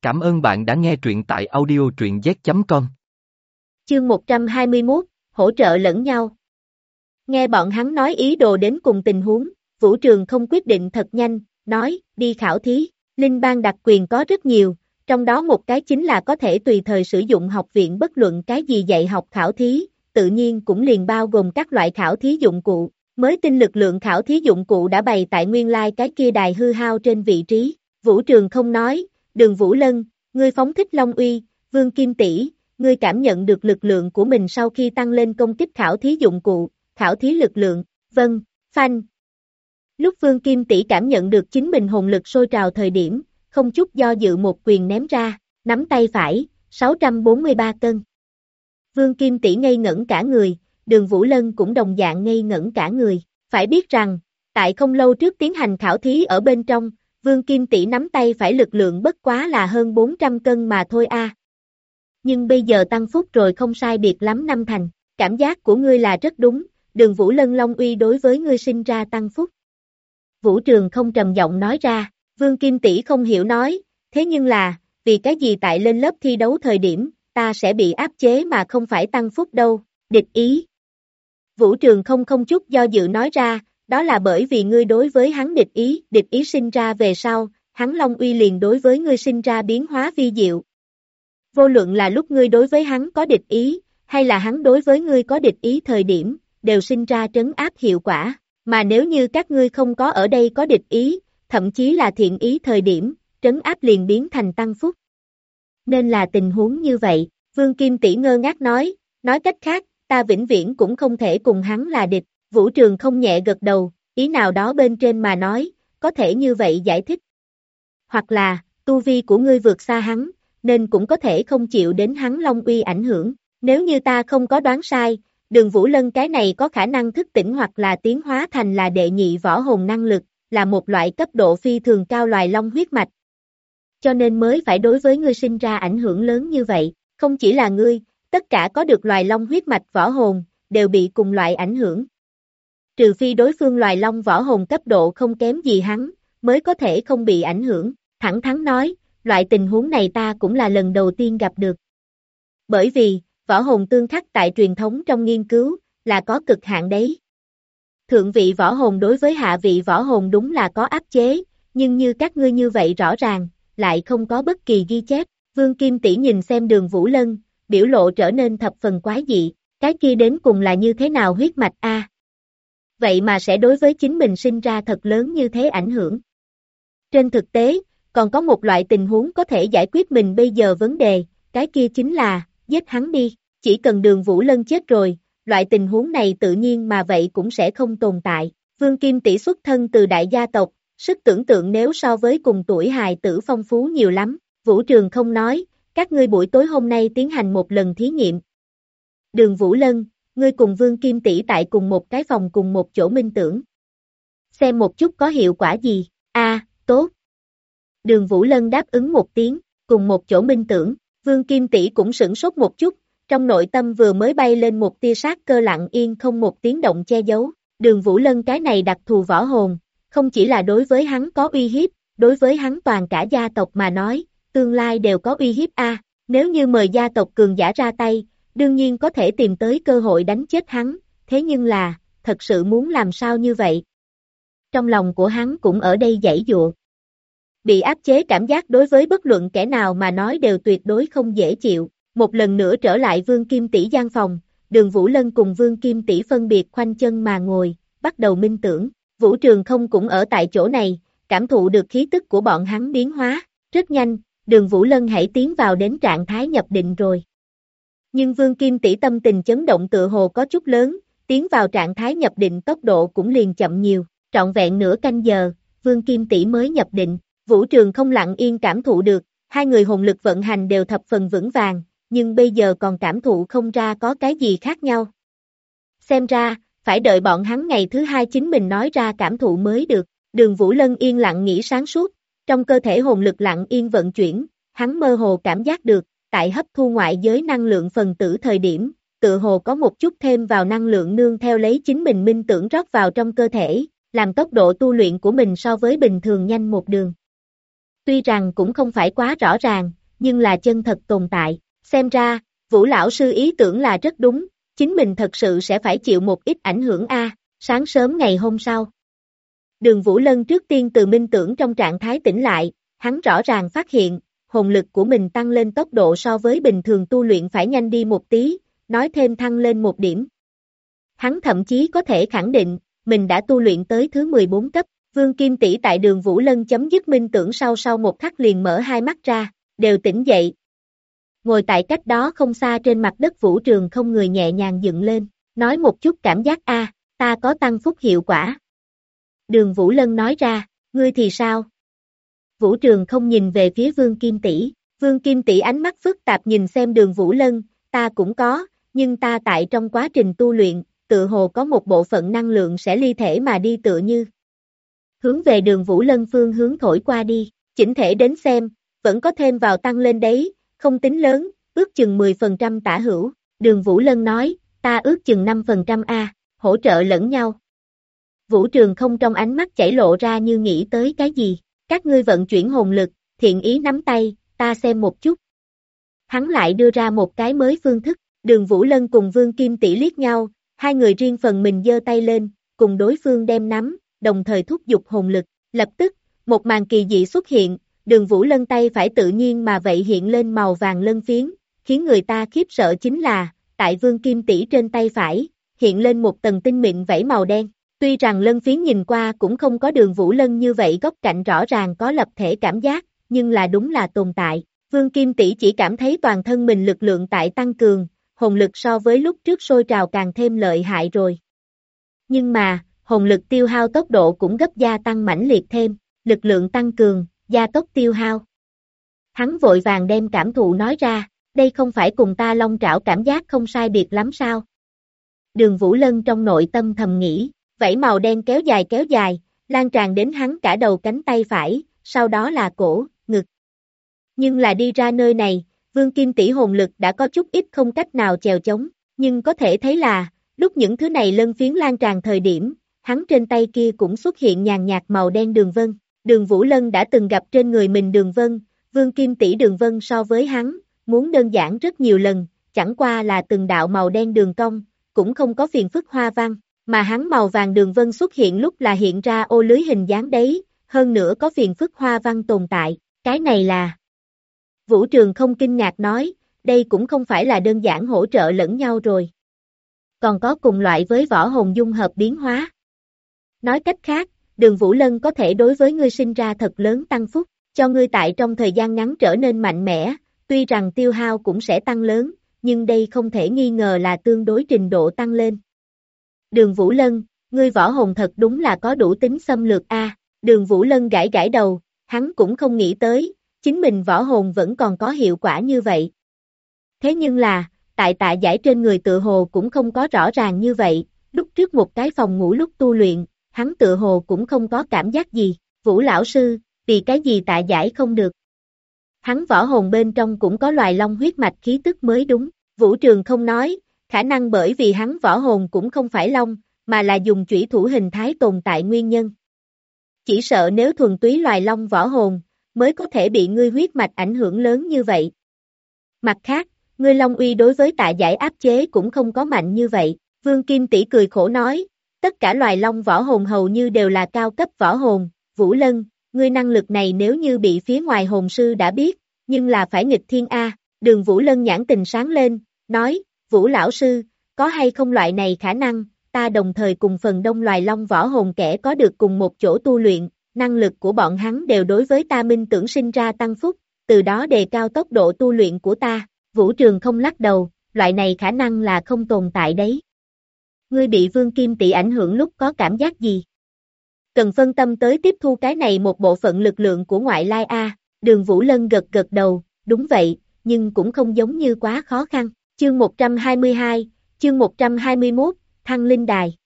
Cảm ơn bạn đã nghe truyện tại audio truyện z.com. Chương 121, hỗ trợ lẫn nhau. Nghe bọn hắn nói ý đồ đến cùng tình huống, Vũ Trường không quyết định thật nhanh, nói, đi khảo thí. Linh bang đặc quyền có rất nhiều, trong đó một cái chính là có thể tùy thời sử dụng học viện bất luận cái gì dạy học khảo thí, tự nhiên cũng liền bao gồm các loại khảo thí dụng cụ. Mới tin lực lượng khảo thí dụng cụ đã bày tại nguyên lai cái kia đài hư hao trên vị trí. Vũ Trường không nói, Đường Vũ Lân, ngươi phóng thích Long Uy, Vương Kim Tỷ, ngươi cảm nhận được lực lượng của mình sau khi tăng lên công kích khảo thí dụng cụ, khảo thí lực lượng, vâng, phanh. Lúc Vương Kim Tỷ cảm nhận được chính mình hồn lực sôi trào thời điểm, không chút do dự một quyền ném ra, nắm tay phải, 643 cân. Vương Kim Tỷ ngây ngẩn cả người, Đường Vũ Lân cũng đồng dạng ngây ngẩn cả người, phải biết rằng, tại không lâu trước tiến hành khảo thí ở bên trong, Vương Kim Tỷ nắm tay phải lực lượng bất quá là hơn 400 cân mà thôi a. Nhưng bây giờ tăng phúc rồi không sai biệt lắm năm thành, cảm giác của ngươi là rất đúng, Đường Vũ Lân Long Uy đối với ngươi sinh ra tăng phúc. Vũ Trường không trầm giọng nói ra, Vương Kim Tỷ không hiểu nói, thế nhưng là, vì cái gì tại lên lớp thi đấu thời điểm, ta sẽ bị áp chế mà không phải tăng phúc đâu, địch ý. Vũ Trường không chút do dự nói ra, đó là bởi vì ngươi đối với hắn địch ý sinh ra về sau, hắn Long Uy liền đối với ngươi sinh ra biến hóa vi diệu. Vô luận là lúc ngươi đối với hắn có địch ý, hay là hắn đối với ngươi có địch ý thời điểm, đều sinh ra trấn áp hiệu quả, mà nếu như các ngươi không có ở đây có địch ý, thậm chí là thiện ý thời điểm, trấn áp liền biến thành tăng phúc. Nên là tình huống như vậy, Vương Kim Tỷ ngơ ngác nói cách khác, ta vĩnh viễn cũng không thể cùng hắn là địch. Vũ Trường không nhẹ gật đầu, ý nào đó bên trên mà nói, có thể như vậy giải thích. Hoặc là, tu vi của ngươi vượt xa hắn, nên cũng có thể không chịu đến hắn Long Uy ảnh hưởng. Nếu như ta không có đoán sai, Đường Vũ Lân cái này có khả năng thức tỉnh hoặc là tiến hóa thành là đệ nhị võ hồn năng lực, là một loại cấp độ phi thường cao loài long huyết mạch. Cho nên mới phải đối với ngươi sinh ra ảnh hưởng lớn như vậy, không chỉ là ngươi, tất cả có được loài long huyết mạch võ hồn, đều bị cùng loại ảnh hưởng. Trừ phi đối phương loài long võ hồn cấp độ không kém gì hắn, mới có thể không bị ảnh hưởng, thẳng thắn nói, loại tình huống này ta cũng là lần đầu tiên gặp được. Bởi vì, võ hồn tương khắc tại truyền thống trong nghiên cứu, là có cực hạn đấy. Thượng vị võ hồn đối với hạ vị võ hồn đúng là có áp chế, nhưng như các ngươi như vậy rõ ràng, lại không có bất kỳ ghi chép. Vương Kim Tỷ nhìn xem Đường Vũ Lân, biểu lộ trở nên thập phần quái dị, cái kia đến cùng là như thế nào huyết mạch a? Vậy mà sẽ đối với chính mình sinh ra thật lớn như thế ảnh hưởng. Trên thực tế, còn có một loại tình huống có thể giải quyết mình bây giờ vấn đề, cái kia chính là, giết hắn đi, chỉ cần Đường Vũ Lân chết rồi, loại tình huống này tự nhiên mà vậy cũng sẽ không tồn tại. Vương Kim Tỷ xuất thân từ đại gia tộc, sức tưởng tượng nếu so với cùng tuổi hài tử phong phú nhiều lắm, Vũ Trường không nói, các ngươi buổi tối hôm nay tiến hành một lần thí nghiệm. Đường Vũ Lân, ngươi cùng Vương Kim Tỷ tại cùng một cái phòng cùng một chỗ minh tưởng. Xem một chút có hiệu quả gì, tốt. Đường Vũ Lân đáp ứng một tiếng, cùng một chỗ minh tưởng, Vương Kim Tỷ cũng sửng sốt một chút, trong nội tâm vừa mới bay lên một tia sát cơ lặng yên không một tiếng động che giấu. Đường Vũ Lân cái này đặc thù võ hồn, không chỉ là đối với hắn có uy hiếp, đối với hắn toàn cả gia tộc mà nói, tương lai đều có uy hiếp a. Nếu như mời gia tộc cường giả ra tay, đương nhiên có thể tìm tới cơ hội đánh chết hắn, thế nhưng là, thật sự muốn làm sao như vậy? Trong lòng của hắn cũng ở đây giãy giụa. Bị áp chế cảm giác đối với bất luận kẻ nào mà nói đều tuyệt đối không dễ chịu. Một lần nữa trở lại Vương Kim Tỷ gian phòng, Đường Vũ Lân cùng Vương Kim Tỷ phân biệt khoanh chân mà ngồi, bắt đầu minh tưởng. Vũ Trường không cũng ở tại chỗ này, cảm thụ được khí tức của bọn hắn biến hóa. Rất nhanh, Đường Vũ Lân hãy tiến vào đến trạng thái nhập định rồi. Nhưng Vương Kim Tỷ tâm tình chấn động tựa hồ có chút lớn, tiến vào trạng thái nhập định tốc độ cũng liền chậm nhiều, trọn vẹn nửa canh giờ, Vương Kim Tỷ mới nhập định. Vũ Trường không lặng yên cảm thụ được, hai người hồn lực vận hành đều thập phần vững vàng, nhưng bây giờ còn cảm thụ không ra có cái gì khác nhau. Xem ra, phải đợi bọn hắn ngày thứ hai chính mình nói ra cảm thụ mới được. Đường Vũ Lân yên lặng nghĩ sáng suốt, trong cơ thể hồn lực lặng yên vận chuyển, hắn mơ hồ cảm giác được, tại hấp thu ngoại giới năng lượng phần tử thời điểm, tựa hồ có một chút thêm vào năng lượng nương theo lấy chính mình minh tưởng rót vào trong cơ thể, làm tốc độ tu luyện của mình so với bình thường nhanh một đường. tuy rằng cũng không phải quá rõ ràng, nhưng là chân thật tồn tại. Xem ra, Vũ lão sư ý tưởng là rất đúng, chính mình thật sự sẽ phải chịu một ít ảnh hưởng a. Sáng sớm ngày hôm sau, Đường Vũ Lân trước tiên từ minh tưởng trong trạng thái tỉnh lại, hắn rõ ràng phát hiện, hồn lực của mình tăng lên tốc độ so với bình thường tu luyện phải nhanh đi một tí, nói thêm thăng lên một điểm. Hắn thậm chí có thể khẳng định, mình đã tu luyện tới thứ 14 cấp. Vương Kim Tỷ tại Đường Vũ Lân chấm dứt minh tưởng sau một khắc liền mở hai mắt ra, đều tỉnh dậy. Ngồi tại cách đó không xa trên mặt đất Vũ Trường không người nhẹ nhàng dựng lên, nói một chút cảm giác a, ta có tăng phúc hiệu quả. Đường Vũ Lân nói ra, ngươi thì sao? Vũ Trường không nhìn về phía Vương Kim Tỷ, Vương Kim Tỷ ánh mắt phức tạp nhìn xem Đường Vũ Lân, ta cũng có, nhưng ta tại trong quá trình tu luyện, tự hồ có một bộ phận năng lượng sẽ ly thể mà đi tựa như. Hướng về Đường Vũ Lân phương hướng thổi qua đi, chỉnh thể đến xem, vẫn có thêm vào tăng lên đấy, không tính lớn, ước chừng 10% tả hữu. Đường Vũ Lân nói, ta ước chừng 5% a, hỗ trợ lẫn nhau. Vũ Trường không trong ánh mắt chảy lộ ra như nghĩ tới cái gì, các ngươi vận chuyển hồn lực, thiện ý nắm tay, ta xem một chút. Hắn lại đưa ra một cái mới phương thức, Đường Vũ Lân cùng Vương Kim Tỷ liếc nhau, hai người riêng phần mình giơ tay lên, cùng đối phương đem nắm, đồng thời thúc giục hồn lực, lập tức, một màn kỳ dị xuất hiện, Đường Vũ Lân tay phải tự nhiên mà vậy hiện lên màu vàng lân phiến, khiến người ta khiếp sợ chính là, tại Vương Kim Tỷ trên tay phải, hiện lên một tầng tinh mịn vảy màu đen, tuy rằng lân phiến nhìn qua cũng không có Đường Vũ Lân như vậy góc cạnh rõ ràng có lập thể cảm giác, nhưng là đúng là tồn tại, Vương Kim Tỷ chỉ cảm thấy toàn thân mình lực lượng tại tăng cường, hồn lực so với lúc trước sôi trào càng thêm lợi hại rồi. Nhưng mà, hồn lực tiêu hao tốc độ cũng gấp gia tăng mãnh liệt thêm, lực lượng tăng cường, gia tốc tiêu hao. Hắn vội vàng đem cảm thụ nói ra, đây không phải cùng ta long trảo cảm giác không sai biệt lắm sao? Đường Vũ Lân trong nội tâm thầm nghĩ, vảy màu đen kéo dài, lan tràn đến hắn cả đầu cánh tay phải, sau đó là cổ, ngực. Nhưng là đi ra nơi này, Vương Kim Tỷ hồn lực đã có chút ít không cách nào chèo chống, nhưng có thể thấy là, lúc những thứ này lân phiến lan tràn thời điểm, hắn trên tay kia cũng xuất hiện nhàn nhạt màu đen đường vân. Đường Vũ Lân đã từng gặp trên người mình đường vân, Vương Kim Tỷ đường vân so với hắn, muốn đơn giản rất nhiều lần, chẳng qua là từng đạo màu đen đường cong, cũng không có phiền phức hoa văn, mà hắn màu vàng đường vân xuất hiện lúc là hiện ra ô lưới hình dáng đấy, hơn nữa có phiền phức hoa văn tồn tại, cái này là... Vũ Trường không kinh ngạc nói, đây cũng không phải là đơn giản hỗ trợ lẫn nhau rồi. Còn có cùng loại với võ hồn dung hợp biến hóa. Nói cách khác, Đường Vũ Lân có thể đối với ngươi sinh ra thật lớn tăng phúc, cho ngươi tại trong thời gian ngắn trở nên mạnh mẽ, tuy rằng tiêu hao cũng sẽ tăng lớn, nhưng đây không thể nghi ngờ là tương đối trình độ tăng lên. Đường Vũ Lân, ngươi võ hồn thật đúng là có đủ tính xâm lược a. Đường Vũ Lân gãi đầu, hắn cũng không nghĩ tới, chính mình võ hồn vẫn còn có hiệu quả như vậy. Thế nhưng là, tại Tạ Giải trên người tự hồ cũng không có rõ ràng như vậy, lúc trước một cái phòng ngủ lúc tu luyện, hắn tự hồ cũng không có cảm giác gì, Vũ lão sư, vì cái gì Tạ Giải không được. Hắn võ hồn bên trong cũng có loài long huyết mạch khí tức mới đúng, Vũ Trường không nói, khả năng bởi vì hắn võ hồn cũng không phải long, mà là dùng chủy thủ hình thái tồn tại nguyên nhân. Chỉ sợ nếu thuần túy loài long võ hồn, mới có thể bị ngươi huyết mạch ảnh hưởng lớn như vậy. Mặt khác, ngươi long uy đối với Tạ Giải áp chế cũng không có mạnh như vậy, Vương Kim Tỷ cười khổ nói, tất cả loài long võ hồn hầu như đều là cao cấp võ hồn, Vũ Lân, ngươi năng lực này nếu như bị phía ngoài hồn sư đã biết, nhưng là phải nghịch thiên A, Đường Vũ Lân nhãn tình sáng lên, nói, Vũ lão sư, có hay không loại này khả năng, ta đồng thời cùng phần đông loài long võ hồn kẻ có được cùng một chỗ tu luyện, năng lực của bọn hắn đều đối với ta minh tưởng sinh ra tăng phúc, từ đó đề cao tốc độ tu luyện của ta, Vũ Trường không lắc đầu, loại này khả năng là không tồn tại đấy. Ngươi bị Vương Kim Tỷ ảnh hưởng lúc có cảm giác gì? Cần phân tâm tới tiếp thu cái này một bộ phận lực lượng của ngoại lai A, Đường Vũ Lân gật đầu, đúng vậy, nhưng cũng không giống như quá khó khăn. Chương 122, chương 121, Thăng Linh Đài.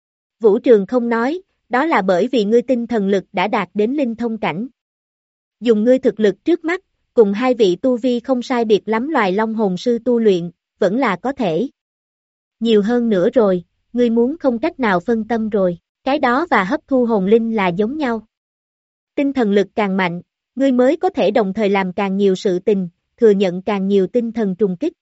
Vũ Trường không nói, đó là bởi vì ngươi tinh thần lực đã đạt đến linh thông cảnh. Dùng ngươi thực lực trước mắt, cùng hai vị tu vi không sai biệt lắm loài long hồn sư tu luyện, vẫn là có thể. Nhiều hơn nữa rồi, ngươi muốn không cách nào phân tâm rồi, cái đó và hấp thu hồn linh là giống nhau. Tinh thần lực càng mạnh, ngươi mới có thể đồng thời làm càng nhiều sự tình, thừa nhận càng nhiều tinh thần trùng kích.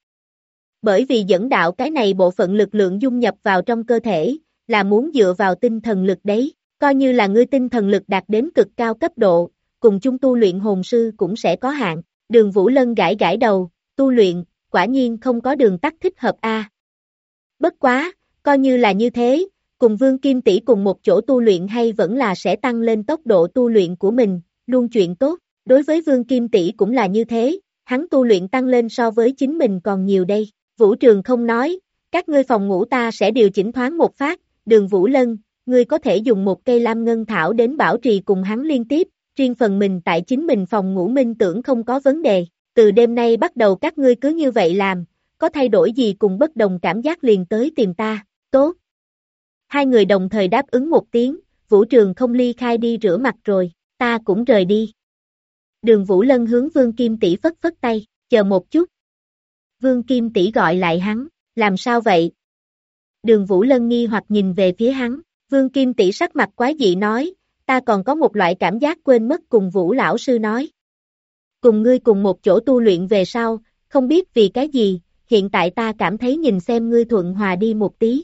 Bởi vì dẫn đạo cái này bộ phận lực lượng dung nhập vào trong cơ thể, là muốn dựa vào tinh thần lực đấy, coi như là ngươi tinh thần lực đạt đến cực cao cấp độ, cùng chung tu luyện hồn sư cũng sẽ có hạn. Đường Vũ Lân gãi gãi đầu, tu luyện, quả nhiên không có đường tắt thích hợp a. Bất quá, coi như là như thế, cùng Vương Kim tỷ cùng một chỗ tu luyện hay vẫn là sẽ tăng lên tốc độ tu luyện của mình, luôn chuyện tốt. Đối với Vương Kim tỷ cũng là như thế, hắn tu luyện tăng lên so với chính mình còn nhiều đây. Vũ Trường không nói, các ngươi phòng ngủ ta sẽ điều chỉnh thoáng một phát, Đường Vũ Lân, ngươi có thể dùng một cây lam ngân thảo đến bảo trì cùng hắn liên tiếp, riêng phần mình tại chính mình phòng ngủ minh tưởng không có vấn đề, từ đêm nay bắt đầu các ngươi cứ như vậy làm, có thay đổi gì cùng bất đồng cảm giác liền tới tìm ta, tốt. Hai người đồng thời đáp ứng một tiếng, Vũ Trường không ly khai đi rửa mặt rồi, ta cũng rời đi. Đường Vũ Lân hướng Vương Kim tỷ phất phất tay, chờ một chút. Vương Kim tỷ gọi lại hắn, làm sao vậy? Đường Vũ Lân nghi hoặc nhìn về phía hắn, Vương Kim tỷ sắc mặt quái dị nói, ta còn có một loại cảm giác quên mất cùng Vũ lão sư nói. Cùng ngươi cùng một chỗ tu luyện về sau, không biết vì cái gì, hiện tại ta cảm thấy nhìn xem ngươi thuận hòa đi một tí.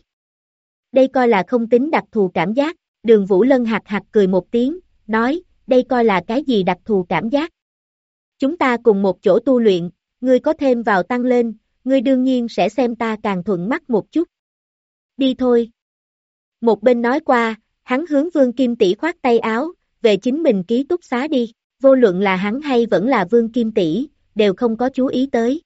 Đây coi là không tính đặc thù cảm giác, Đường Vũ Lân hạc hạc cười một tiếng, nói, đây coi là cái gì đặc thù cảm giác. Chúng ta cùng một chỗ tu luyện, ngươi có thêm vào tăng lên, ngươi đương nhiên sẽ xem ta càng thuận mắt một chút. Đi thôi. Một bên nói qua, hắn hướng Vương Kim tỷ khoát tay áo, về chính mình ký túc xá đi, vô luận là hắn hay vẫn là Vương Kim tỷ, đều không có chú ý tới.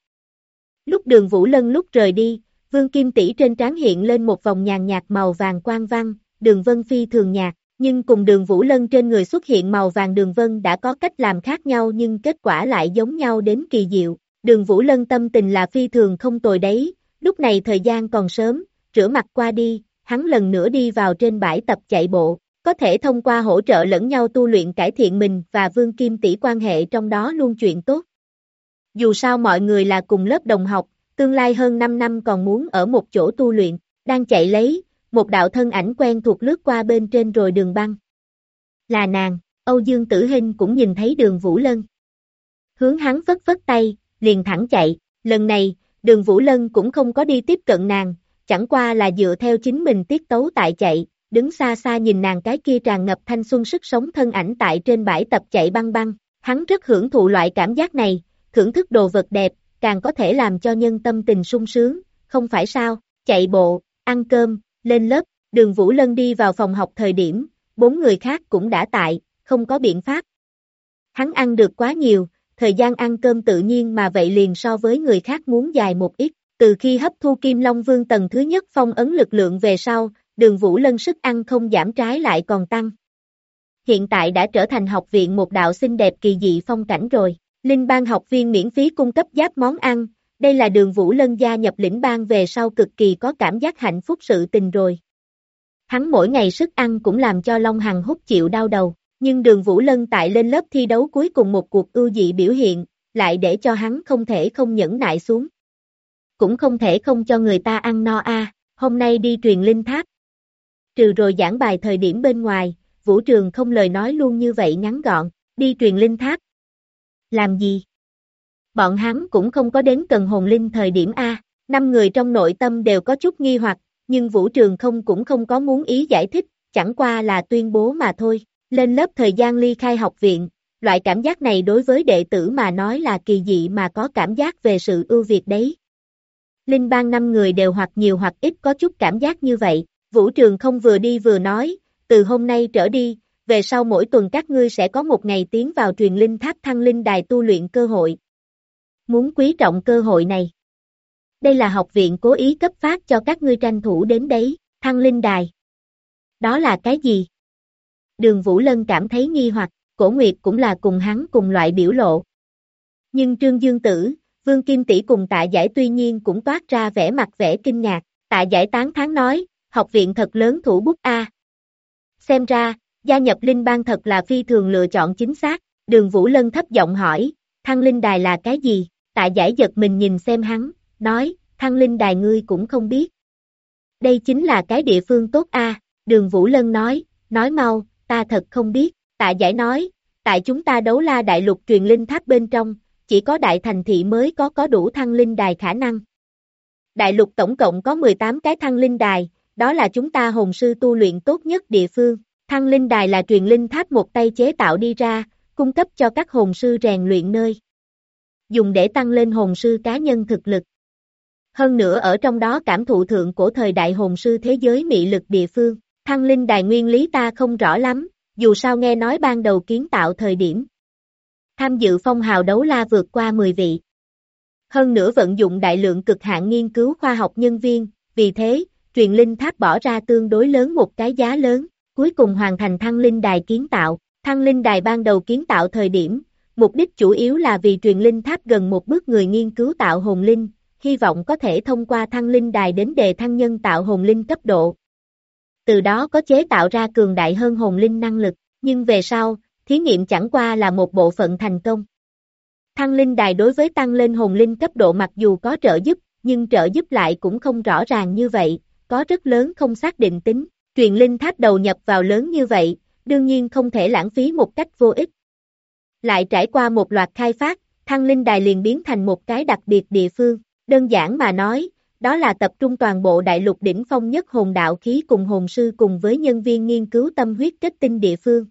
Lúc Đường Vũ Lân lúc rời đi, Vương Kim tỷ trên trán hiện lên một vòng nhàn nhạt màu vàng quang văn, đường vân phi thường nhạt, nhưng cùng Đường Vũ Lân trên người xuất hiện màu vàng đường vân đã có cách làm khác nhau nhưng kết quả lại giống nhau đến kỳ diệu. Đường Vũ Lân tâm tình là phi thường không tồi đấy, lúc này thời gian còn sớm, rửa mặt qua đi, hắn lần nữa đi vào trên bãi tập chạy bộ, có thể thông qua hỗ trợ lẫn nhau tu luyện cải thiện mình và Vương Kim tỷ quan hệ trong đó luôn chuyện tốt. Dù sao mọi người là cùng lớp đồng học, tương lai hơn 5 năm còn muốn ở một chỗ tu luyện, đang chạy lấy, một đạo thân ảnh quen thuộc lướt qua bên trên rồi Đường Băng. Là nàng, Âu Dương Tử Hinh cũng nhìn thấy Đường Vũ Lân. Hướng hắn phất phất tay, liền thẳng chạy, lần này, Đường Vũ Lân cũng không có đi tiếp cận nàng, chẳng qua là dựa theo chính mình tiết tấu tại chạy, đứng xa xa nhìn nàng cái kia tràn ngập thanh xuân sức sống thân ảnh tại trên bãi tập chạy băng băng, hắn rất hưởng thụ loại cảm giác này, thưởng thức đồ vật đẹp, càng có thể làm cho nhân tâm tình sung sướng, không phải sao, chạy bộ, ăn cơm, lên lớp, Đường Vũ Lân đi vào phòng học thời điểm, 4 người khác cũng đã tại, không có biện pháp. Hắn ăn được quá nhiều, thời gian ăn cơm tự nhiên mà vậy liền so với người khác muốn dài một ít, từ khi hấp thu Kim Long Vương tầng thứ nhất phong ấn lực lượng về sau, Đường Vũ Lân sức ăn không giảm trái lại còn tăng. Hiện tại đã trở thành học viện một đạo xinh đẹp kỳ dị phong cảnh rồi. Linh bang học viên miễn phí cung cấp giáp món ăn, đây là Đường Vũ Lân gia nhập lĩnh bang về sau cực kỳ có cảm giác hạnh phúc sự tình rồi. Hắn mỗi ngày sức ăn cũng làm cho Long Hằng hút chịu đau đầu, nhưng Đường Vũ Lân tại lên lớp thi đấu cuối cùng một cuộc ưu dị biểu hiện, lại để cho hắn không thể không nhẫn nại xuống. Cũng không thể không cho người ta ăn no a. Hôm nay đi truyền linh tháp. Trừ rồi giảng bài thời điểm bên ngoài, Vũ Trường không lời nói luôn như vậy ngắn gọn, đi truyền linh tháp. Làm gì? Bọn hắn cũng không có đến cần hồn linh thời điểm A, 5 người trong nội tâm đều có chút nghi hoặc, nhưng Vũ Trường không cũng không có muốn ý giải thích, chẳng qua là tuyên bố mà thôi, lên lớp thời gian ly khai học viện, loại cảm giác này đối với đệ tử mà nói là kỳ dị mà có cảm giác về sự ưu việt đấy. Linh bang 5 người đều hoặc nhiều hoặc ít có chút cảm giác như vậy, Vũ Trường không vừa đi vừa nói, từ hôm nay trở đi, về sau mỗi tuần các ngươi sẽ có một ngày tiến vào truyền linh tháp thăng linh đài tu luyện cơ hội. Muốn quý trọng cơ hội này. Đây là học viện cố ý cấp phát cho các ngươi tranh thủ đến đấy, thăng linh đài. Đó là cái gì? Đường Vũ Lân cảm thấy nghi hoặc, Cổ Nguyệt cũng là cùng hắn cùng loại biểu lộ. Nhưng Trương Dương Tử, Vương Kim Tỷ cùng Tạ Giải tuy nhiên cũng toát ra vẻ mặt vẻ kinh ngạc, Tạ Giải tán thán nói, học viện thật lớn thủ bút A. Xem ra, gia nhập linh bang thật là phi thường lựa chọn chính xác, Đường Vũ Lân thấp giọng hỏi, thăng linh đài là cái gì? Tạ Giải giật mình nhìn xem hắn, nói, thăng linh đài ngươi cũng không biết. Đây chính là cái địa phương tốt A, Đường Vũ Lân nói mau, ta thật không biết, Tạ Giải nói, Tại chúng ta Đấu La Đại Lục truyền linh tháp bên trong, chỉ có đại thành thị mới có đủ thăng linh đài khả năng. Đại lục tổng cộng có 18 cái thăng linh đài, đó là chúng ta hồn sư tu luyện tốt nhất địa phương. Thăng linh đài là truyền linh tháp một tay chế tạo đi ra, cung cấp cho các hồn sư rèn luyện nơi, dùng để tăng lên hồn sư cá nhân thực lực. Hơn nữa ở trong đó cảm thụ thượng cổ thời đại hồn sư thế giới mị lực địa phương. Thăng linh đài nguyên lý ta không rõ lắm, dù sao nghe nói ban đầu kiến tạo thời điểm tham dự phong hào đấu la vượt qua 10 vị. Hơn nữa vận dụng đại lượng cực hạn nghiên cứu khoa học nhân viên, vì thế, truyền linh tháp bỏ ra tương đối lớn một cái giá lớn, cuối cùng hoàn thành thăng linh đài kiến tạo. Thăng linh đài ban đầu kiến tạo thời điểm, mục đích chủ yếu là vì truyền linh tháp gần một bước người nghiên cứu tạo hồn linh, hy vọng có thể thông qua thăng linh đài đến đề thăng nhân tạo hồn linh cấp độ. Từ đó có chế tạo ra cường đại hơn hồn linh năng lực, nhưng về sau, thí nghiệm chẳng qua là một bộ phận thành công. Thăng linh đài đối với tăng lên hồn linh cấp độ mặc dù có trợ giúp, nhưng trợ giúp lại cũng không rõ ràng như vậy, có rất lớn không xác định tính. Truyền linh tháp đầu nhập vào lớn như vậy, đương nhiên không thể lãng phí một cách vô ích. Lại trải qua một loạt khai phát, thăng linh đài liền biến thành một cái đặc biệt địa phương. Đơn giản mà nói, đó là tập trung toàn bộ đại lục đỉnh phong nhất hồn đạo khí cùng hồn sư cùng với nhân viên nghiên cứu tâm huyết kết tinh địa phương.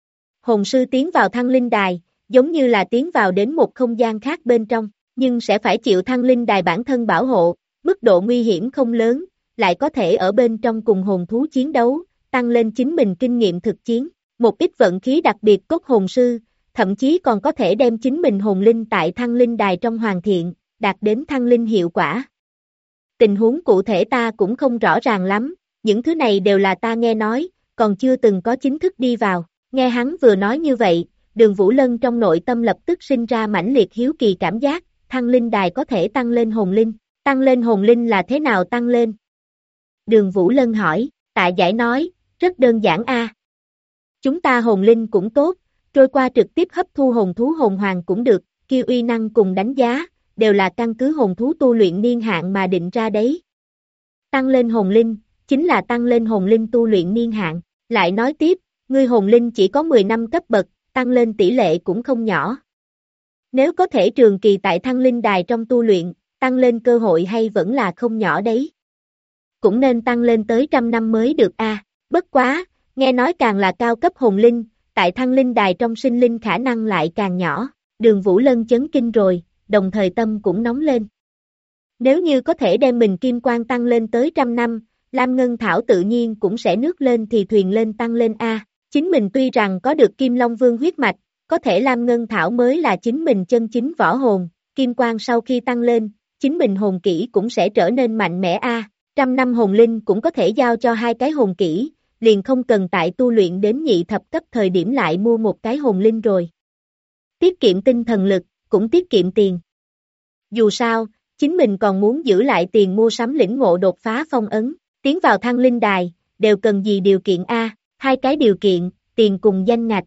Hồn sư tiến vào thăng linh đài, giống như là tiến vào đến một không gian khác bên trong, nhưng sẽ phải chịu thăng linh đài bản thân bảo hộ, mức độ nguy hiểm không lớn, lại có thể ở bên trong cùng hồn thú chiến đấu, tăng lên chính mình kinh nghiệm thực chiến. Một ít vận khí đặc biệt cốt hồn sư, thậm chí còn có thể đem chính mình hồn linh tại thăng linh đài trong hoàn thiện, đạt đến thăng linh hiệu quả. Tình huống cụ thể ta cũng không rõ ràng lắm, những thứ này đều là ta nghe nói, còn chưa từng có chính thức đi vào. Nghe hắn vừa nói như vậy, Đường Vũ Lân trong nội tâm lập tức sinh ra mãnh liệt hiếu kỳ cảm giác, thăng linh đài có thể tăng lên hồn linh. Tăng lên hồn linh là thế nào tăng lên? Đường Vũ Lân hỏi, Tạ Giải nói, rất đơn giản a. Chúng ta hồn linh cũng tốt, trôi qua trực tiếp hấp thu hồn thú hồn hoàng cũng được, kia uy năng cùng đánh giá, đều là căn cứ hồn thú tu luyện niên hạn mà định ra đấy. Tăng lên hồn linh, chính là tăng lên hồn linh tu luyện niên hạn. Lại nói tiếp, ngươi hồn linh chỉ có 10 năm cấp bậc, tăng lên tỷ lệ cũng không nhỏ. Nếu có thể trường kỳ tại thăng linh đài trong tu luyện, tăng lên cơ hội hay vẫn là không nhỏ đấy. Cũng nên tăng lên tới 100 năm mới được a. Bất quá, nghe nói càng là cao cấp hồn linh, tại thăng linh đài trong sinh linh khả năng lại càng nhỏ. Đường Vũ Lân chấn kinh rồi, đồng thời tâm cũng nóng lên. Nếu như có thể đem mình kim quang tăng lên tới 100 năm, Lam Ngân Thảo tự nhiên cũng sẽ nước lên thì thuyền lên tăng lên a. Chính mình tuy rằng có được Kim Long Vương huyết mạch, có thể Lam Ngân Thảo mới là chính mình chân chính võ hồn, kim quang sau khi tăng lên, chính mình hồn kỹ cũng sẽ trở nên mạnh mẽ a. 100 năm hồn linh cũng có thể giao cho 2 cái hồn kỹ, liền không cần tại tu luyện đến nhị thập cấp thời điểm lại mua một cái hồn linh rồi. Tiết kiệm tinh thần lực, cũng tiết kiệm tiền. Dù sao, chính mình còn muốn giữ lại tiền mua sắm lĩnh ngộ đột phá phong ấn, tiến vào thăng linh đài, đều cần gì điều kiện a? 2 cái điều kiện, tiền cùng danh ngạch.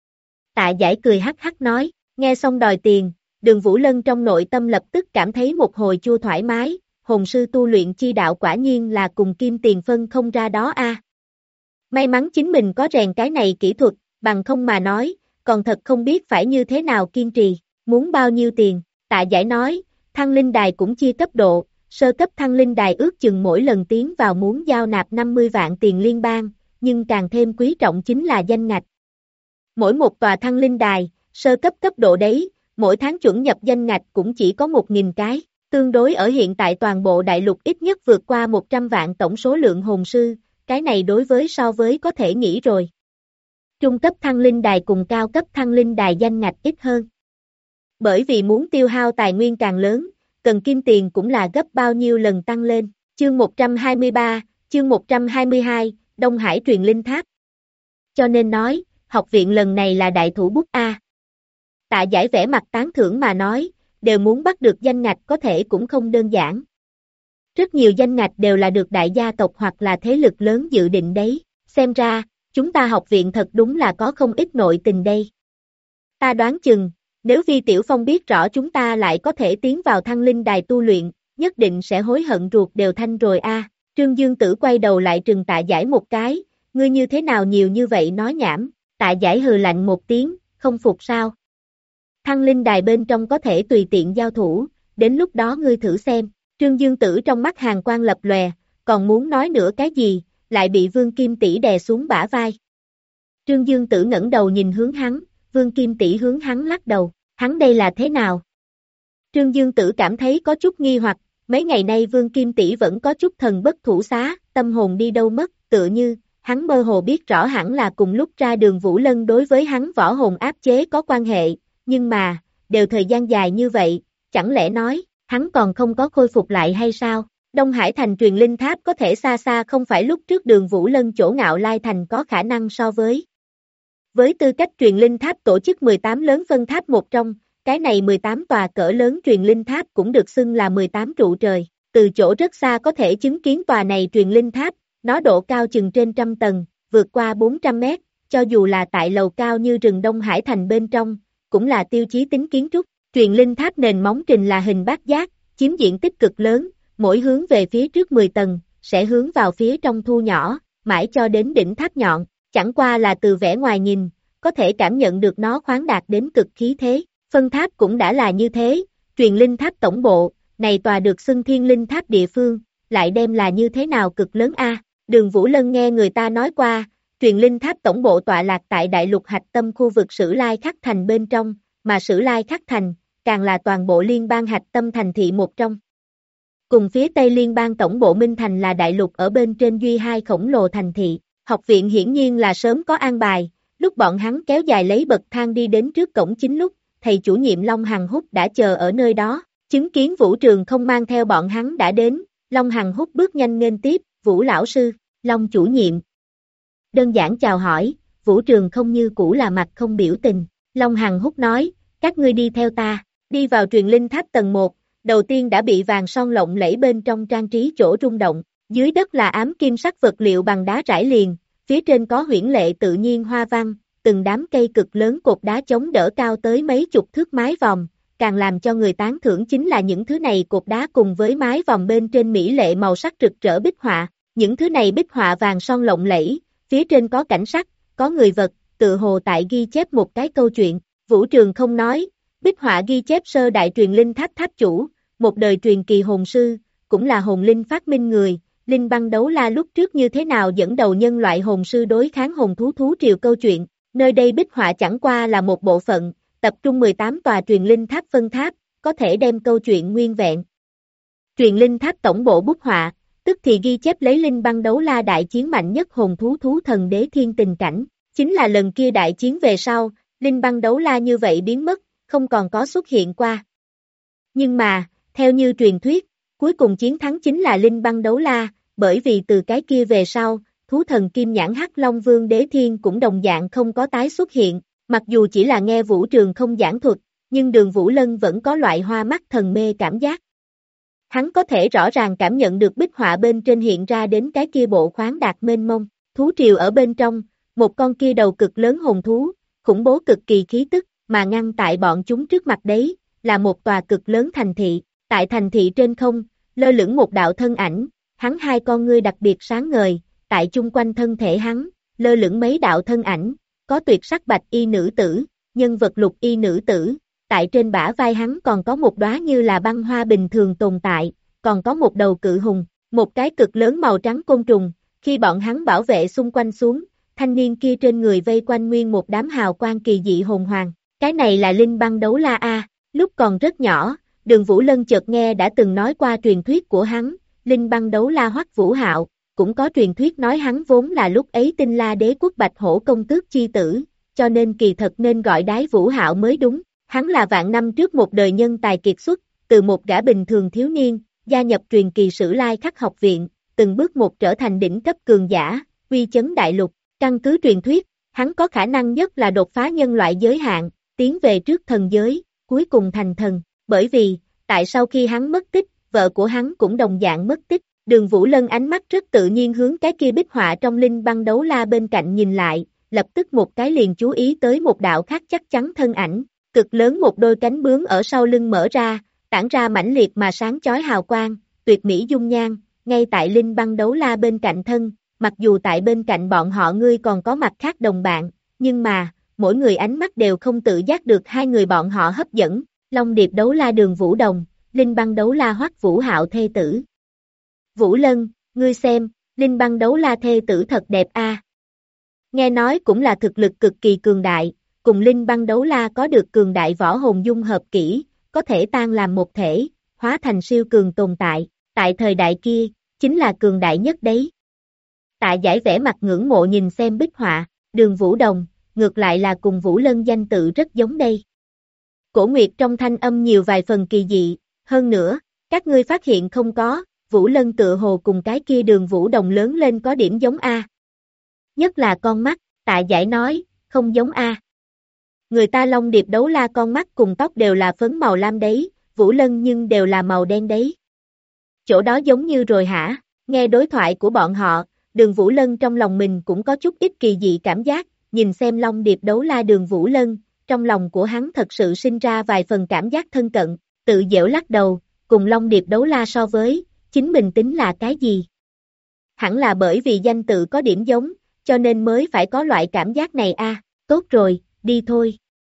Tạ Giải cười hắc hắc nói, nghe xong đòi tiền, Đường Vũ Lân trong nội tâm lập tức cảm thấy một hồi chua thoải mái, hồn sư tu luyện chi đạo quả nhiên là cùng kim tiền phân không ra đó a. May mắn chính mình có rèn cái này kỹ thuật, bằng không mà nói, còn thật không biết phải như thế nào kiên trì, muốn bao nhiêu tiền. Tạ Giải nói, thăng linh đài cũng chia cấp độ, sơ cấp thăng linh đài ước chừng mỗi lần tiến vào muốn giao nạp 50 vạn tiền liên bang, nhưng càng thêm quý trọng chính là danh ngạch. Mỗi một tòa thăng linh đài, sơ cấp cấp độ đấy, mỗi tháng chuẩn nhập danh ngạch cũng chỉ có 1.000 cái, tương đối ở hiện tại toàn bộ đại lục ít nhất vượt qua 100 vạn tổng số lượng hồn sư, cái này đối với so với có thể nghĩ rồi. Trung cấp thăng linh đài cùng cao cấp thăng linh đài danh ngạch ít hơn. Bởi vì muốn tiêu hao tài nguyên càng lớn, cần kim tiền cũng là gấp bao nhiêu lần tăng lên. Chương 123, chương 122, Đông Hải truyền linh tháp. Cho nên nói, học viện lần này là đại thủ bút A. Tạ Giải vẻ mặt tán thưởng mà nói, đều muốn bắt được danh ngạch có thể cũng không đơn giản. Rất nhiều danh ngạch đều là được đại gia tộc hoặc là thế lực lớn dự định đấy, xem ra, chúng ta học viện thật đúng là có không ít nội tình đây. Ta đoán chừng, nếu Vi Tiểu Phong biết rõ chúng ta lại có thể tiến vào thăng linh đài tu luyện, nhất định sẽ hối hận ruột đều thanh rồi a. Trương Dương Tử quay đầu lại trừng Tạ Giải một cái, ngươi như thế nào nhiều như vậy nói nhảm. Tạ Giải hừ lạnh một tiếng, không phục sao? Thăng linh đài bên trong có thể tùy tiện giao thủ, đến lúc đó ngươi thử xem. Trương Dương Tử trong mắt hàn quang lập lòe, còn muốn nói nữa cái gì, lại bị Vương Kim Tỷ đè xuống bả vai. Trương Dương Tử ngẩng đầu nhìn hướng hắn, Vương Kim Tỷ hướng hắn lắc đầu, hắn đây là thế nào? Trương Dương Tử cảm thấy có chút nghi hoặc, mấy ngày nay Vương Kim Tỷ vẫn có chút thần bất thủ xá, tâm hồn đi đâu mất, tựa như, hắn mơ hồ biết rõ hẳn là cùng lúc ra Đường Vũ Lân đối với hắn võ hồn áp chế có quan hệ, nhưng mà, đều thời gian dài như vậy, chẳng lẽ nói, hắn còn không có khôi phục lại hay sao? Đông Hải Thành truyền linh tháp có thể xa xa không phải lúc trước Đường Vũ Lân chỗ Ngạo Lai Thành có khả năng so với. Với tư cách truyền linh tháp tổ chức 18 lớn phân tháp một trong, cái này 18 tòa cỡ lớn truyền linh tháp cũng được xưng là 18 trụ trời, từ chỗ rất xa có thể chứng kiến tòa này truyền linh tháp, nó độ cao chừng trên trăm tầng, vượt qua 400 mét, cho dù là tại lầu cao như rừng Đông Hải Thành bên trong, cũng là tiêu chí tính kiến trúc. Truyền linh tháp nền móng trình là hình bát giác, chiếm diện tích cực lớn, mỗi hướng về phía trước 10 tầng, sẽ hướng vào phía trong thu nhỏ, mãi cho đến đỉnh tháp nhọn, chẳng qua là từ vẻ ngoài nhìn, có thể cảm nhận được nó khoáng đạt đến cực khí thế. Phân tháp cũng đã là như thế, truyền linh tháp tổng bộ, này tòa được xưng thiên linh tháp địa phương, lại đem là như thế nào cực lớn a. Đường Vũ Lân nghe người ta nói qua, truyền linh tháp tổng bộ tọa lạc tại đại lục hạch tâm khu vực Sử Lai Khắc Thành bên trong, mà Sử Lai Khắc Thành, càng là toàn bộ liên bang hạch tâm thành thị một trong. Cùng phía Tây liên bang tổng bộ Minh Thành là đại lục ở bên trên duy hai khổng lồ thành thị, học viện hiển nhiên là sớm có an bài, lúc bọn hắn kéo dài lấy bậc thang đi đến trước cổng chính lúc, thầy chủ nhiệm Long Hằng Húc đã chờ ở nơi đó, chứng kiến Vũ Trường không mang theo bọn hắn đã đến, Long Hằng Húc bước nhanh nghênh tiếp, Vũ lão sư, Long chủ nhiệm. Đơn giản chào hỏi, Vũ Trường không như cũ là mặt không biểu tình, Long Hằng Húc nói, các ngươi đi theo ta, đi vào truyền linh tháp tầng 1, đầu tiên đã bị vàng son lộng lẫy bên trong trang trí chỗ rung động, dưới đất là ám kim sắc vật liệu bằng đá rải liền, phía trên có huyễn lệ tự nhiên hoa văn, từng đám cây cực lớn cột đá chống đỡ cao tới mấy chục thước mái vòm, càng làm cho người tán thưởng chính là những thứ này cột đá cùng với mái vòm bên trên mỹ lệ màu sắc rực rỡ bích họa, những thứ này bích họa vàng son lộng lẫy, phía trên có cảnh sắc, có người vật, tự hồ tại ghi chép một cái câu chuyện, Vũ Trường không nói, bích họa ghi chép sơ đại truyền linh tháp tháp chủ, một đời truyền kỳ hồn sư, cũng là hồn linh phát minh người, Linh Băng Đấu La lúc trước như thế nào dẫn đầu nhân loại hồn sư đối kháng hồn thú triều câu chuyện, nơi đây bích họa chẳng qua là một bộ phận, tập trung 18 tòa truyền linh tháp phân tháp, có thể đem câu chuyện nguyên vẹn. Truyền linh tháp tổng bộ bút họa, tức thì ghi chép lấy Linh Băng Đấu La đại chiến mạnh nhất hồn thú thần đế thiên tình cảnh, chính là lần kia đại chiến về sau, Linh Băng Đấu La như vậy biến mất, không còn có xuất hiện qua. Nhưng mà, theo như truyền thuyết, cuối cùng chiến thắng chính là Linh Băng Đấu La, bởi vì từ cái kia về sau, thú thần Kim Nhãn Hắc Long Vương Đế Thiên cũng đồng dạng không có tái xuất hiện, mặc dù chỉ là nghe Vũ Trường không giảng thuật, nhưng Đường Vũ Lân vẫn có loại hoa mắt thần mê cảm giác. Hắn có thể rõ ràng cảm nhận được bích họa bên trên hiện ra đến cái kia bộ khoáng đạt mênh mông, thú triều ở bên trong, một con kia đầu cực lớn hồn thú, khủng bố cực kỳ khí tức, mà ngăn tại bọn chúng trước mặt đấy, là một tòa cực lớn thành thị, tại thành thị trên không, lơ lửng một đạo thân ảnh, hắn hai con ngươi đặc biệt sáng ngời, tại chung quanh thân thể hắn, lơ lửng mấy đạo thân ảnh, có tuyệt sắc bạch y nữ tử, nhân vật lục y nữ tử, tại trên bả vai hắn còn có một đóa như là băng hoa bình thường tồn tại, còn có một đầu cự hùng, một cái cực lớn màu trắng côn trùng, khi bọn hắn bảo vệ xung quanh xuống, thanh niên kia trên người vây quanh nguyên một đám hào quang kỳ dị hồn hoàng, cái này là Linh Băng Đấu La A, lúc còn rất nhỏ, Đường Vũ Lân chợt nghe đã từng nói qua truyền thuyết của hắn, Linh Băng Đấu La Hoắc Vũ Hạo, cũng có truyền thuyết nói hắn vốn là lúc ấy Tinh La Đế quốc Bạch Hổ công tước chi tử, cho nên kỳ thật nên gọi Đái Vũ Hạo mới đúng, hắn là vạn năm trước một đời nhân tài kiệt xuất, từ một gã bình thường thiếu niên, gia nhập truyền kỳ Sử Lai Khắc học viện, từng bước một trở thành đỉnh cấp cường giả, uy chấn đại lục, căn cứ truyền thuyết, hắn có khả năng nhất là đột phá nhân loại giới hạn, tiến về trước thần giới, cuối cùng thành thần, bởi vì, tại sau khi hắn mất tích, vợ của hắn cũng đồng dạng mất tích, Đường Vũ Lân ánh mắt rất tự nhiên hướng cái kia bích họa trong Linh Băng Đấu La bên cạnh nhìn lại, lập tức một cái liền chú ý tới một đạo khác chắc chắn thân ảnh, cực lớn một đôi cánh bướm ở sau lưng mở ra, tản ra mãnh liệt mà sáng chói hào quang, tuyệt mỹ dung nhan, ngay tại Linh Băng Đấu La bên cạnh thân, mặc dù tại bên cạnh bọn họ ngươi còn có mặt khác đồng bạn, nhưng mà, mỗi người ánh mắt đều không tự giác được hai người bọn họ hấp dẫn, Long Điệp đấu la Đường Vũ Đồng, Linh Băng đấu la Hoắc Vũ Hạo thê tử. Vũ Lân, ngươi xem, Linh Băng đấu la thê tử thật đẹp a. Nghe nói cũng là thực lực cực kỳ cường đại, cùng Linh Băng đấu la có được cường đại võ hồn dung hợp kỹ, có thể tan làm một thể, hóa thành siêu cường tồn tại, tại thời đại kia, chính là cường đại nhất đấy. Tạ Giải vẻ mặt ngưỡng mộ nhìn xem bích họa, Đường Vũ Đồng, ngược lại là cùng Vũ Lân danh tự rất giống đây. Cổ Nguyệt trong thanh âm nhiều vài phần kỳ dị, hơn nữa, các ngươi phát hiện không có, Vũ Lân tựa hồ cùng cái kia Đường Vũ Đồng lớn lên có điểm giống A. Nhất là con mắt, Tạ Giải nói, không giống A. Người ta Long Điệp đấu la con mắt cùng tóc đều là phấn màu lam đấy, Vũ Lân nhưng đều là màu đen đấy. Chỗ đó giống như rồi hả? Nghe đối thoại của bọn họ, Đường Vũ Lân trong lòng mình cũng có chút ít kỳ dị cảm giác, nhìn xem Long Điệp đấu la Đường Vũ Lân, trong lòng của hắn thật sự sinh ra vài phần cảm giác thân cận, tự giễu lắc đầu, cùng Long Điệp đấu la so với, chính mình tính là cái gì? Hẳn là bởi vì danh tự có điểm giống, cho nên mới phải có loại cảm giác này a. Tốt rồi, đi thôi.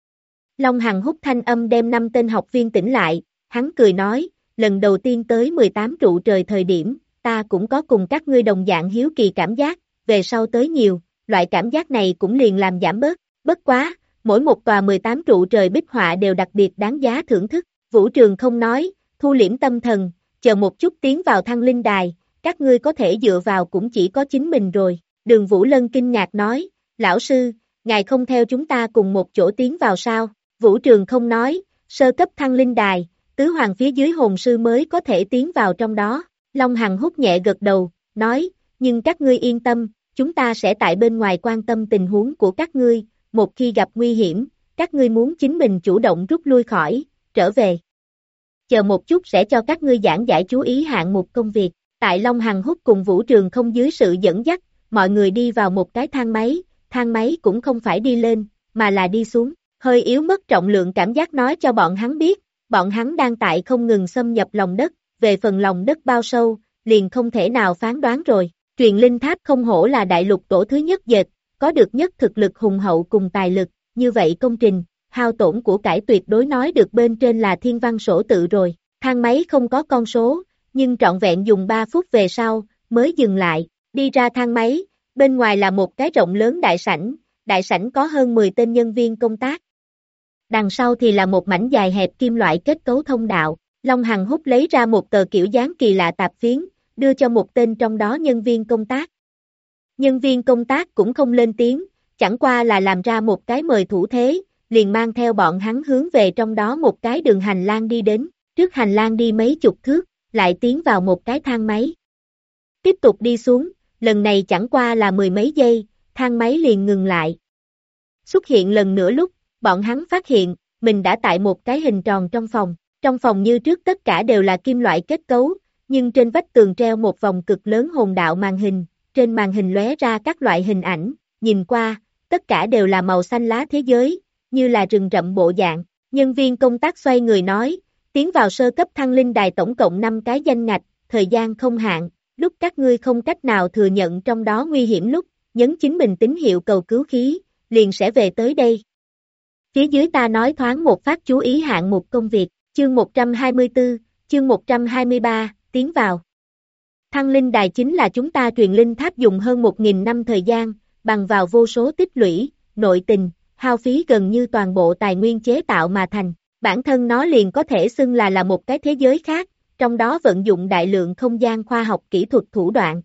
Long Hằng hút thanh âm đem 5 tên học viên tỉnh lại, hắn cười nói, lần đầu tiên tới 18 trụ trời thời điểm, ta cũng có cùng các ngươi đồng dạng hiếu kỳ cảm giác, về sau tới nhiều, loại cảm giác này cũng liền làm giảm bớt, bất quá, mỗi một tòa 18 trụ trời bích họa đều đặc biệt đáng giá thưởng thức, Vũ Trường không nói, thu liễm tâm thần, chờ một chút tiến vào Thăng Linh Đài, các ngươi có thể dựa vào cũng chỉ có chính mình rồi, Đường Vũ Lân kinh ngạc nói, lão sư, ngài không theo chúng ta cùng một chỗ tiến vào sao, Vũ Trường không nói, sơ cấp Thăng Linh Đài, tứ hoàng phía dưới hồn sư mới có thể tiến vào trong đó, Long Hằng hút nhẹ gật đầu, nói, nhưng các ngươi yên tâm, chúng ta sẽ tại bên ngoài quan tâm tình huống của các ngươi, một khi gặp nguy hiểm, các ngươi muốn chính mình chủ động rút lui khỏi, trở về. Chờ một chút sẽ cho các ngươi giảng giải chú ý hạng mục công việc, tại Long Hằng hút cùng Vũ Trường không dưới sự dẫn dắt, mọi người đi vào một cái thang máy cũng không phải đi lên, mà là đi xuống, hơi yếu mất trọng lượng cảm giác nói cho bọn hắn biết, bọn hắn đang tại không ngừng xâm nhập lòng đất, về phần lòng đất bao sâu, liền không thể nào phán đoán rồi. Truyền linh tháp không hổ là đại lục tổ thứ nhất dệt, có được nhất thực lực hùng hậu cùng tài lực, như vậy công trình, hao tổn của cải tuyệt đối nói được bên trên là thiên văn sổ tự rồi. Thang máy không có con số, nhưng trọn vẹn dùng 3 phút về sau, mới dừng lại, đi ra thang máy, bên ngoài là một cái rộng lớn đại sảnh có hơn 10 tên nhân viên công tác. Đằng sau thì là một mảnh dài hẹp kim loại kết cấu thông đạo, Long Hằng hút lấy ra một tờ kiểu dáng kỳ lạ tạp phiến, đưa cho một tên trong đó nhân viên công tác. Nhân viên công tác cũng không lên tiếng, chẳng qua là làm ra một cái mời thủ thế, liền mang theo bọn hắn hướng về trong đó một cái đường hành lang đi đến, trước hành lang đi mấy chục thước, lại tiến vào một cái thang máy. Tiếp tục đi xuống, lần này chẳng qua là 10 mấy giây, thang máy liền ngừng lại. Xuất hiện lần nữa lúc, bọn hắn phát hiện, mình đã tại một cái hình tròn trong phòng như trước tất cả đều là kim loại kết cấu, nhưng trên vách tường treo một vòng cực lớn hồn đạo màn hình, trên màn hình lóe ra các loại hình ảnh, nhìn qua, tất cả đều là màu xanh lá thế giới, như là rừng rậm bộ dạng. Nhân viên công tác xoay người nói, tiến vào sơ cấp Thăng Linh Đài tổng cộng 5 cái danh ngạch, thời gian không hạn, lúc các ngươi không cách nào thừa nhận trong đó nguy hiểm lúc, nhấn chính mình tín hiệu cầu cứu khí, liền sẽ về tới đây. Phía dưới ta nói thoáng một phát chú ý hạng mục công việc, chương 124, chương 123, tiến vào. Thăng Linh Đài chính là chúng ta truyền linh tháp dùng hơn 1.000 năm thời gian, bằng vào vô số tích lũy, nội tình, hao phí gần như toàn bộ tài nguyên chế tạo mà thành. Bản thân nó liền có thể xưng là một cái thế giới khác, trong đó vận dụng đại lượng không gian khoa học kỹ thuật thủ đoạn.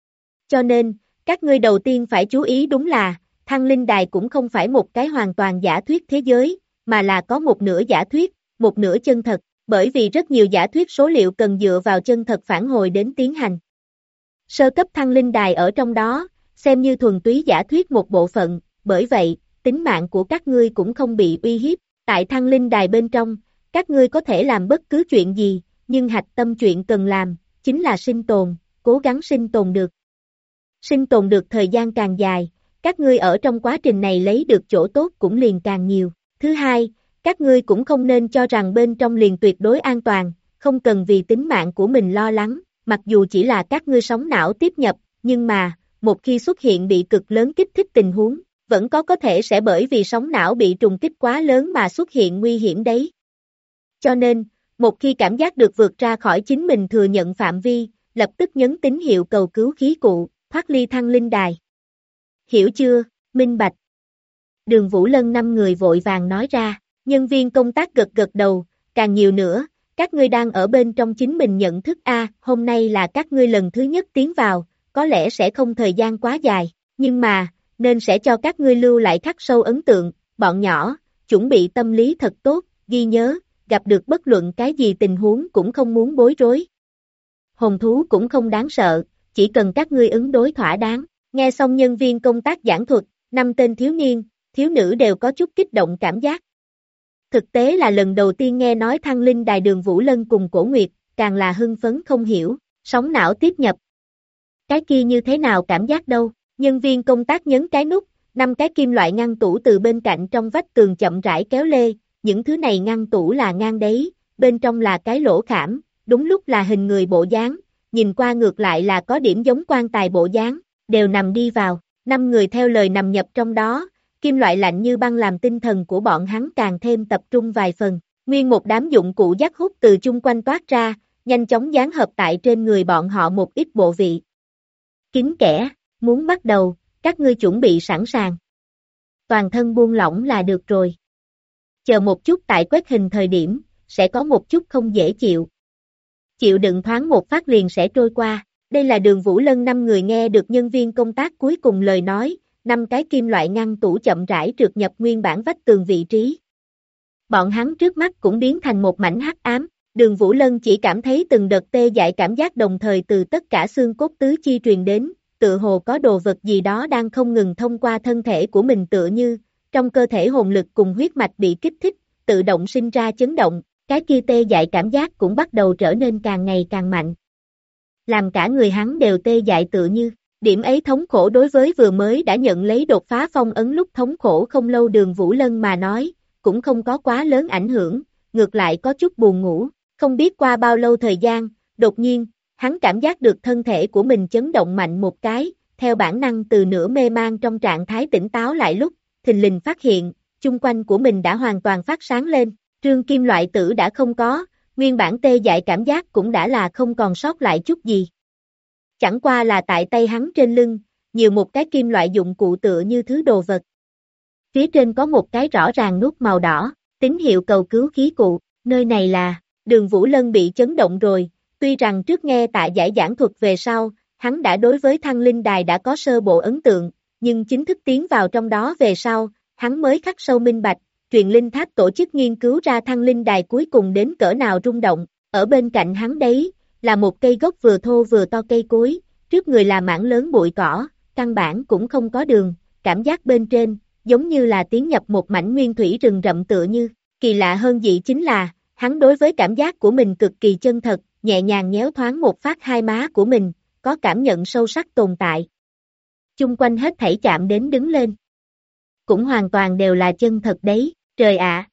Cho nên, các ngươi đầu tiên phải chú ý đúng là, Thăng Linh Đài cũng không phải một cái hoàn toàn giả thuyết thế giới, mà là có một nửa giả thuyết, một nửa chân thật, bởi vì rất nhiều giả thuyết số liệu cần dựa vào chân thật phản hồi đến tiến hành. Sơ cấp Thăng Linh Đài ở trong đó, xem như thuần túy giả thuyết một bộ phận, bởi vậy, tính mạng của các ngươi cũng không bị uy hiếp. Tại Thăng Linh Đài bên trong, các ngươi có thể làm bất cứ chuyện gì, nhưng hạch tâm chuyện cần làm, chính là sinh tồn, cố gắng sinh tồn được. Sinh tồn được thời gian càng dài, các ngươi ở trong quá trình này lấy được chỗ tốt cũng liền càng nhiều. Thứ hai, các ngươi cũng không nên cho rằng bên trong liền tuyệt đối an toàn, không cần vì tính mạng của mình lo lắng, mặc dù chỉ là các ngươi sóng não tiếp nhập, nhưng mà, một khi xuất hiện bị cực lớn kích thích tình huống, vẫn có thể sẽ bởi vì sóng não bị trùng kích quá lớn mà xuất hiện nguy hiểm đấy. Cho nên, một khi cảm giác được vượt ra khỏi chính mình thừa nhận phạm vi, lập tức nhấn tín hiệu cầu cứu khí cụ, thoát ly thăng linh đài. Hiểu chưa, minh bạch. Đường Vũ Lân 5 người vội vàng nói ra, nhân viên công tác gật gật đầu, càng nhiều nữa, các ngươi đang ở bên trong chính mình nhận thức hôm nay là các ngươi lần thứ nhất tiến vào, có lẽ sẽ không thời gian quá dài, nhưng mà, nên sẽ cho các ngươi lưu lại khắc sâu ấn tượng, bọn nhỏ, chuẩn bị tâm lý thật tốt, ghi nhớ, gặp được bất luận cái gì tình huống cũng không muốn bối rối. Hồn thú cũng không đáng sợ, chỉ cần các ngươi ứng đối thỏa đáng. Nghe xong nhân viên công tác giảng thuật, 5 tên thiếu niên, thiếu nữ đều có chút kích động cảm giác. Thực tế là lần đầu tiên nghe nói thăng linh đài Đường Vũ Lân cùng Cổ Nguyệt, càng là hưng phấn không hiểu, sóng não tiếp nhập. Cái kia như thế nào cảm giác đâu, nhân viên công tác nhấn cái nút, 5 cái kim loại ngăn tủ từ bên cạnh trong vách tường chậm rãi kéo lê, những thứ này ngăn tủ là ngang đấy, bên trong là cái lỗ khảm, đúng lúc là hình người bộ dáng, nhìn qua ngược lại là có điểm giống quan tài bộ dáng, đều nằm đi vào, 5 người theo lời nằm nhập trong đó, kim loại lạnh như băng làm tinh thần của bọn hắn càng thêm tập trung vài phần, nguyên một đám dụng cụ giác hút từ chung quanh toát ra, nhanh chóng dán hợp tại trên người bọn họ một ít bộ vị. Kín kẽ, muốn bắt đầu, các ngươi chuẩn bị sẵn sàng. Toàn thân buông lỏng là được rồi. Chờ một chút tại quét hình thời điểm, sẽ có một chút không dễ chịu. Chịu đựng thoáng một phát liền sẽ trôi qua. Đây là Đường Vũ Lân 5 người nghe được nhân viên công tác cuối cùng lời nói, 5 cái kim loại ngăn tủ chậm rãi trượt nhập nguyên bản vách tường vị trí. Bọn hắn trước mắt cũng biến thành một mảnh hắc ám, Đường Vũ Lân chỉ cảm thấy từng đợt tê dại cảm giác đồng thời từ tất cả xương cốt tứ chi truyền đến, tựa hồ có đồ vật gì đó đang không ngừng thông qua thân thể của mình tựa như, trong cơ thể hồn lực cùng huyết mạch bị kích thích, tự động sinh ra chấn động, cái kia tê dại cảm giác cũng bắt đầu trở nên càng ngày càng mạnh. Làm cả người hắn đều tê dại tựa như, điểm ấy thống khổ đối với vừa mới đã nhận lấy đột phá phong ấn lúc thống khổ không lâu Đường Vũ Lân mà nói, cũng không có quá lớn ảnh hưởng, ngược lại có chút buồn ngủ, không biết qua bao lâu thời gian, đột nhiên, hắn cảm giác được thân thể của mình chấn động mạnh một cái, theo bản năng từ nửa mê man trong trạng thái tỉnh táo lại lúc, thình lình phát hiện, chung quanh của mình đã hoàn toàn phát sáng lên, trương kim loại tử đã không có, nguyên bản tê dại cảm giác cũng đã là không còn sót lại chút gì. Chẳng qua là tại tay hắn trên lưng, nhiều một cái kim loại dụng cụ tựa như thứ đồ vật. Phía trên có một cái rõ ràng nút màu đỏ, tín hiệu cầu cứu khí cụ, nơi này là, Đường Vũ Lân bị chấn động rồi, tuy rằng trước nghe Tạ Giải giảng thuật về sau, hắn đã đối với thăng linh đài đã có sơ bộ ấn tượng, nhưng chính thức tiến vào trong đó về sau, hắn mới khắc sâu minh bạch, truyền linh tháp tổ chức nghiên cứu ra thăng linh đài cuối cùng đến cỡ nào rung động, ở bên cạnh hắn đấy, là một cây gốc vừa thô vừa to cây cối, trước người là mảng lớn bụi cỏ, căn bản cũng không có đường, cảm giác bên trên, giống như là tiến nhập một mảnh nguyên thủy rừng rậm tựa như, kỳ lạ hơn dị chính là, hắn đối với cảm giác của mình cực kỳ chân thật, nhẹ nhàng nhéo thoáng một phát hai má của mình, có cảm nhận sâu sắc tồn tại. Chung quanh hết thảy chạm đến đứng lên. Cũng hoàn toàn đều là chân thật đấy, trời ạ.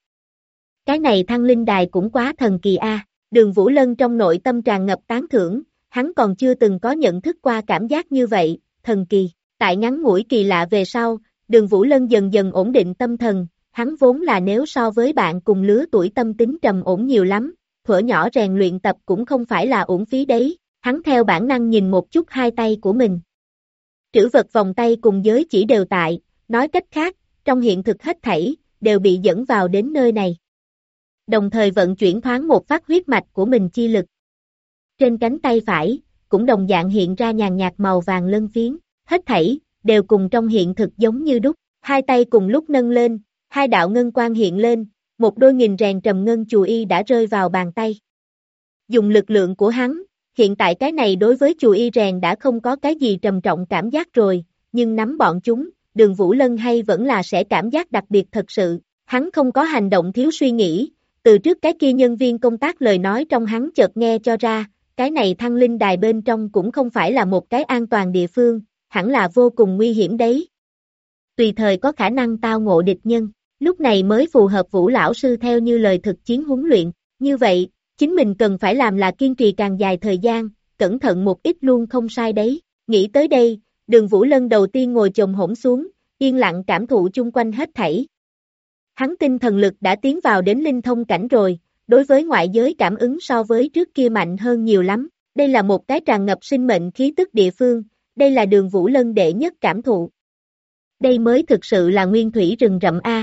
Cái này thăng linh đài cũng quá thần kỳ a. Đường Vũ Lân trong nội tâm tràn ngập tán thưởng, hắn còn chưa từng có nhận thức qua cảm giác như vậy, thần kỳ. Tại ngắn ngủi kỳ lạ về sau, Đường Vũ Lân dần dần ổn định tâm thần, hắn vốn là nếu so với bạn cùng lứa tuổi tâm tính trầm ổn nhiều lắm, thuở nhỏ rèn luyện tập cũng không phải là uổng phí đấy, hắn theo bản năng nhìn một chút hai tay của mình. Trữ vật vòng tay cùng giới chỉ đều tại, nói cách khác, trong hiện thực hết thảy, đều bị dẫn vào đến nơi này. Đồng thời vận chuyển thoáng một phát huyết mạch của mình chi lực. Trên cánh tay phải, cũng đồng dạng hiện ra nhàn nhạt màu vàng lân phiến, hết thảy, đều cùng trong hiện thực giống như đúc, hai tay cùng lúc nâng lên, hai đạo ngân quang hiện lên, một đôi nghìn rèn trầm ngân chù y đã rơi vào bàn tay. Dùng lực lượng của hắn, hiện tại cái này đối với chù y rèn đã không có cái gì trầm trọng cảm giác rồi, nhưng nắm bọn chúng, Đường Vũ Lân hay vẫn là sẽ cảm giác đặc biệt thật sự, hắn không có hành động thiếu suy nghĩ, từ trước cái kia nhân viên công tác lời nói trong hắn chợt nghe cho ra, cái này thăng linh đài bên trong cũng không phải là một cái an toàn địa phương, hẳn là vô cùng nguy hiểm đấy. Tùy thời có khả năng tao ngộ địch nhân, lúc này mới phù hợp Vũ lão sư theo như lời thực chiến huấn luyện, như vậy, chính mình cần phải làm là kiên trì càng dài thời gian, cẩn thận một ít luôn không sai đấy, nghĩ tới đây, Đường Vũ Lân đầu tiên ngồi chồm hổm xuống, yên lặng cảm thụ chung quanh hết thảy. Hắn tinh thần lực đã tiến vào đến linh thông cảnh rồi, đối với ngoại giới cảm ứng so với trước kia mạnh hơn nhiều lắm. Đây là một cái tràn ngập sinh mệnh khí tức địa phương, đây là Đường Vũ Lân đệ nhất cảm thụ. Đây mới thực sự là nguyên thủy rừng rậm A.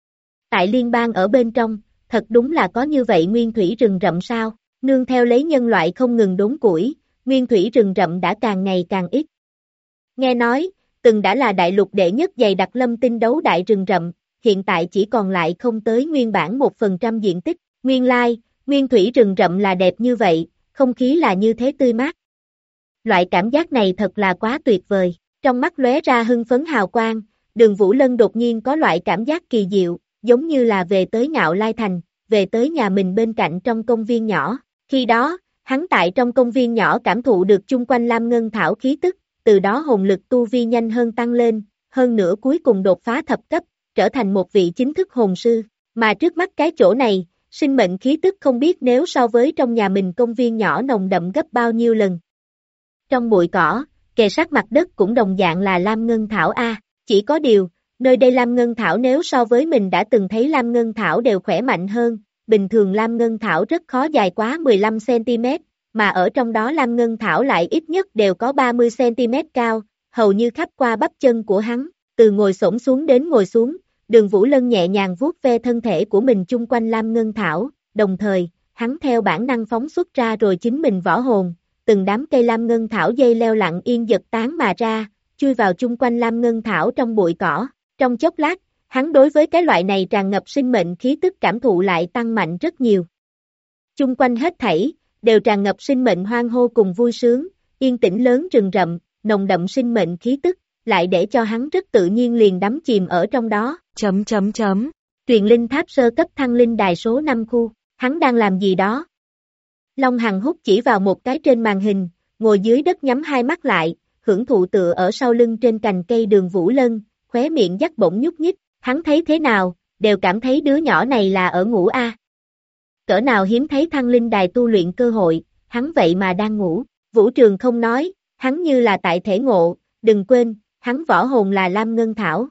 Tại liên bang ở bên trong, thật đúng là có như vậy nguyên thủy rừng rậm sao? Nương theo lấy nhân loại không ngừng đốn củi, nguyên thủy rừng rậm đã càng ngày càng ít. Nghe nói, từng đã là đại lục đệ nhất dày đặc lâm tinh đấu đại rừng rậm, hiện tại chỉ còn lại không tới nguyên bản 1% diện tích. Nguyên lai, nguyên thủy rừng rậm là đẹp như vậy, không khí là như thế tươi mát. Loại cảm giác này thật là quá tuyệt vời. Trong mắt lóe ra hưng phấn hào quang, Đường Vũ Lân đột nhiên có loại cảm giác kỳ diệu, giống như là về tới Ngạo Lai Thành, về tới nhà mình bên cạnh trong công viên nhỏ. Khi đó, hắn tại trong công viên nhỏ cảm thụ được chung quanh Lam Ngân Thảo khí tức, từ đó hồn lực tu vi nhanh hơn tăng lên, hơn nữa cuối cùng đột phá thập cấp, trở thành một vị chính thức hồn sư. Mà trước mắt cái chỗ này, sinh mệnh khí tức không biết nếu so với trong nhà mình công viên nhỏ nồng đậm gấp bao nhiêu lần. Trong bụi cỏ, kề sát mặt đất cũng đồng dạng là Lam Ngân Thảo A, chỉ có điều, nơi đây Lam Ngân Thảo nếu so với mình đã từng thấy Lam Ngân Thảo đều khỏe mạnh hơn, bình thường Lam Ngân Thảo rất khó dài quá 15cm, mà ở trong đó Lam Ngân Thảo lại ít nhất đều có 30cm cao, hầu như khắp qua bắp chân của hắn, từ ngồi xổm xuống đến ngồi xuống, Đường Vũ Lân nhẹ nhàng vuốt ve thân thể của mình chung quanh Lam Ngân Thảo, đồng thời, hắn theo bản năng phóng xuất ra rồi chính mình võ hồn, từng đám cây Lam Ngân Thảo dây leo lặng yên giật tán mà ra, chui vào chung quanh Lam Ngân Thảo trong bụi cỏ. Trong chốc lát, hắn đối với cái loại này tràn ngập sinh mệnh khí tức cảm thụ lại tăng mạnh rất nhiều. Chung quanh hết thảy, đều tràn ngập sinh mệnh hoan hô cùng vui sướng, yên tĩnh lớn rừng rậm, nồng đậm sinh mệnh khí tức, lại để cho hắn rất tự nhiên liền đắm chìm ở trong đó. Truyền linh tháp sơ cấp thăng linh đài số 5 khu, hắn đang làm gì đó? Long Hằng Húc chỉ vào một cái trên màn hình, ngồi dưới đất nhắm hai mắt lại, hưởng thụ tựa ở sau lưng trên cành cây Đường Vũ Lân, khóe miệng dắt bỗng nhúc nhích, hắn thấy thế nào, đều cảm thấy đứa nhỏ này là ở ngủ a. Cỡ nào hiếm thấy thăng linh đài tu luyện cơ hội, hắn vậy mà đang ngủ. Vũ Trường không nói, hắn như là tại thể ngộ, đừng quên, hắn võ hồn là Lam Ngân Thảo.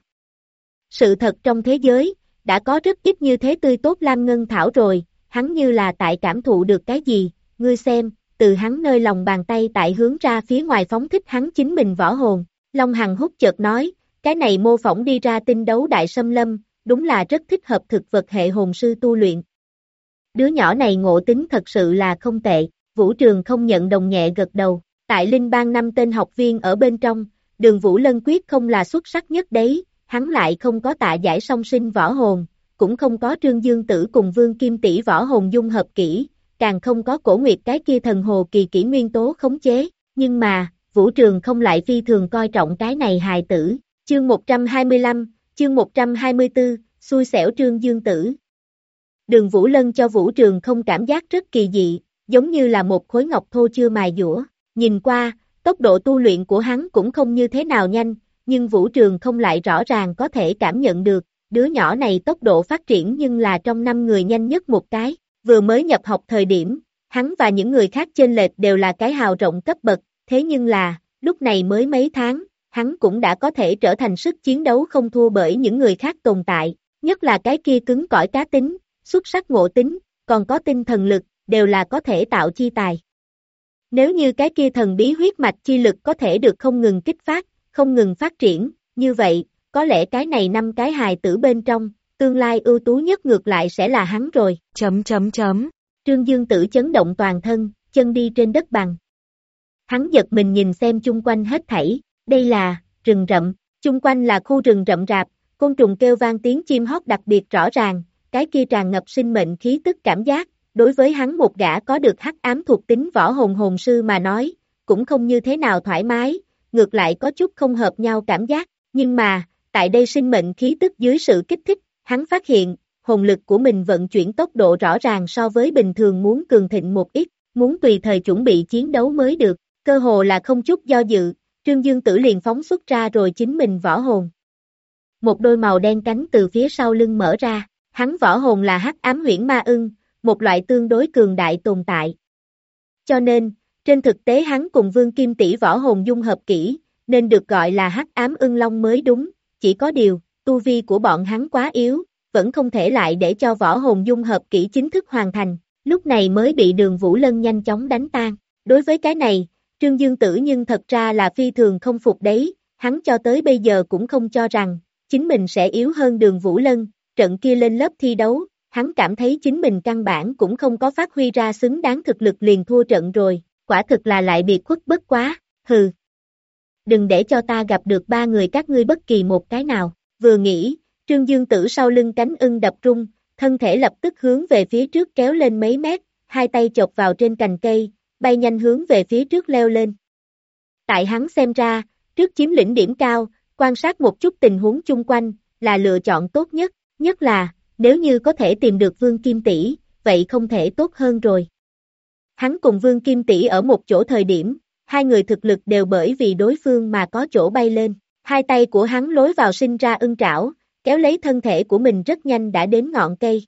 Sự thật trong thế giới, đã có rất ít như thế tươi tốt Lam Ngân Thảo rồi, hắn như là tại cảm thụ được cái gì, ngươi xem, từ hắn nơi lòng bàn tay tại hướng ra phía ngoài phóng thích hắn chính mình võ hồn. Long Hằng Húc chợt nói, cái này mô phỏng đi ra tinh đấu đại xâm lâm, đúng là rất thích hợp thực vật hệ hồn sư tu luyện. Đứa nhỏ này ngộ tính thật sự là không tệ, Vũ Trường không nhận đồng nhẹ gật đầu, tại Linh Bang 5 tên học viên ở bên trong, Đường Vũ Lân quyết không là xuất sắc nhất đấy, hắn lại không có Tạ Giải song sinh võ hồn, cũng không có Trương Dương Tử cùng Vương Kim Tỷ võ hồn dung hợp kỹ, càng không có Cổ Nguyệt cái kia thần hồ kỳ kỹ nguyên tố khống chế, nhưng mà, Vũ Trường không lại phi thường coi trọng cái này hài tử. Chương 125, chương 124, xui xẻo Trương Dương Tử. Đường Vũ Lân cho Vũ Trường không cảm giác rất kỳ dị, giống như là một khối ngọc thô chưa mài dũa. Nhìn qua, tốc độ tu luyện của hắn cũng không như thế nào nhanh, nhưng Vũ Trường không lại rõ ràng có thể cảm nhận được, đứa nhỏ này tốc độ phát triển nhưng là trong 5 người nhanh nhất một cái. Vừa mới nhập học thời điểm, hắn và những người khác chênh lệch đều là cái hào rộng cấp bậc, thế nhưng là, lúc này mới mấy tháng, hắn cũng đã có thể trở thành sức chiến đấu không thua bởi những người khác tồn tại, nhất là cái kia cứng cỏi cá tính, xuất sắc ngộ tính, còn có tinh thần lực, đều là có thể tạo chi tài. Nếu như cái kia thần bí huyết mạch chi lực có thể được không ngừng kích phát, không ngừng phát triển, như vậy, có lẽ cái này 5 cái hài tử bên trong, tương lai ưu tú nhất ngược lại sẽ là hắn rồi. Trương Dương Tử chấn động toàn thân, chân đi trên đất bằng. Hắn giật mình nhìn xem chung quanh hết thảy, đây là rừng rậm, chung quanh là khu rừng rậm rạp, côn trùng kêu vang tiếng chim hót đặc biệt rõ ràng, cái kia tràn ngập sinh mệnh khí tức cảm giác, đối với hắn một gã có được hắc ám thuộc tính võ hồn hồn sư mà nói, cũng không như thế nào thoải mái, ngược lại có chút không hợp nhau cảm giác, nhưng mà, tại đây sinh mệnh khí tức dưới sự kích thích, hắn phát hiện, hồn lực của mình vận chuyển tốc độ rõ ràng so với bình thường muốn cường thịnh một ít, muốn tùy thời chuẩn bị chiến đấu mới được, cơ hồ là không chút do dự, Trương Dương Tử liền phóng xuất ra rồi chính mình võ hồn. Một đôi màu đen cánh từ phía sau lưng mở ra, hắn võ hồn là hắc ám huyễn ma ưng, một loại tương đối cường đại tồn tại. Cho nên, trên thực tế hắn cùng Vương Kim Tỷ võ hồn dung hợp kỹ, nên được gọi là hắc ám ưng long mới đúng, chỉ có điều, tu vi của bọn hắn quá yếu, vẫn không thể lại để cho võ hồn dung hợp kỹ chính thức hoàn thành, lúc này mới bị Đường Vũ Lân nhanh chóng đánh tan. Đối với cái này, Trương Dương Tử nhưng thật ra là phi thường không phục đấy, hắn cho tới bây giờ cũng không cho rằng, chính mình sẽ yếu hơn Đường Vũ Lân, trận kia lên lớp thi đấu, hắn cảm thấy chính mình căn bản cũng không có phát huy ra xứng đáng thực lực liền thua trận rồi, quả thực là lại biệt khuất bất quá, hừ. Đừng để cho ta gặp được ba người các ngươi bất kỳ một cái nào, vừa nghĩ, Trương Dương Tử sau lưng cánh ưng đập rung, thân thể lập tức hướng về phía trước kéo lên mấy mét, hai tay chộp vào trên cành cây, bay nhanh hướng về phía trước leo lên. Tại hắn xem ra, trước chiếm lĩnh điểm cao, quan sát một chút tình huống chung quanh, là lựa chọn tốt nhất, nhất là, nếu như có thể tìm được Vương Kim Tỷ, vậy không thể tốt hơn rồi. Hắn cùng Vương Kim Tỷ ở một chỗ thời điểm, hai người thực lực đều bởi vì đối phương mà có chỗ bay lên, hai tay của hắn lối vào sinh ra ưng trảo, kéo lấy thân thể của mình rất nhanh đã đến ngọn cây.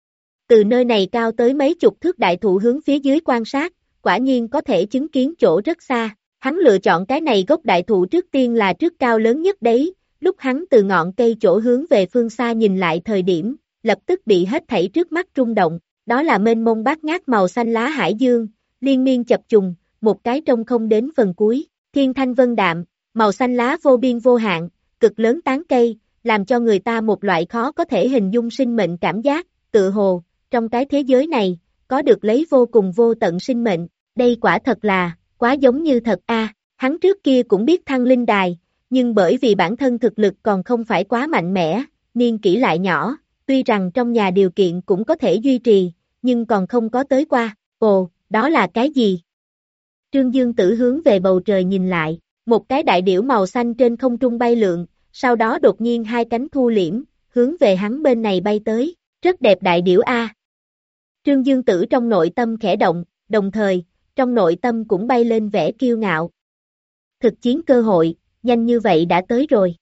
Từ nơi này cao tới mấy chục thước đại thụ hướng phía dưới quan sát, quả nhiên có thể chứng kiến chỗ rất xa. Hắn lựa chọn cái này gốc đại thụ trước tiên là trước cao lớn nhất đấy, lúc hắn từ ngọn cây chỗ hướng về phương xa nhìn lại thời điểm, lập tức bị hết thảy trước mắt rung động, đó là mênh mông bát ngát màu xanh lá hải dương, liên miên chập trùng, một cái trông không đến phần cuối, thiên thanh vân đạm, màu xanh lá vô biên vô hạn, cực lớn tán cây, làm cho người ta một loại khó có thể hình dung sinh mệnh cảm giác, tự hồ, trong cái thế giới này, có được lấy vô cùng vô tận sinh mệnh, đây quả thật là quá giống như thật a. Hắn trước kia cũng biết thăng linh đài, nhưng bởi vì bản thân thực lực còn không phải quá mạnh mẽ, niên kỷ lại nhỏ, tuy rằng trong nhà điều kiện cũng có thể duy trì, nhưng còn không có tới qua. Ồ, đó là cái gì? Trương Dương Tử hướng về bầu trời nhìn lại, một cái đại điểu màu xanh trên không trung bay lượn, sau đó đột nhiên hai cánh thu liễm, hướng về hắn bên này bay tới, rất đẹp đại điểu a. Trương Dương Tử trong nội tâm khẽ động, đồng thời, trong nội tâm cũng bay lên vẻ kiêu ngạo. Thực chiến cơ hội, nhanh như vậy đã tới rồi.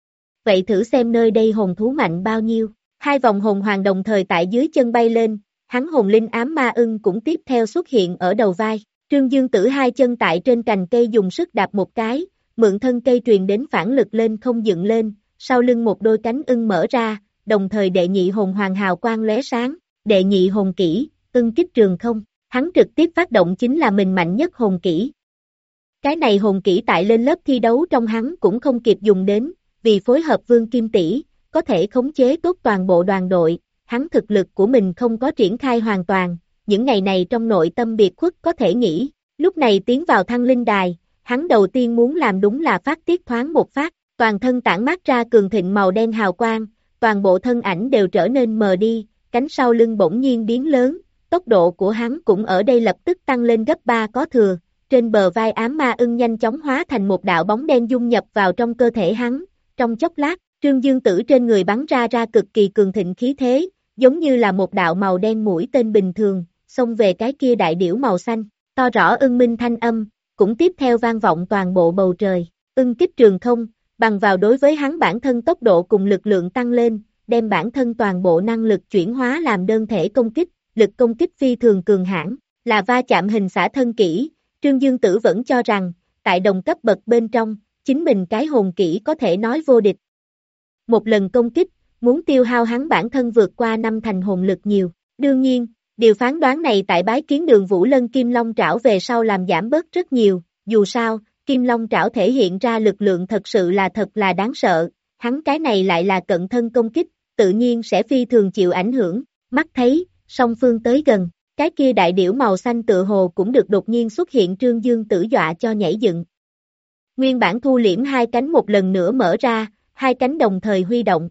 Vậy thử xem nơi đây hồn thú mạnh bao nhiêu. Hai vòng hồn hoàng đồng thời tại dưới chân bay lên, hắn hồn linh ám ma ưng cũng tiếp theo xuất hiện ở đầu vai. Trương Dương Tử hai chân tại trên cành cây dùng sức đạp một cái, mượn thân cây truyền đến phản lực lên không dựng lên, sau lưng một đôi cánh ưng mở ra, đồng thời đệ nhị hồn hoàng hào quang lóe sáng, đệ nhị hồn kỹ, ưng kích trường không. Hắn trực tiếp phát động chính là mình mạnh nhất hồn kỹ. Cái này hồn kỹ tại lên lớp thi đấu trong hắn cũng không kịp dùng đến, vì phối hợp Vương Kim Tỷ, có thể khống chế tốt toàn bộ đoàn đội, hắn thực lực của mình không có triển khai hoàn toàn, những ngày này trong nội tâm biệt khuất có thể nghĩ, lúc này tiến vào thăng linh đài, hắn đầu tiên muốn làm đúng là phát tiết thoáng một phát, toàn thân tản mát ra cường thịnh màu đen hào quang, toàn bộ thân ảnh đều trở nên mờ đi, cánh sau lưng bỗng nhiên biến lớn. Tốc độ của hắn cũng ở đây lập tức tăng lên gấp 3 có thừa, trên bờ vai ám ma ưng nhanh chóng hóa thành một đạo bóng đen dung nhập vào trong cơ thể hắn, trong chốc lát, Trương Dương Tử trên người bắn ra cực kỳ cường thịnh khí thế, giống như là một đạo màu đen mũi tên bình thường, xông về cái kia đại điểu màu xanh, to rõ ưng minh thanh âm, cũng tiếp theo vang vọng toàn bộ bầu trời, ưng kích trường không, bằng vào đối với hắn bản thân tốc độ cùng lực lượng tăng lên, đem bản thân toàn bộ năng lực chuyển hóa làm đơn thể công kích. Lực công kích phi thường cường hãn, là va chạm hình xả thân kỹ, Trương Dương Tử vẫn cho rằng, tại đồng cấp bậc bên trong, chính mình cái hồn kỹ có thể nói vô địch. Một lần công kích, muốn tiêu hao hắn bản thân vượt qua 5 thành hồn lực nhiều, đương nhiên, điều phán đoán này tại bái kiến Đường Vũ Lân Kim Long Trảo về sau làm giảm bớt rất nhiều, dù sao, Kim Long Trảo thể hiện ra lực lượng thật sự là thật là đáng sợ, hắn cái này lại là cận thân công kích, tự nhiên sẽ phi thường chịu ảnh hưởng, mắt thấy, song phương tới gần, cái kia đại điểu màu xanh tựa hồ cũng được đột nhiên xuất hiện Trương Dương Tử dọa cho nhảy dựng. Nguyên bản thu liễm hai cánh một lần nữa mở ra, hai cánh đồng thời huy động.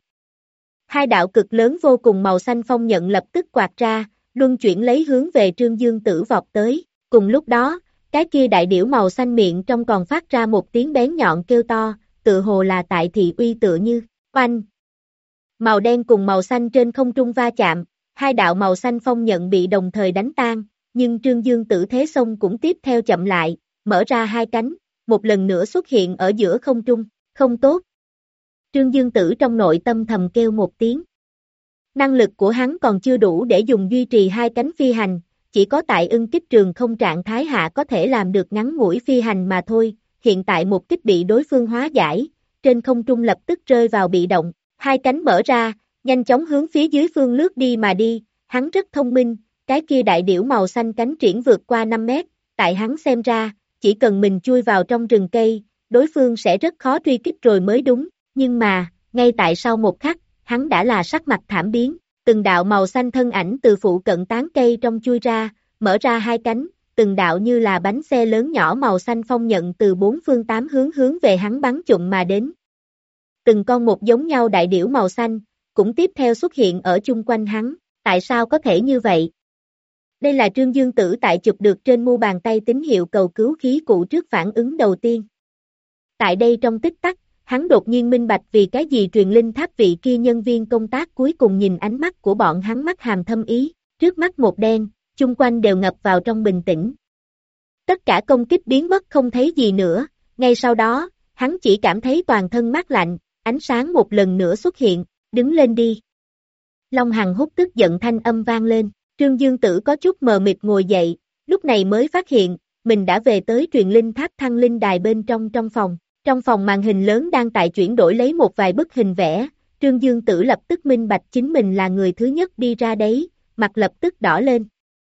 Hai đạo cực lớn vô cùng màu xanh phong nhận lập tức quạt ra, luân chuyển lấy hướng về Trương Dương Tử vọt tới. Cùng lúc đó, cái kia đại điểu màu xanh miệng trong còn phát ra một tiếng bén nhọn kêu to, tựa hồ là tại thị uy tựa như, oanh. Màu đen cùng màu xanh trên không trung va chạm. Hai đạo màu xanh phong nhận bị đồng thời đánh tan, nhưng Trương Dương Tử thế xông cũng tiếp theo chậm lại, mở ra hai cánh, một lần nữa xuất hiện ở giữa không trung, không tốt. Trương Dương Tử trong nội tâm thầm kêu một tiếng. Năng lực của hắn còn chưa đủ để dùng duy trì hai cánh phi hành, chỉ có tại ưng kích trường không trạng thái hạ có thể làm được ngắn ngủi phi hành mà thôi, hiện tại một kích bị đối phương hóa giải, trên không trung lập tức rơi vào bị động, hai cánh mở ra, nhanh chóng hướng phía dưới phương lướt đi mà đi, hắn rất thông minh, cái kia đại điểu màu xanh cánh triển vượt qua 5 mét, tại hắn xem ra, chỉ cần mình chui vào trong rừng cây, đối phương sẽ rất khó truy kích rồi mới đúng, nhưng mà, ngay tại sau một khắc, hắn đã là sắc mặt thảm biến, từng đạo màu xanh thân ảnh từ phụ cận tán cây trong chui ra, mở ra hai cánh, từng đạo như là bánh xe lớn nhỏ màu xanh phong nhận từ bốn phương tám hướng về hắn bắn trụm mà đến. Từng con một giống nhau đại điểu màu xanh, cũng tiếp theo xuất hiện ở chung quanh hắn, tại sao có thể như vậy? Đây là Trương Dương Tử tại chụp được trên mu bàn tay tín hiệu cầu cứu khí cụ trước phản ứng đầu tiên. Tại đây trong tích tắc, hắn đột nhiên minh bạch vì cái gì truyền linh tháp vị kia nhân viên công tác cuối cùng nhìn ánh mắt của bọn hắn mắt hàm thâm ý, trước mắt một đen, chung quanh đều ngập vào trong bình tĩnh. Tất cả công kích biến mất không thấy gì nữa, ngay sau đó, hắn chỉ cảm thấy toàn thân mát lạnh, ánh sáng một lần nữa xuất hiện, đứng lên đi. Long Hằng Húc tức giận thanh âm vang lên, Trương Dương Tử có chút mờ mịt ngồi dậy, lúc này mới phát hiện, mình đã về tới truyền linh tháp thăng linh đài bên trong phòng. Trong phòng màn hình lớn đang tại chuyển đổi lấy một vài bức hình vẽ, Trương Dương Tử lập tức minh bạch chính mình là người thứ nhất đi ra đấy, mặt lập tức đỏ lên.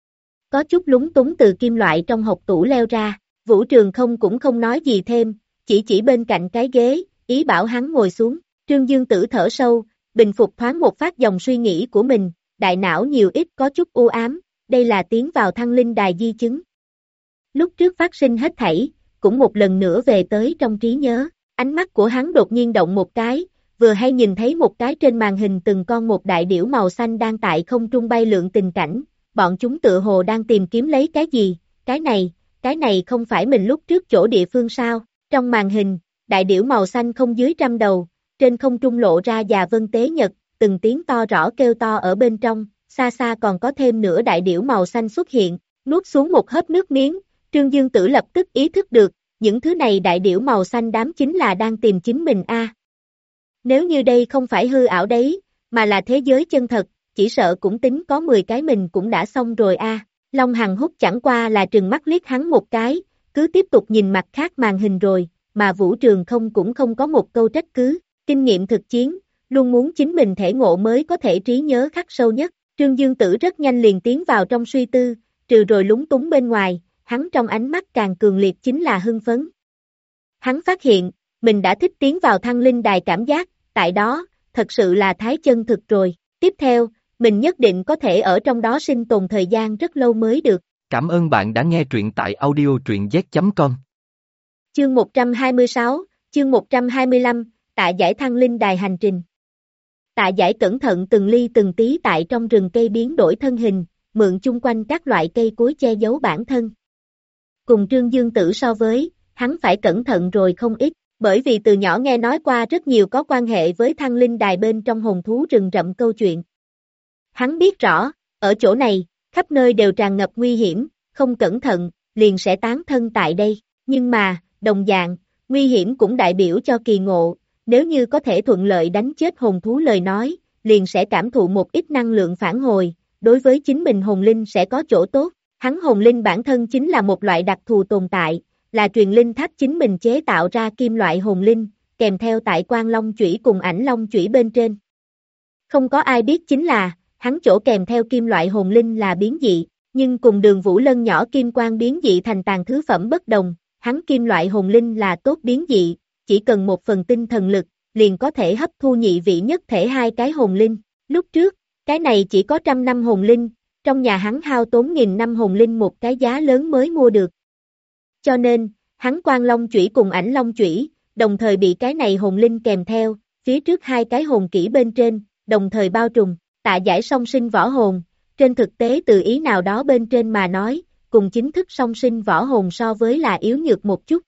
Có chút lúng túng từ kim loại trong hộc tủ leo ra, Vũ Trường Không cũng không nói gì thêm, chỉ bên cạnh cái ghế, ý bảo hắn ngồi xuống, Trương Dương Tử thở sâu, bình phục thoáng một phát dòng suy nghĩ của mình, đại não nhiều ít có chút u ám, đây là tiến vào thăng linh đài di chứng. Lúc trước phát sinh hết thảy, cũng một lần nữa về tới trong trí nhớ, ánh mắt của hắn đột nhiên động một cái, vừa hay nhìn thấy một cái trên màn hình từng con một đại điểu màu xanh đang tại không trung bay lượn tình cảnh, bọn chúng tựa hồ đang tìm kiếm lấy cái gì, cái này không phải mình lúc trước chỗ địa phương sao, trong màn hình, đại điểu màu xanh không dưới 100 đầu, trên không trung lộ ra già vân tế nhật, từng tiếng to rõ kêu to ở bên trong, xa xa còn có thêm nửa đại điểu màu xanh xuất hiện, nuốt xuống một hớp nước miếng, Trương Dương Tử lập tức ý thức được, những thứ này đại điểu màu xanh đám chính là đang tìm chính mình a. Nếu như đây không phải hư ảo đấy, mà là thế giới chân thật, chỉ sợ cũng tính có 10 cái mình cũng đã xong rồi a. Long Hằng Húc chẳng qua là trừng mắt liếc hắn một cái, cứ tiếp tục nhìn mặt khác màn hình rồi, mà Vũ Trường Không cũng không có một câu trách cứ, kinh nghiệm thực chiến, luôn muốn chính mình thể ngộ mới có thể trí nhớ khắc sâu nhất. Trương Dương Tử rất nhanh liền tiến vào trong suy tư, trừ rồi lúng túng bên ngoài, hắn trong ánh mắt càng cường liệt chính là hưng phấn. Hắn phát hiện, mình đã thích tiến vào thăng linh đài cảm giác, tại đó, thật sự là thái chân thực rồi. Tiếp theo, mình nhất định có thể ở trong đó sinh tồn thời gian rất lâu mới được. Cảm ơn bạn đã nghe truyện tại audio truyện z.com. Chương 126, chương 125, Tạ Giải thăng linh đài hành trình. Tạ Giải cẩn thận từng ly từng tí tại trong rừng cây biến đổi thân hình, mượn chung quanh các loại cây cối che giấu bản thân. Cùng Trương Dương Tử so với, hắn phải cẩn thận rồi không ít, bởi vì từ nhỏ nghe nói qua rất nhiều có quan hệ với thăng linh đài bên trong hồn thú rừng rậm câu chuyện. Hắn biết rõ, ở chỗ này, khắp nơi đều tràn ngập nguy hiểm, không cẩn thận, liền sẽ tán thân tại đây, nhưng mà, đồng dạng, nguy hiểm cũng đại biểu cho kỳ ngộ, nếu như có thể thuận lợi đánh chết hồn thú lời nói, liền sẽ cảm thụ một ít năng lượng phản hồi, đối với chính mình hồn linh sẽ có chỗ tốt. Hắn hồn linh bản thân chính là một loại đặc thù tồn tại, là truyền linh tháp chính mình chế tạo ra kim loại hồn linh, kèm theo tại quan long chủy cùng ảnh long chủy bên trên. Không có ai biết chính là, hắn chỗ kèm theo kim loại hồn linh là biến dị, nhưng cùng Đường Vũ Lân nhỏ kim quang biến dị thành tàn thứ phẩm bất đồng, hắn kim loại hồn linh là tốt biến dị, chỉ cần một phần tinh thần lực, liền có thể hấp thu nhị vị nhất thể hai cái hồn linh. Lúc trước, cái này chỉ có 100 năm hồn linh, trong nhà hắn hao tốn 1000 năm hồn linh một cái giá lớn mới mua được. Cho nên, hắn quan long chủy cùng ảnh long chủy, đồng thời bị cái này hồn linh kèm theo, phía trước hai cái hồn kỹ bên trên, đồng thời bao trùm, Tạ Giải song sinh võ hồn, trên thực tế từ ý nào đó bên trên mà nói, cùng chính thức song sinh võ hồn so với là yếu nhược một chút.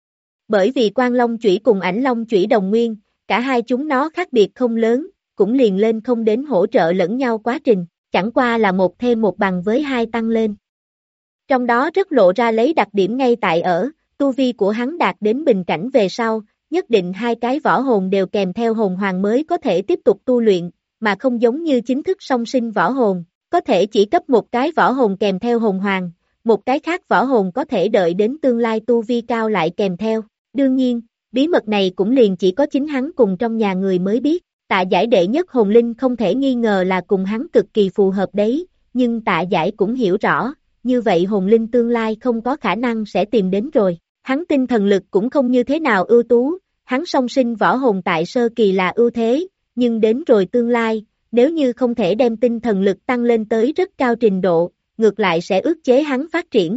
Bởi vì quan long chủy cùng ảnh long chủy đồng nguyên, cả hai chúng nó khác biệt không lớn, cũng liền lên không đến hỗ trợ lẫn nhau quá trình, chẳng qua là một thêm một bằng với hai tăng lên. Trong đó rất lộ ra lấy đặc điểm ngay tại ở, tu vi của hắn đạt đến bình cảnh về sau, nhất định hai cái võ hồn đều kèm theo hồn hoàng mới có thể tiếp tục tu luyện, mà không giống như chính thức song sinh võ hồn, có thể chỉ cấp một cái võ hồn kèm theo hồn hoàng, một cái khác võ hồn có thể đợi đến tương lai tu vi cao lại kèm theo. Đương nhiên, bí mật này cũng liền chỉ có chính hắn cùng trong nhà người mới biết. Tạ Giải đệ nhất hồn linh không thể nghi ngờ là cùng hắn cực kỳ phù hợp đấy, nhưng Tạ Giải cũng hiểu rõ, như vậy hồn linh tương lai không có khả năng sẽ tìm đến rồi. Hắn tinh thần lực cũng không như thế nào ưu tú, hắn song sinh võ hồn tại sơ kỳ là ưu thế, nhưng đến rồi tương lai, nếu như không thể đem tinh thần lực tăng lên tới rất cao trình độ, ngược lại sẽ ức chế hắn phát triển.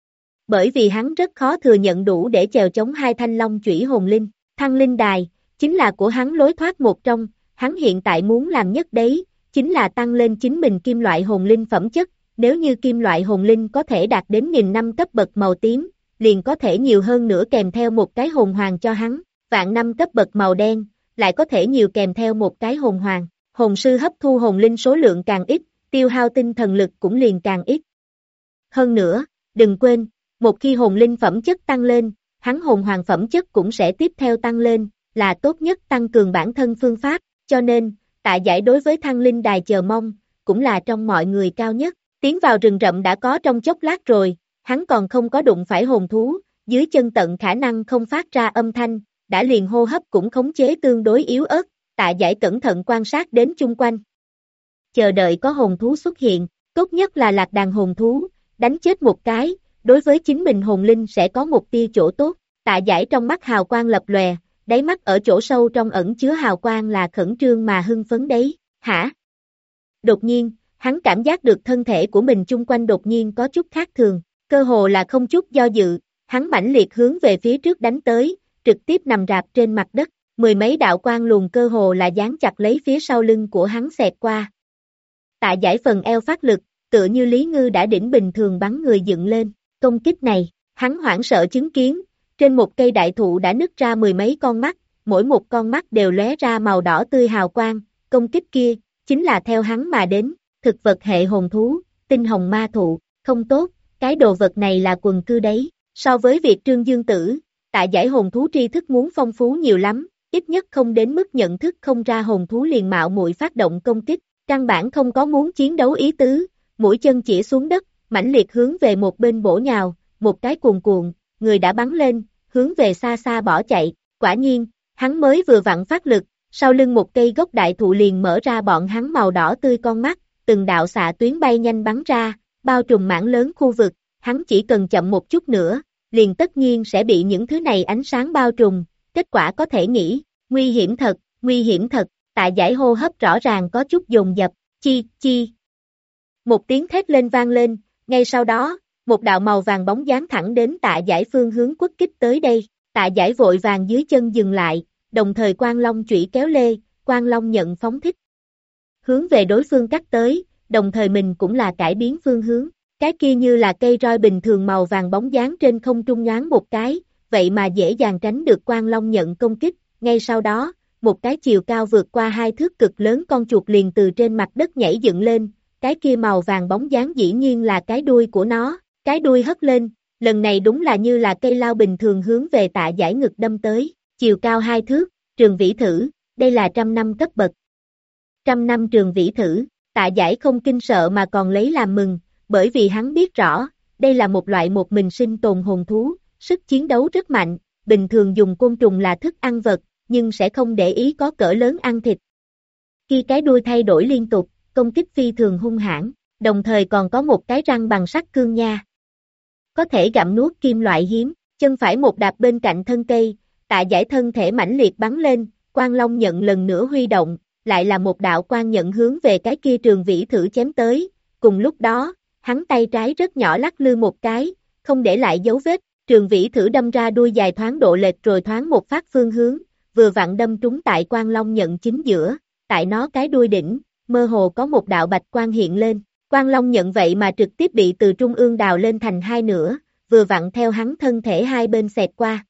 Bởi vì hắn rất khó thừa nhận đủ để chèo chống hai thanh long chủy hồn linh, thăng linh đài, chính là của hắn lối thoát một trong, hắn hiện tại muốn làm nhất đấy, chính là tăng lên chính mình kim loại hồn linh phẩm chất, nếu như kim loại hồn linh có thể đạt đến 1000 năm cấp bậc màu tím, liền có thể nhiều hơn nữa kèm theo một cái hồn hoàng cho hắn, vạn năm cấp bậc màu đen, lại có thể nhiều kèm theo một cái hồn hoàng, hồn sư hấp thu hồn linh số lượng càng ít, tiêu hao tinh thần lực cũng liền càng ít. Hơn nữa, đừng quên, một khi hồn linh phẩm chất tăng lên, hắn hồn hoàng phẩm chất cũng sẽ tiếp theo tăng lên, là tốt nhất tăng cường bản thân phương pháp, cho nên, Tạ Giải đối với thăng linh đài chờ mong, cũng là trong mọi người cao nhất. Tiến vào rừng rậm đã có trong chốc lát rồi, hắn còn không có đụng phải hồn thú, dưới chân tận khả năng không phát ra âm thanh, đã liền hô hấp cũng khống chế tương đối yếu ớt, Tạ Giải cẩn thận quan sát đến chung quanh. Chờ đợi có hồn thú xuất hiện, tốt nhất là lạc đàn hồn thú, đánh chết một cái, đối với chính mình hồn linh sẽ có một tia chỗ tốt. Tạ Giải trong mắt hào quang lập lòe, đáy mắt ở chỗ sâu trong ẩn chứa hào quang là khẩn trương mà hưng phấn đấy. Hả? Đột nhiên, hắn cảm giác được thân thể của mình chung quanh đột nhiên có chút khác thường, cơ hồ là không chút do dự, hắn mãnh liệt hướng về phía trước đánh tới, trực tiếp nằm rạp trên mặt đất, mười mấy đạo quang luồng cơ hồ là dán chặt lấy phía sau lưng của hắn xẹt qua. Tạ Giải phần eo phát lực, tựa như Lý Ngư đã đỉnh bình thường bắn người dựng lên, công kích này, hắn hoảng sợ chứng kiến, trên một cây đại thụ đã nứt ra mười mấy con mắt, mỗi một con mắt đều lóe ra màu đỏ tươi hào quang, công kích kia, chính là theo hắn mà đến, thực vật hệ hồn thú, tinh hồng ma thụ, không tốt, cái đồ vật này là quần cư đấy, so với việc Trương Dương Tử, Tạ Giải hồn thú tri thức muốn phong phú nhiều lắm, ít nhất không đến mức nhận thức không ra hồn thú liền mạo muội phát động công kích, căn bản không có muốn chiến đấu ý tứ, mũi chân chỉ xuống đất, mãnh liệt hướng về một bên bổ nhào, một cái cuồn cuộn, người đã bắn lên, hướng về xa xa bỏ chạy, quả nhiên, hắn mới vừa vặn phát lực, sau lưng một cây gốc đại thụ liền mở ra bọn hắn màu đỏ tươi con mắt, từng đạo xạ tuyến bay nhanh bắn ra, bao trùm mảng lớn khu vực, hắn chỉ cần chậm một chút nữa, liền tất nhiên sẽ bị những thứ này ánh sáng bao trùm, kết quả có thể nghĩ, nguy hiểm thật, Tạ Giải hô hấp rõ ràng có chút dồn dập, chi. Một tiếng thét lên vang lên, ngay sau đó, một đạo màu vàng bóng dáng thẳng đến Tạ Giải phương hướng quất kích tới đây, Tạ Giải vội vàng dưới chân dừng lại, đồng thời Quang Long chủy kéo lê, Quang Long nhận phóng thích. Hướng về đối phương cắt tới, đồng thời mình cũng là cải biến phương hướng, cái kia như là cây roi bình thường màu vàng bóng dáng trên không trung nhoáng một cái, vậy mà dễ dàng tránh được Quang Long nhận công kích, ngay sau đó, một cái chiều cao vượt qua 2 thước cực lớn con chuột liền từ trên mặt đất nhảy dựng lên, cái kia màu vàng bóng dáng dĩ nhiên là cái đuôi của nó, cái đuôi hất lên, lần này đúng là như là cây lao bình thường hướng về Tạ Giải ngực đâm tới, chiều cao 2 thước, trường vĩ thử, đây là 100 năm cấp bậc. 100 năm trường vĩ thử, Tạ Giải không kinh sợ mà còn lấy làm mừng, bởi vì hắn biết rõ, đây là một loại một mình sinh tồn hồn thú, sức chiến đấu rất mạnh, bình thường dùng côn trùng là thức ăn vật, nhưng sẽ không để ý có cỡ lớn ăn thịt. Khi cái đuôi thay đổi liên tục, công kích phi thường hung hãn, đồng thời còn có một cái răng bằng sắt cương nha. Có thể gặm nuốt kim loại hiếm, chân phải một đạp bên cạnh thân cây, Tạ Giải thân thể mãnh liệt bắn lên, Quang Long nhận lần nữa huy động, lại là một đạo quang nhận hướng về cái kia trường vĩ thử chém tới, cùng lúc đó, hắn tay trái rất nhỏ lắc lư một cái, không để lại dấu vết, trường vĩ thử đâm ra đuôi dài thoáng độ lệch rồi thoáng một phát phương hướng, vừa vặn đâm trúng tại Quang Long nhận chính giữa, tại nó cái đuôi đỉnh, mơ hồ có một đạo bạch quang hiện lên, Quang Long nhận vậy mà trực tiếp bị từ trung ương đào lên thành hai nửa, vừa vặn theo hắn thân thể hai bên xẹt qua.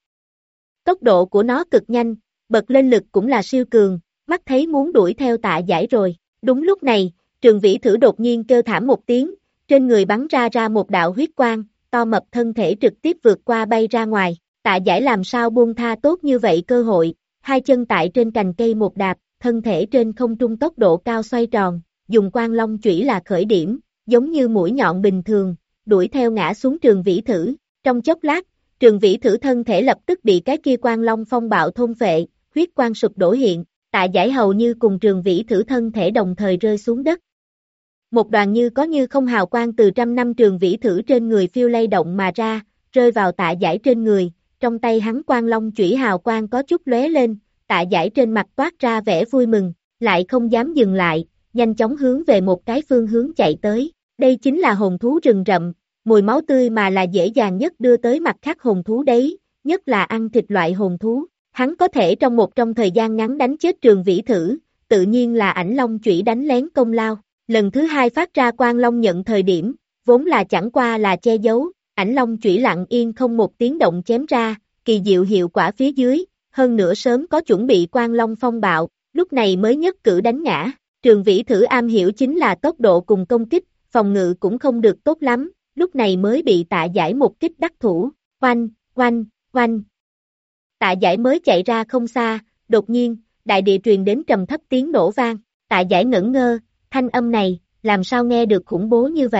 Tốc độ của nó cực nhanh, bật lên lực cũng là siêu cường, mắt thấy muốn đuổi theo Tạ Giải rồi. Đúng lúc này, trường vĩ thử đột nhiên kêu thảm một tiếng, trên người bắn ra một đạo huyết quang, to mập thân thể trực tiếp vượt qua bay ra ngoài. Tạ Giải làm sao buông tha tốt như vậy cơ hội, hai chân tại trên cành cây một đạp, thân thể trên không trung tốc độ cao xoay tròn, dùng Quang Long chủy là khởi điểm, giống như mũi nhọn bình thường, đuổi theo ngã xuống trường vĩ thử. Trong chốc lát, Trường Vĩ Thử thân thể lập tức bị cái kia Quang Long phong bạo thôn phệ, huyết quang sụp đổ hiện, Tạ Giải hầu như cùng Trường Vĩ Thử thân thể đồng thời rơi xuống đất. Một đoàn như có như không hào quang từ trăm năm Trường Vĩ Thử trên người phiêu lay động mà ra, rơi vào Tạ Giải trên người, trong tay hắn Quang Long chủy hào quang có chút lóe lên, Tạ Giải trên mặt toát ra vẻ vui mừng, lại không dám dừng lại, nhanh chóng hướng về một cái phương hướng chạy tới. Đây chính là hồn thú rừng rậm, mùi máu tươi mà là dễ dàng nhất đưa tới mặt khác hồn thú đấy, nhất là ăn thịt loại hồn thú. Hắn có thể trong thời gian ngắn đánh chết Trường Vĩ Thử, tự nhiên là Ảnh Long chủy đánh lén công lao. Lần thứ hai phát ra Quang Long nhận thời điểm, vốn là chẳng qua là che giấu, Ảnh Long chủy lặng yên không một tiếng động chém ra, kỳ diệu hiệu quả phía dưới, hơn nữa sớm có chuẩn bị Quang Long phong bạo, lúc này mới nhất cử đánh ngã. Trường Vĩ Thử am hiểu chính là tốc độ cùng công kích, phòng ngự cũng không được tốt lắm, lúc này mới bị Tạ Giải một kích đắc thủ, oanh, oanh, oanh. Tạ Giải mới chạy ra không xa, đột nhiên, đại địa truyền đến trầm thấp tiếng nổ vang, Tạ Giải ngẩn ngơ, thanh âm này, làm sao nghe được khủng bố như vậy, ...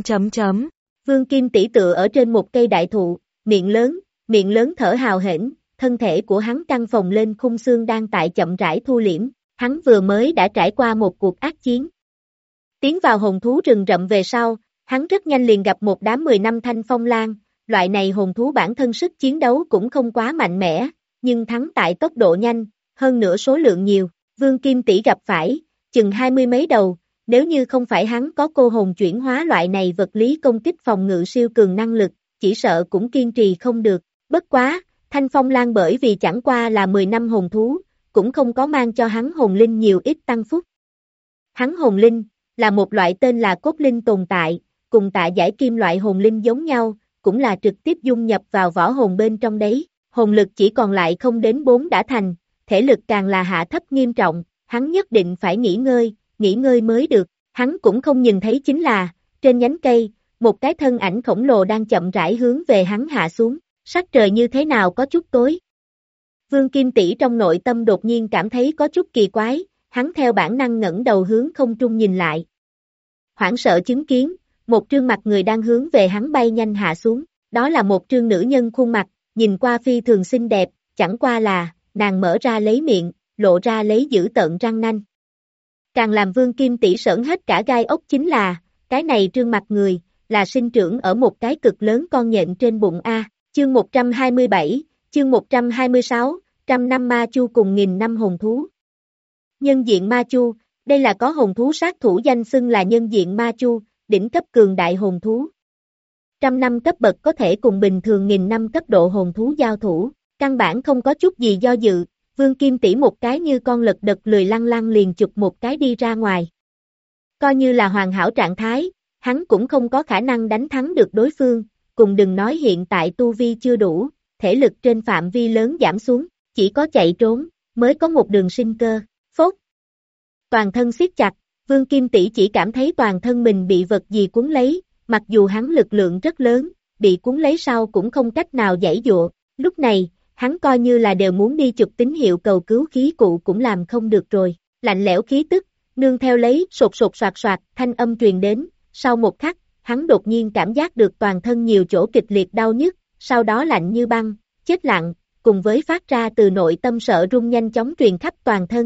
Vương Kim Tỷ tựa ở trên một cây đại thụ, miệng lớn thở hào hển, thân thể của hắn căng phồng lên khung xương đang tại chậm rãi thu liễm, hắn vừa mới đã trải qua một cuộc ác chiến. Tiến vào hồn thú rừng rậm về sau, hắn rất nhanh liền gặp một đám 10 năm thanh phong lang, loại này hồn thú bản thân sức chiến đấu cũng không quá mạnh mẽ, nhưng thắng tại tốc độ nhanh, hơn nữa số lượng nhiều, Vương Kim Tỷ gặp phải, chừng 20 mấy đầu, nếu như không phải hắn có cô hồn chuyển hóa loại này vật lý công kích phòng ngự siêu cường năng lực, chỉ sợ cũng kiên trì không được, bất quá, thanh phong lang bởi vì chẳng qua là 10 năm hồn thú, cũng không có mang cho hắn hồn linh nhiều ít tăng phúc. Hắn hồn linh, là một loại tên là cốt linh tồn tại, cùng Tạ Giải kim loại hồn linh giống nhau, cũng là trực tiếp dung nhập vào võ hồn bên trong đấy, hồn lực chỉ còn lại không đến 4 đã thành, thể lực càng là hạ thấp nghiêm trọng, hắn nhất định phải nghỉ ngơi mới được, hắn cũng không nhìn thấy chính là, trên nhánh cây, một cái thân ảnh khổng lồ đang chậm rãi hướng về hắn hạ xuống, sắc trời như thế nào có chút tối. Vương Kim Tỷ trong nội tâm đột nhiên cảm thấy có chút kỳ quái, hắn theo bản năng ngẩng đầu hướng không trung nhìn lại. Hoảng sợ chứng kiến, một trương mặt người đang hướng về hắn bay nhanh hạ xuống, đó là một trương nữ nhân khuôn mặt, nhìn qua phi thường xinh đẹp, chẳng qua là, nàng mở ra lấy miệng, lộ ra lấy dữ tợn răng nanh. Càng làm Vương Kim Tỷ sởn hết cả gai ốc chính là, cái này trương mặt người, là sinh trưởng ở một cái cực lớn con nhện trên bụng A, chương 127, chương 126, trăm năm ma chu cùng nghìn năm hồn thú. Nhân diện ma chu, đây là có hồn thú sát thủ danh xưng là nhân diện ma chu, đỉnh cấp cường đại hồn thú. Trăm năm cấp bậc có thể cùng bình thường nghìn năm cấp độ hồn thú giao thủ, căn bản không có chút gì do dự, Vương Kim Tỷ một cái như con lật đật lười lăng lăng liền chụp một cái đi ra ngoài. Coi như là hoàn hảo trạng thái, hắn cũng không có khả năng đánh thắng được đối phương, cùng đừng nói hiện tại tu vi chưa đủ, thể lực trên phạm vi lớn giảm xuống, chỉ có chạy trốn, mới có một đường sinh cơ, phốt. Toàn thân siết chặt, Vương Kim Tỷ chỉ cảm thấy toàn thân mình bị vật gì cuốn lấy, mặc dù hắn lực lượng rất lớn, bị cuốn lấy sau cũng không cách nào giãy giụa, lúc này, hắn coi như là đều muốn đi chụp tín hiệu cầu cứu khí cụ cũng làm không được rồi, lạnh lẽo khí tức, nương theo lấy sột sột soạt soạt, thanh âm truyền đến, sau một khắc, hắn đột nhiên cảm giác được toàn thân nhiều chỗ kịch liệt đau nhức, sau đó lạnh như băng, chết lặng, cùng với phát ra từ nội tâm sợ run nhanh chóng truyền khắp toàn thân, ...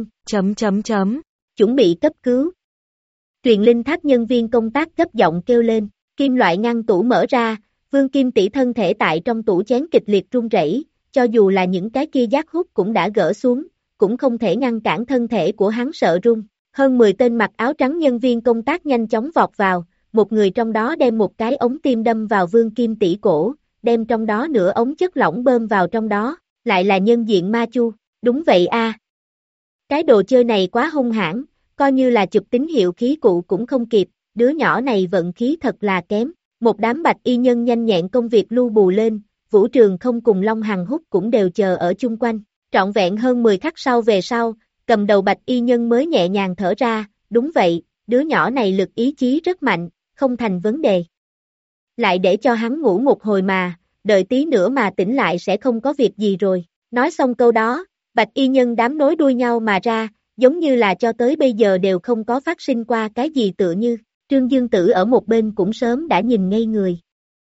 chuẩn bị cấp cứu. Truyền linh tháp nhân viên công tác gấp giọng kêu lên, kim loại ngăn tủ mở ra, Vương Kim Tỷ thân thể tại trong tủ chén kịch liệt run rẩy, cho dù là những cái kia giác hút cũng đã gỡ xuống, cũng không thể ngăn cản thân thể của hắn sợ run. Hơn 10 tên mặc áo trắng nhân viên công tác nhanh chóng vọt vào, một người trong đó đem một cái ống tiêm đâm vào Vương Kim Tỷ cổ, đem trong đó nửa ống chất lỏng bơm vào trong đó, lại là nhân diện ma chu, đúng vậy a. Cái đồ chơi này quá hung hãn, coi như là chụp tín hiệu khí cụ cũng không kịp, đứa nhỏ này vận khí thật là kém. Một đám bạch y nhân nhanh nhẹn công việc lưu bù lên, Vũ Trường không cùng Long Hằng Hút cũng đều chờ ở chung quanh. Trọn vẹn hơn 10 khắc sau về sau, cầm đầu bạch y nhân mới nhẹ nhàng thở ra, đúng vậy, đứa nhỏ này lực ý chí rất mạnh, không thành vấn đề. Lại để cho hắn ngủ một hồi mà, đợi tí nữa mà tỉnh lại sẽ không có việc gì rồi. Nói xong câu đó, bạch y nhân đám nối đuôi nhau mà ra, giống như là cho tới bây giờ đều không có phát sinh qua cái gì tựa như. Trương Dương Tử ở một bên cũng sớm đã nhìn ngây người.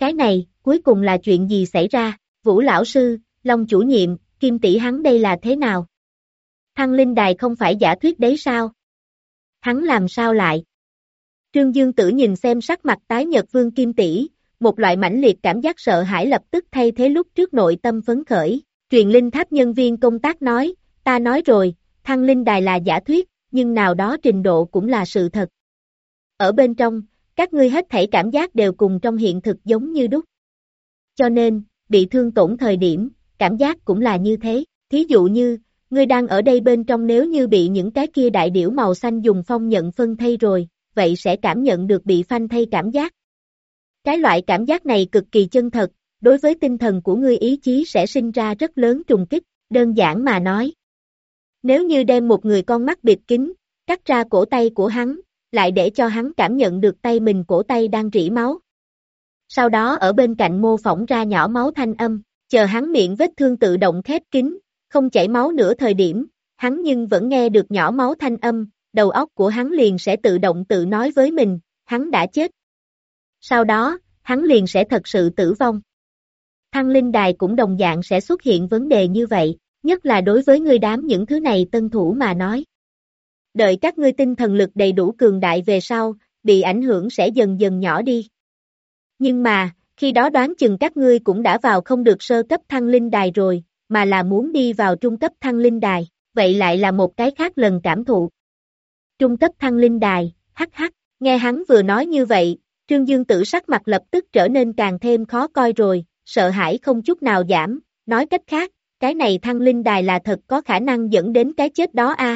Cái này, cuối cùng là chuyện gì xảy ra? Vũ lão sư, Long chủ nhiệm, Kim tỷ hắn đây là thế nào? Thăng linh đài không phải giả thuyết đấy sao? Hắn làm sao lại? Trương Dương Tử nhìn xem sắc mặt tái nhợt Vương Kim tỷ, một loại mãnh liệt cảm giác sợ hãi lập tức thay thế lúc trước nội tâm phấn khởi. Truyền linh tháp nhân viên công tác nói, ta nói rồi, thăng linh đài là giả thuyết, nhưng nào đó trình độ cũng là sự thật. Ở bên trong, các ngươi hết thảy cảm giác đều cùng trong hiện thực giống như đúc. Cho nên, bị thương tổn thời điểm, cảm giác cũng là như thế. Thí dụ như, ngươi đang ở đây bên trong nếu như bị những cái kia đại điểu màu xanh dùng phong nhận phân thây rồi, vậy sẽ cảm nhận được bị phanh thây cảm giác. Cái loại cảm giác này cực kỳ chân thật, đối với tinh thần của ngươi ý chí sẽ sinh ra rất lớn trùng kích, đơn giản mà nói. Nếu như đem một người con mắt bịt kín, cắt ra cổ tay của hắn, lại để cho hắn cảm nhận được tay mình cổ tay đang rỉ máu. Sau đó ở bên cạnh mô phỏng ra nhỏ máu thanh âm, chờ hắn miệng vết thương tự động khép kín, không chảy máu nữa thời điểm, hắn nhưng vẫn nghe được nhỏ máu thanh âm, đầu óc của hắn liền sẽ tự động tự nói với mình, hắn đã chết. Sau đó, hắn liền sẽ thật sự tử vong. Thăng linh đài cũng đồng dạng sẽ xuất hiện vấn đề như vậy, nhất là đối với ngươi đám những thứ này tân thủ mà nói. Đợi các ngươi tinh thần lực đầy đủ cường đại về sau, bị ảnh hưởng sẽ dần dần nhỏ đi. Nhưng mà, khi đó đoán chừng các ngươi cũng đã vào không được sơ cấp thăng linh đài rồi, mà là muốn đi vào trung cấp thăng linh đài, vậy lại là một cái khác lần cảm thụ. Trung cấp thăng linh đài, hắc, nghe hắn vừa nói như vậy, Trương Dương Tử sắc mặt lập tức trở nên càng thêm khó coi rồi, sợ hãi không chút nào giảm, nói cách khác, cái này thăng linh đài là thật có khả năng dẫn đến cái chết đó a.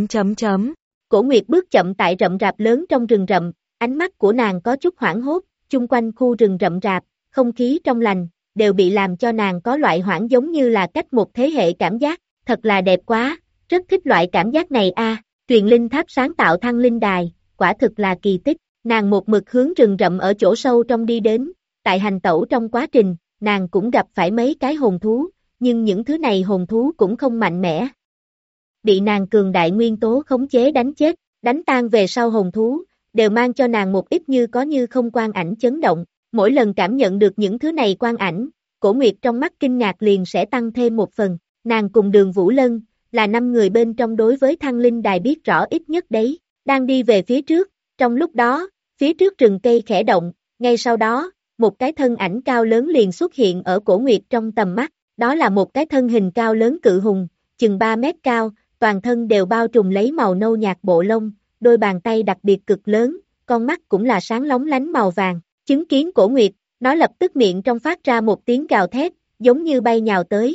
Cổ Nguyệt bước chậm tại rậm rạp lớn trong rừng rậm, ánh mắt của nàng có chút hoảng hốt, chung quanh khu rừng rậm rạp, không khí trong lành, đều bị làm cho nàng có loại hoảng giống như là cách một thế hệ cảm giác, thật là đẹp quá, rất thích loại cảm giác này a. Truyền linh tháp sáng tạo thăng linh đài, quả thực là kỳ tích, nàng một mực hướng rừng rậm ở chỗ sâu trong đi đến, tại hành tẩu trong quá trình, nàng cũng gặp phải mấy cái hồn thú, nhưng những thứ này hồn thú cũng không mạnh mẽ. Bị nàng cường đại nguyên tố khống chế đánh chết, đánh tan về sau hồn thú, đều mang cho nàng một ít như có như không quang ảnh chấn động, mỗi lần cảm nhận được những thứ này quang ảnh, Cổ Nguyệt trong mắt kinh ngạc liền sẽ tăng thêm một phần, nàng cùng Đường Vũ Lân, là 5 người bên trong đối với thăng linh đài biết rõ ít nhất đấy, đang đi về phía trước, trong lúc đó, phía trước rừng cây khẽ động, ngay sau đó, một cái thân ảnh cao lớn liền xuất hiện ở Cổ Nguyệt trong tầm mắt, đó là một cái thân hình cao lớn cự hùng, chừng 3 mét cao, toàn thân đều bao trùm lấy màu nâu nhạt bộ lông, đôi bàn tay đặc biệt cực lớn, con mắt cũng là sáng lóng lánh màu vàng, chứng kiến Cổ Nguyệt, nó lập tức miệng trong phát ra một tiếng gào thét, giống như bay nhào tới,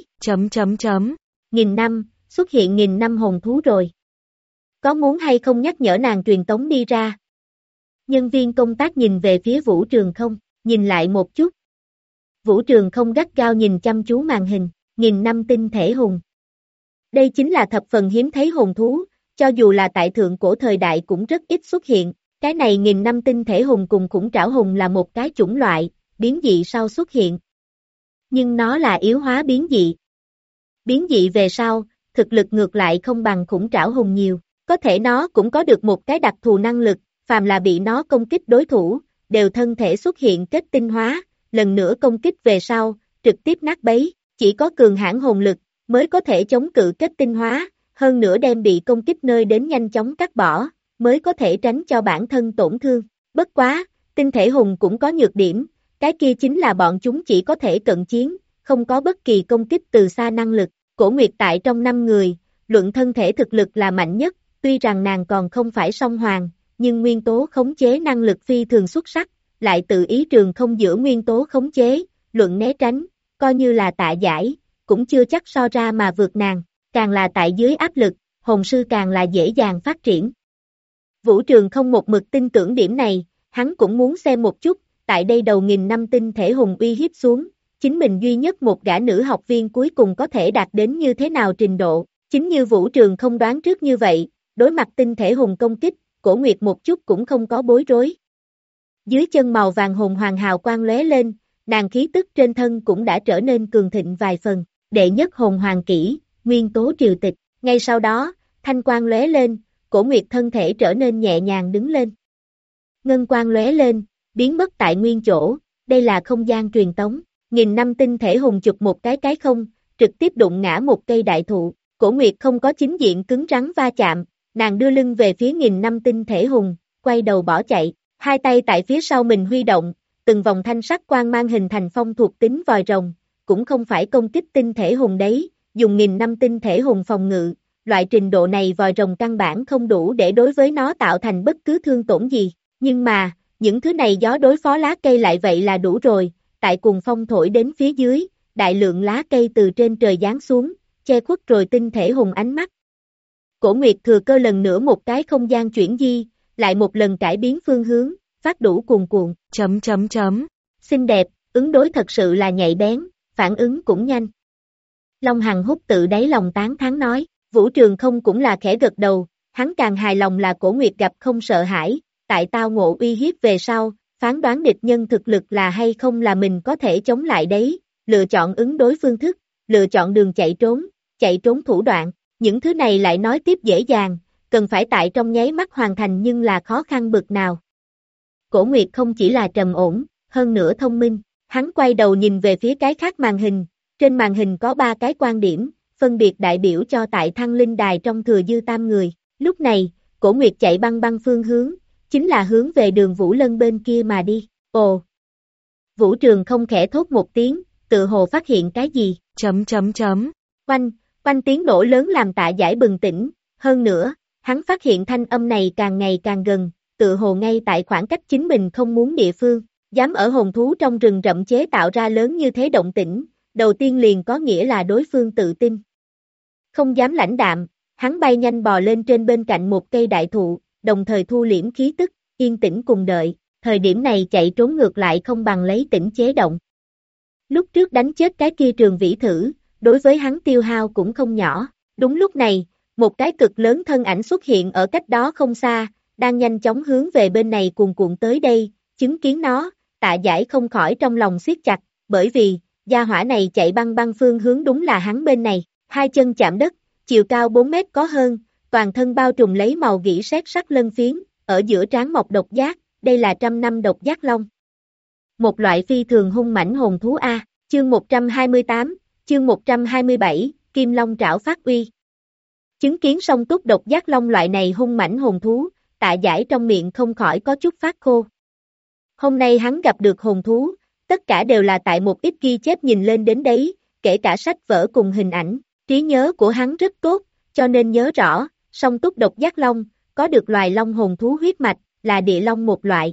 nghìn năm, xuất hiện 1000 năm hồn thú rồi. Có muốn hay không nhắc nhở nàng truyền tống đi ra? Nhân viên công tác nhìn về phía Vũ Trường Không, nhìn lại một chút. Vũ Trường Không gắt gao nhìn chăm chú màn hình, 1000 năm tinh thể hùng. Đây chính là thập phần hiếm thấy hồn thú, cho dù là tại thượng cổ thời đại cũng rất ít xuất hiện. Cái này 1000 năm tinh thể hùng cùng khủng trảo hùng là một cái chủng loại, biến dị sau xuất hiện. Nhưng nó là yếu hóa biến dị. Biến dị về sau, thực lực ngược lại không bằng khủng trảo hùng nhiều, có thể nó cũng có được một cái đặc thù năng lực, phàm là bị nó công kích đối thủ, đều thân thể xuất hiện kết tinh hóa, lần nữa công kích về sau, trực tiếp nát bấy, chỉ có cường hãn hồn lực, mới có thể chống cự kết tinh hóa, hơn nữa đem bị công kích nơi đến nhanh chóng cắt bỏ, mới có thể tránh cho bản thân tổn thương. Bất quá, tinh thể hùng cũng có nhược điểm, cái kia chính là bọn chúng chỉ có thể cận chiến, không có bất kỳ công kích từ xa năng lực. Cổ Nguyệt tại trong 5 người, luận thân thể thực lực là mạnh nhất, tuy rằng nàng còn không phải song hoàng, nhưng nguyên tố khống chế năng lực phi thường xuất sắc, lại tự ý trường không giữa nguyên tố khống chế, luận né tránh, coi như là tạ giải, cũng chưa chắc so ra mà vượt nàng, càng là tại dưới áp lực, hồn sư càng là dễ dàng phát triển. Vũ Trường Không một mực tin tưởng điểm này, hắn cũng muốn xem một chút, tại đây đầu 1000 năm tinh thể hùng uy hiếp xuống, chính mình duy nhất một gã nữ học viên cuối cùng có thể đạt đến như thế nào trình độ, chính như Vũ Trường Không đoán trước như vậy, đối mặt tinh thể hùng công kích, Cổ Nguyệt một chút cũng không có bối rối. Dưới chân màu vàng hồn hoàng hào quang lóe lên, nàng khí tức trên thân cũng đã trở nên cường thịnh vài phần, đệ nhất hồn hoàng kỹ, nguyên tố triều tịch, ngay sau đó, thanh quang lóe lên, Cổ Nguyệt thân thể trở nên nhẹ nhàng đứng lên. Ngân quang lóe lên, biến mất tại nguyên chỗ, đây là không gian truyền tống. Nghìn năm tinh thể hùng chụp một cái không, trực tiếp đụng ngã một cây đại thụ. Cổ Nguyệt không có chính diện cứng rắn va chạm, nàng đưa lưng về phía nghìn năm tinh thể hùng, quay đầu bỏ chạy, hai tay tại phía sau mình huy động, từng vòng thanh sắc quang mang hình thành phong thuộc tính vòi rồng, cũng không phải công kích tinh thể hùng đấy, dùng nghìn năm tinh thể hùng phòng ngự, loại trình độ này vòi rồng căn bản không đủ để đối với nó tạo thành bất cứ thương tổn gì, nhưng mà, những thứ này gió đối phó lá cây lại vậy là đủ rồi, tại cuồng phong thổi đến phía dưới, đại lượng lá cây từ trên trời giáng xuống, che khuất rồi tinh thể hùng ánh mắt. Cổ Nguyệt thừa cơ lần nữa một cái không gian chuyển di, lại một lần cải biến phương hướng, phát đủ cuồn cuộn. Xinh đẹp, ứng đối thật sự là nhạy bén, phản ứng cũng nhanh. Long Hằng Húc tự đáy lòng tán thán nói, Vũ Trường Không cũng là khẽ gật đầu, hắn càng hài lòng là Cổ Nguyệt gặp không sợ hãi, tại tao ngộ uy hiếp về sau, phán đoán địch nhân thực lực là hay không là mình có thể chống lại đấy, lựa chọn ứng đối phương thức, lựa chọn đường chạy trốn thủ đoạn, những thứ này lại nói tiếp dễ dàng, cần phải tại trong nháy mắt hoàn thành nhưng là khó khăn bực nào. Cổ Nguyệt không chỉ là trầm ổn, hơn nữa thông minh, hắn quay đầu nhìn về phía cái khác màn hình, trên màn hình có 3 cái quan điểm, phân biệt đại biểu cho tại Thăng Linh Đài trong thừa dư tam người, lúc này, Cổ Nguyệt chạy băng phương hướng, chính là hướng về đường Vũ Lân bên kia mà đi, ồ. Vũ Trường Không khẽ thốt một tiếng, tự hồ phát hiện cái gì, Oanh tiếng nổ lớn làm Tạ Giải bừng tỉnh, hơn nữa, hắn phát hiện thanh âm này càng ngày càng gần, tự hồ ngay tại khoảng cách chính mình không muốn địa phương, dám ở hồn thú trong rừng rậm chế tạo ra lớn như thế động tĩnh, đầu tiên liền có nghĩa là đối phương tự tin. Không dám lãnh đạm, hắn bay nhanh bò lên trên bên cạnh một cây đại thụ, đồng thời thu liễm khí tức, yên tĩnh cùng đợi, thời điểm này chạy trốn ngược lại không bằng lấy tĩnh chế động. Lúc trước đánh chết cái kia Trường Vĩ Thử, đối với hắn tiêu hao cũng không nhỏ, đúng lúc này, một cái cực lớn thân ảnh xuất hiện ở cách đó không xa, đang nhanh chóng hướng về bên này cuồn cuộn tới đây, chứng kiến nó, Tạ Giải không khỏi trong lòng siết chặt, bởi vì, gia hỏa này chạy băng phương hướng đúng là hắn bên này, hai chân chạm đất, chiều cao 4 mét có hơn, toàn thân bao trùm lấy màu gỉ sét sắc lân phiến, ở giữa trán mọc độc giác, đây là 100 năm độc giác long. Một loại phi thường hung mãnh hồn thú A, chương 128, chương 127, Kim Long trảo phát uy. Chứng kiến song túc độc giác long loại này hung mãnh hồn thú, Tạ Giải trong miệng không khỏi có chút phát khô. Hôm nay hắn gặp được hồn thú, tất cả đều là tại một ít ghi chép nhìn lên đến đấy, kể cả sách vở cùng hình ảnh, trí nhớ của hắn rất tốt, cho nên nhớ rõ, song túc độc giác long, có được loài long hồn thú huyết mạch, là địa long một loại.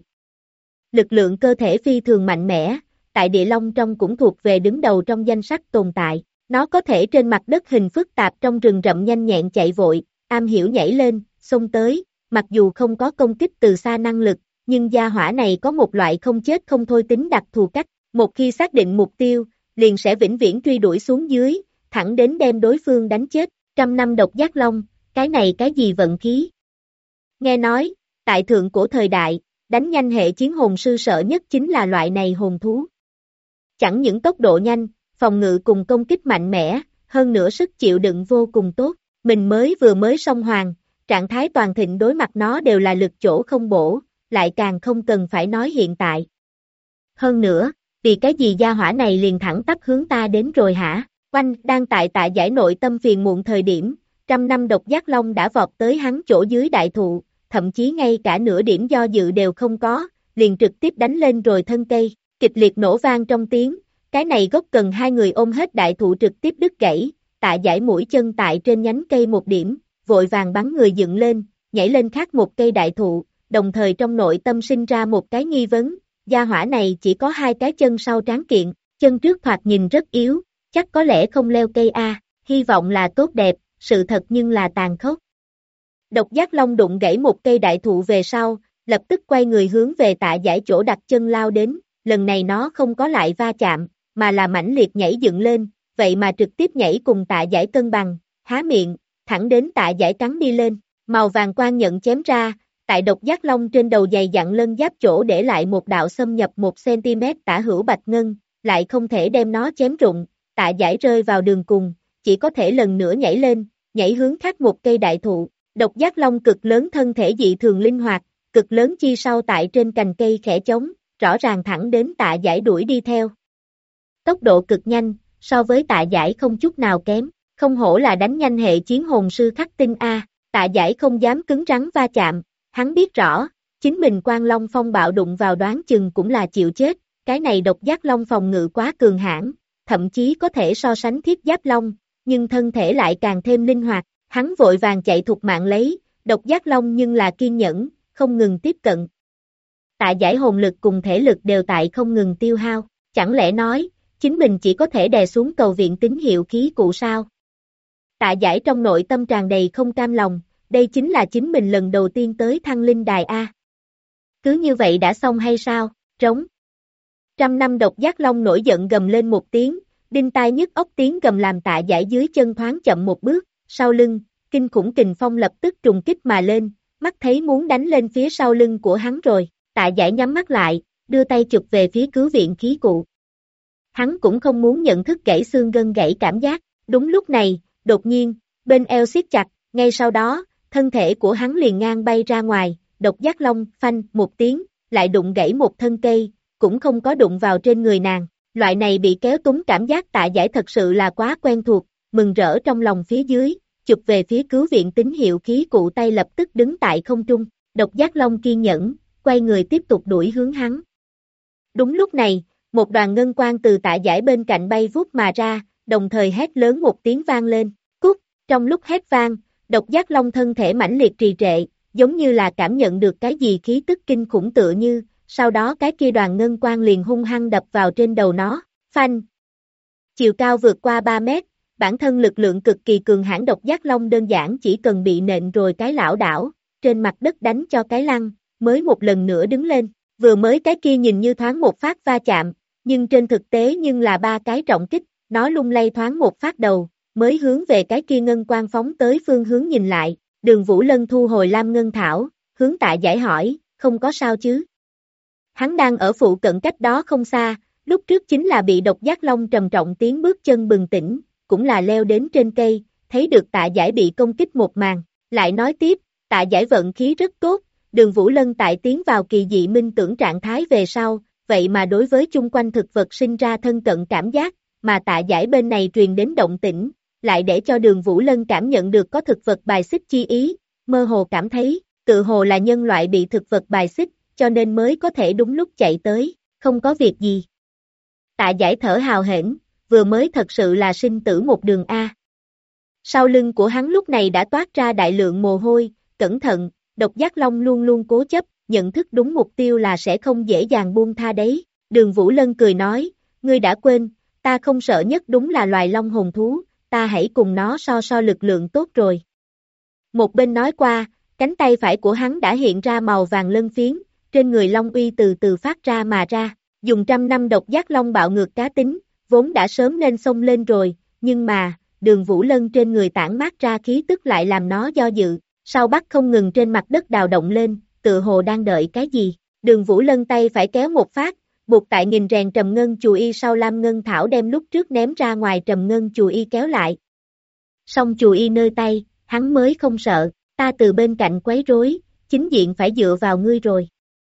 Lực lượng cơ thể phi thường mạnh mẽ, tại địa long trong cũng thuộc về đứng đầu trong danh sách tồn tại, nó có thể trên mặt đất hình phức tạp trong rừng rậm nhanh nhẹn chạy vội, am hiểu nhảy lên, xông tới, mặc dù không có công kích từ xa năng lực, nhưng gia hỏa này có một loại không chết không thôi tính đặc thù cách, một khi xác định mục tiêu, liền sẽ vĩnh viễn truy đuổi xuống dưới, thẳng đến đem đối phương đánh chết, 100 năm độc giác long, cái này cái gì vận khí. Nghe nói, tại thượng cổ thời đại, đánh nhanh hệ chiến hồn sư sợ nhất chính là loại này hồn thú. Chẳng những tốc độ nhanh, phòng ngự cùng công kích mạnh mẽ, hơn nữa sức chịu đựng vô cùng tốt, mình vừa mới song hoàng, trạng thái toàn thịnh đối mặt nó đều là lực chỗ không bổ, lại càng không cần phải nói hiện tại. Hơn nữa, vì cái gì gia hỏa này liền thẳng tắp hướng ta đến rồi hả? Oanh đang tại Tạ Giải nội tâm phiền muộn thời điểm, 100 năm độc giác long đã vọt tới hắn chỗ dưới đại thụ, thậm chí ngay cả nửa điểm do dự đều không có, liền trực tiếp đánh lên rồi thân cây, kịch liệt nổ vang trong tiếng, cái này gốc cần hai người ôm hết đại thụ trực tiếp đứt gãy, Tạ Giải mũi chân tại trên nhánh cây một điểm, vội vàng bắn người dựng lên, nhảy lên khác một cây đại thụ, đồng thời trong nội tâm sinh ra một cái nghi vấn, gia hỏa này chỉ có hai cái chân sau tráng kiện, chân trước thoạt nhìn rất yếu, chắc có lẽ không leo cây A, hy vọng là tốt đẹp, sự thật nhưng là tàn khốc. Độc giác long đụng gãy một cây đại thụ về sau, lập tức quay người hướng về Tạ Giải chỗ đặt chân lao đến, lần này nó không có lại va chạm, mà là mãnh liệt nhảy dựng lên, vậy mà trực tiếp nhảy cùng Tạ Giải cân bằng, há miệng, thẳng đến Tạ Giải cắn đi lên, màu vàng quang nhận chém ra, tại độc giác long trên đầu dày dặn lân giáp chỗ để lại một đạo xâm nhập 1cm tả hữu bạch ngân, lại không thể đem nó chém rụng, Tạ Giải rơi vào đường cùng, chỉ có thể lần nữa nhảy lên, nhảy hướng khác một cây đại thụ, độc giác long cực lớn thân thể dị thường linh hoạt, cực lớn chi sau tại trên cành cây khẽ chống, rõ ràng thẳng đến Tạ Giải đuổi đi theo. Tốc độ cực nhanh, so với Tạ Giải không chút nào kém, không hổ là đánh nhanh hệ chiến hồn sư khắc tinh A, Tạ Giải không dám cứng rắn va chạm, hắn biết rõ, chính mình Quang Long Phong bạo đụng vào đoán chừng cũng là chịu chết, cái này độc giác long phòng ngự quá cường hãn, thậm chí có thể so sánh thiết giáp long, nhưng thân thể lại càng thêm linh hoạt, hắn vội vàng chạy thục mạng lấy, độc giác long nhưng là kiên nhẫn, không ngừng tiếp cận. Tạ Giải hồn lực cùng thể lực đều tại không ngừng tiêu hao, chẳng lẽ nói, chính mình chỉ có thể đè xuống cầu viện tín hiệu khí cụ sao? Tạ Giải trong nội tâm tràn đầy không cam lòng, đây chính là chính mình lần đầu tiên tới Thăng Linh Đài A. Cứ như vậy đã xong hay sao? Trống. Trăm năm độc giác long nổi giận gầm lên một tiếng, đinh tai nhức óc tiếng gầm làm Tạ Giải dưới chân thoáng chậm một bước, sau lưng, kinh khủng kình phong lập tức trùng kích mà lên, mắt thấy muốn đánh lên phía sau lưng của hắn rồi, Tạ Giải nhắm mắt lại, đưa tay chụp về phía cứu viện khí cụ. Hắn cũng không muốn nhận thức gãy xương gân gãy cảm giác, đúng lúc này, đột nhiên, bên eo siết chặt, ngay sau đó, thân thể của hắn liền ngang bay ra ngoài, độc giác long phanh một tiếng, lại đụng gãy một thân cây, cũng không có đụng vào trên người nàng, loại này bị kéo túng cảm giác Tạ Giải thật sự là quá quen thuộc, mừng rỡ trong lòng phía dưới, chụp về phía cứu viện tín hiệu khí cụ tay lập tức đứng tại không trung, độc giác long kiên nhẫn, quay người tiếp tục đuổi hướng hắn. Đúng lúc này, một đoàn ngân quang từ Tạ Giải bên cạnh bay vút mà ra, đồng thời hét lớn một tiếng vang lên, cút, trong lúc hét vang, độc giác long thân thể mãnh liệt trì trệ, giống như là cảm nhận được cái gì khí tức kinh khủng tựa như, sau đó cái kia đoàn ngân quang liền hung hăng đập vào trên đầu nó, phanh. Chiều cao vượt qua 3 mét, bản thân lực lượng cực kỳ cường hãn độc giác long đơn giản chỉ cần bị nện rồi cái lảo đảo, trên mặt đất đánh cho cái lăn, mới một lần nữa đứng lên, vừa mới cái kia nhìn như thoáng một phát va chạm, nhưng trên thực tế nhưng là 3 cái trọng kích, nó lung lay thoáng một phát đầu, mới hướng về cái kia ngân quang phóng tới phương hướng nhìn lại, Đường Vũ Lân thu hồi lam ngân thảo, hướng Tạ Giải hỏi, không có sao chứ? Hắn đang ở phụ cận cách đó không xa, lúc trước chính là bị độc giác long trầm trọng tiếng bước chân bừng tỉnh, cũng là leo đến trên cây, thấy được Tạ Giải bị công kích một màn, lại nói tiếp, Tạ Giải vận khí rất tốt, Đường Vũ Lân tại tiến vào kỳ dị minh tưởng trạng thái về sau, vậy mà đối với chung quanh thực vật sinh ra thân cận cảm giác, mà Tạ Giải bên này truyền đến động tĩnh, lại để cho Đường Vũ Lân cảm nhận được có thực vật bài xích chi ý, mơ hồ cảm thấy, tự hồ là nhân loại bị thực vật bài xích, cho nên mới có thể đúng lúc chạy tới, không có việc gì. Tạ Giải thở hào hển, vừa mới thật sự là sinh tử một đường A. Sau lưng của hắn lúc này đã toát ra đại lượng mồ hôi, cẩn thận, độc giác long luôn luôn cố chấp, nhận thức đúng mục tiêu là sẽ không dễ dàng buông tha đấy. Đường Vũ Lân cười nói, ngươi đã quên, ta không sợ nhất đúng là loài long hồn thú, ta hãy cùng nó so so lực lượng tốt rồi. Một bên nói qua, cánh tay phải của hắn đã hiện ra màu vàng lân phiến, trên người long uy từ từ phát ra mà ra, dùng trăm năm độc giác long bạo ngược cá tính, vốn đã sớm nên xông lên rồi, nhưng mà, Đường Vũ Lân trên người tản mát ra khí tức lại làm nó do dự, sau bắt không ngừng trên mặt đất đào động lên, tự hồ đang đợi cái gì. Đường Vũ Lân tay phải kéo một phát, buộc tại nghìn rèn trầm ngân chù y sau lam ngân thảo đem lúc trước ném ra ngoài trầm ngân chù y kéo lại. Xong chù y nơi tay, hắn mới không sợ, ta từ bên cạnh quấy rối, chính diện phải dựa vào ngươi rồi.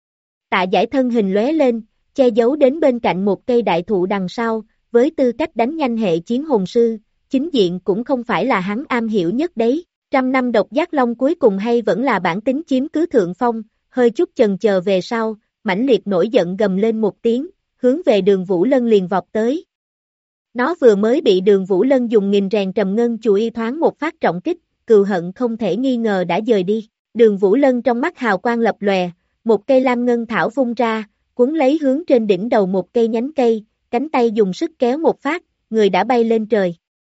Tạ Giải thân hình lóe lên, che giấu đến bên cạnh một cây đại thụ đằng sau, với tư cách đánh nhanh hệ chiến hồn sư, chính diện cũng không phải là hắn am hiểu nhất đấy. Trăm năm độc giác long cuối cùng hay vẫn là bản tính chiếm cứ thượng phong, hơi chút chần chờ về sau, mãnh liệt nổi giận gầm lên một tiếng, hướng về Đường Vũ Lân liền vọt tới. Nó vừa mới bị Đường Vũ Lân dùng nghìn rèn trầm ngân chù y thoáng một phát trọng kích, cừu hận không thể nghi ngờ đã dời đi. Đường Vũ Lân trong mắt hào quang lập lòe, một cây lam ngân thảo vung ra, cuốn lấy hướng trên đỉnh đầu một cây nhánh cây, cánh tay dùng sức kéo một phát, người đã bay lên trời.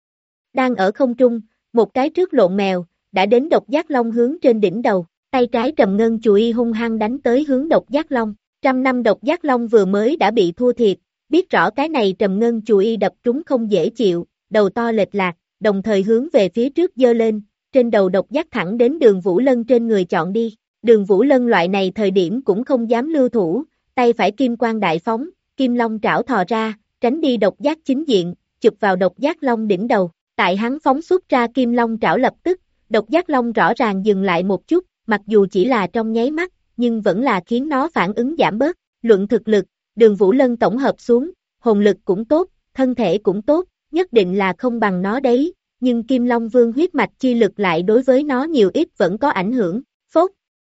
Đang ở không trung, một cái trước lộn mèo, đã đến độc giác long hướng trên đỉnh đầu, tay trái trầm ngân chù y hung hăng đánh tới hướng độc giác long. Trăm năm độc giác long vừa mới đã bị thua thiệt, biết rõ cái này trầm ngân chù y đập trúng không dễ chịu, đầu to lệch lạc, đồng thời hướng về phía trước giơ lên, trên đầu độc giác thẳng đến Đường Vũ Lân trên người chọn đi. Đường Vũ Lân loại này thời điểm cũng không dám lưu thủ, tay phải kim quang đại phóng, kim long trảo thò ra, tránh đi độc giác chính diện, chụp vào độc giác long đỉnh đầu. Tại hắn phóng xuất ra kim long trảo lập tức, độc giác long rõ ràng dừng lại một chút, mặc dù chỉ là trong nháy mắt, nhưng vẫn là khiến nó phản ứng giảm bớt. Luận thực lực, Đường Vũ Lân tổng hợp xuống, hồn lực cũng tốt, thân thể cũng tốt, nhất định là không bằng nó đấy, nhưng Kim Long Vương huyết mạch chi lực lại đối với nó nhiều ít vẫn có ảnh hưởng. Phốt.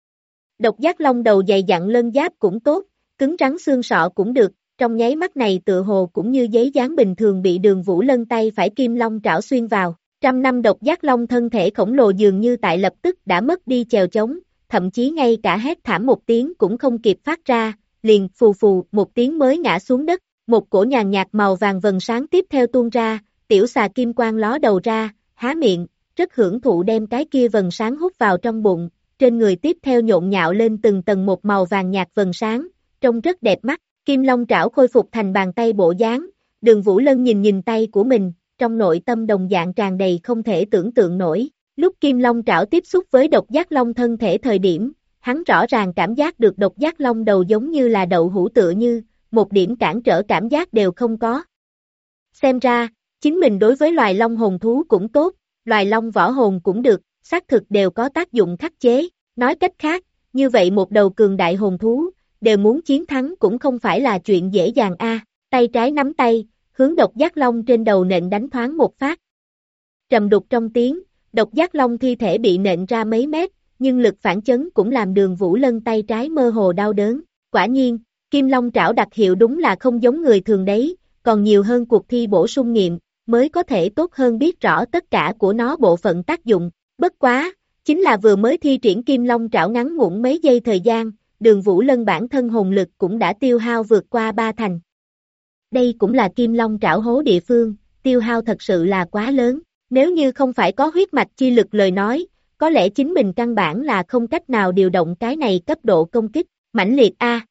Độc giác long đầu dày dặn lân giáp cũng tốt, cứng rắn xương sọ cũng được, trong nháy mắt này tựa hồ cũng như giấy dán bình thường bị Đường Vũ Lân tay phải kim long trảo xuyên vào. Trăm năm độc giác long thân thể khổng lồ dường như tại lập tức đã mất đi chèo chống, thậm chí ngay cả hét thảm một tiếng cũng không kịp phát ra, liền phù phù một tiếng mới ngã xuống đất, một cổ nhàn nhạt màu vàng vầng sáng tiếp theo tuôn ra, tiểu xà kim quang ló đầu ra, há miệng, rất hưởng thụ đem cái kia vầng sáng hút vào trong bụng, trên người tiếp theo nhộn nhạo lên từng tầng một màu vàng nhạt vầng sáng, trông rất đẹp mắt, kim long trảo khôi phục thành bàn tay bộ dáng, Đường Vũ Lân nhìn nhìn tay của mình, trong nội tâm đồng dạng tràn đầy không thể tưởng tượng nổi, lúc kim long trảo tiếp xúc với độc giác long thân thể thời điểm, hắn rõ ràng cảm giác được độc giác long đầu giống như là đậu hũ tựa như, một điểm cản trở cảm giác đều không có. Xem ra, chính mình đối với loài long hồn thú cũng tốt, loài long võ hồn cũng được, xác thực đều có tác dụng khắc chế, nói cách khác, như vậy một đầu cường đại hồn thú, đều muốn chiến thắng cũng không phải là chuyện dễ dàng a. Tay trái nắm tay, hướng độc giác long trên đầu nện đánh thoáng một phát. Trầm đục trong tiếng, độc giác long thi thể bị nện ra mấy mét, nhưng lực phản chấn cũng làm Đường Vũ Lân tay trái mơ hồ đau đớn. Quả nhiên, kim long trảo đặc hiệu đúng là không giống người thường đấy, còn nhiều hơn cuộc thi bổ sung nghiệm, mới có thể tốt hơn biết rõ tất cả của nó bộ phận tác dụng. Bất quá, chính là vừa mới thi triển kim long trảo ngắn ngủn mấy giây thời gian, Đường Vũ Lân bản thân hồn lực cũng đã tiêu hao vượt qua 3 thành. Đây cũng là kim long trảo hố địa phương, tiêu hao thật sự là quá lớn, nếu như không phải có huyết mạch chi lực lời nói, có lẽ chính mình căn bản là không cách nào điều động cái này cấp độ công kích, mãnh liệt a.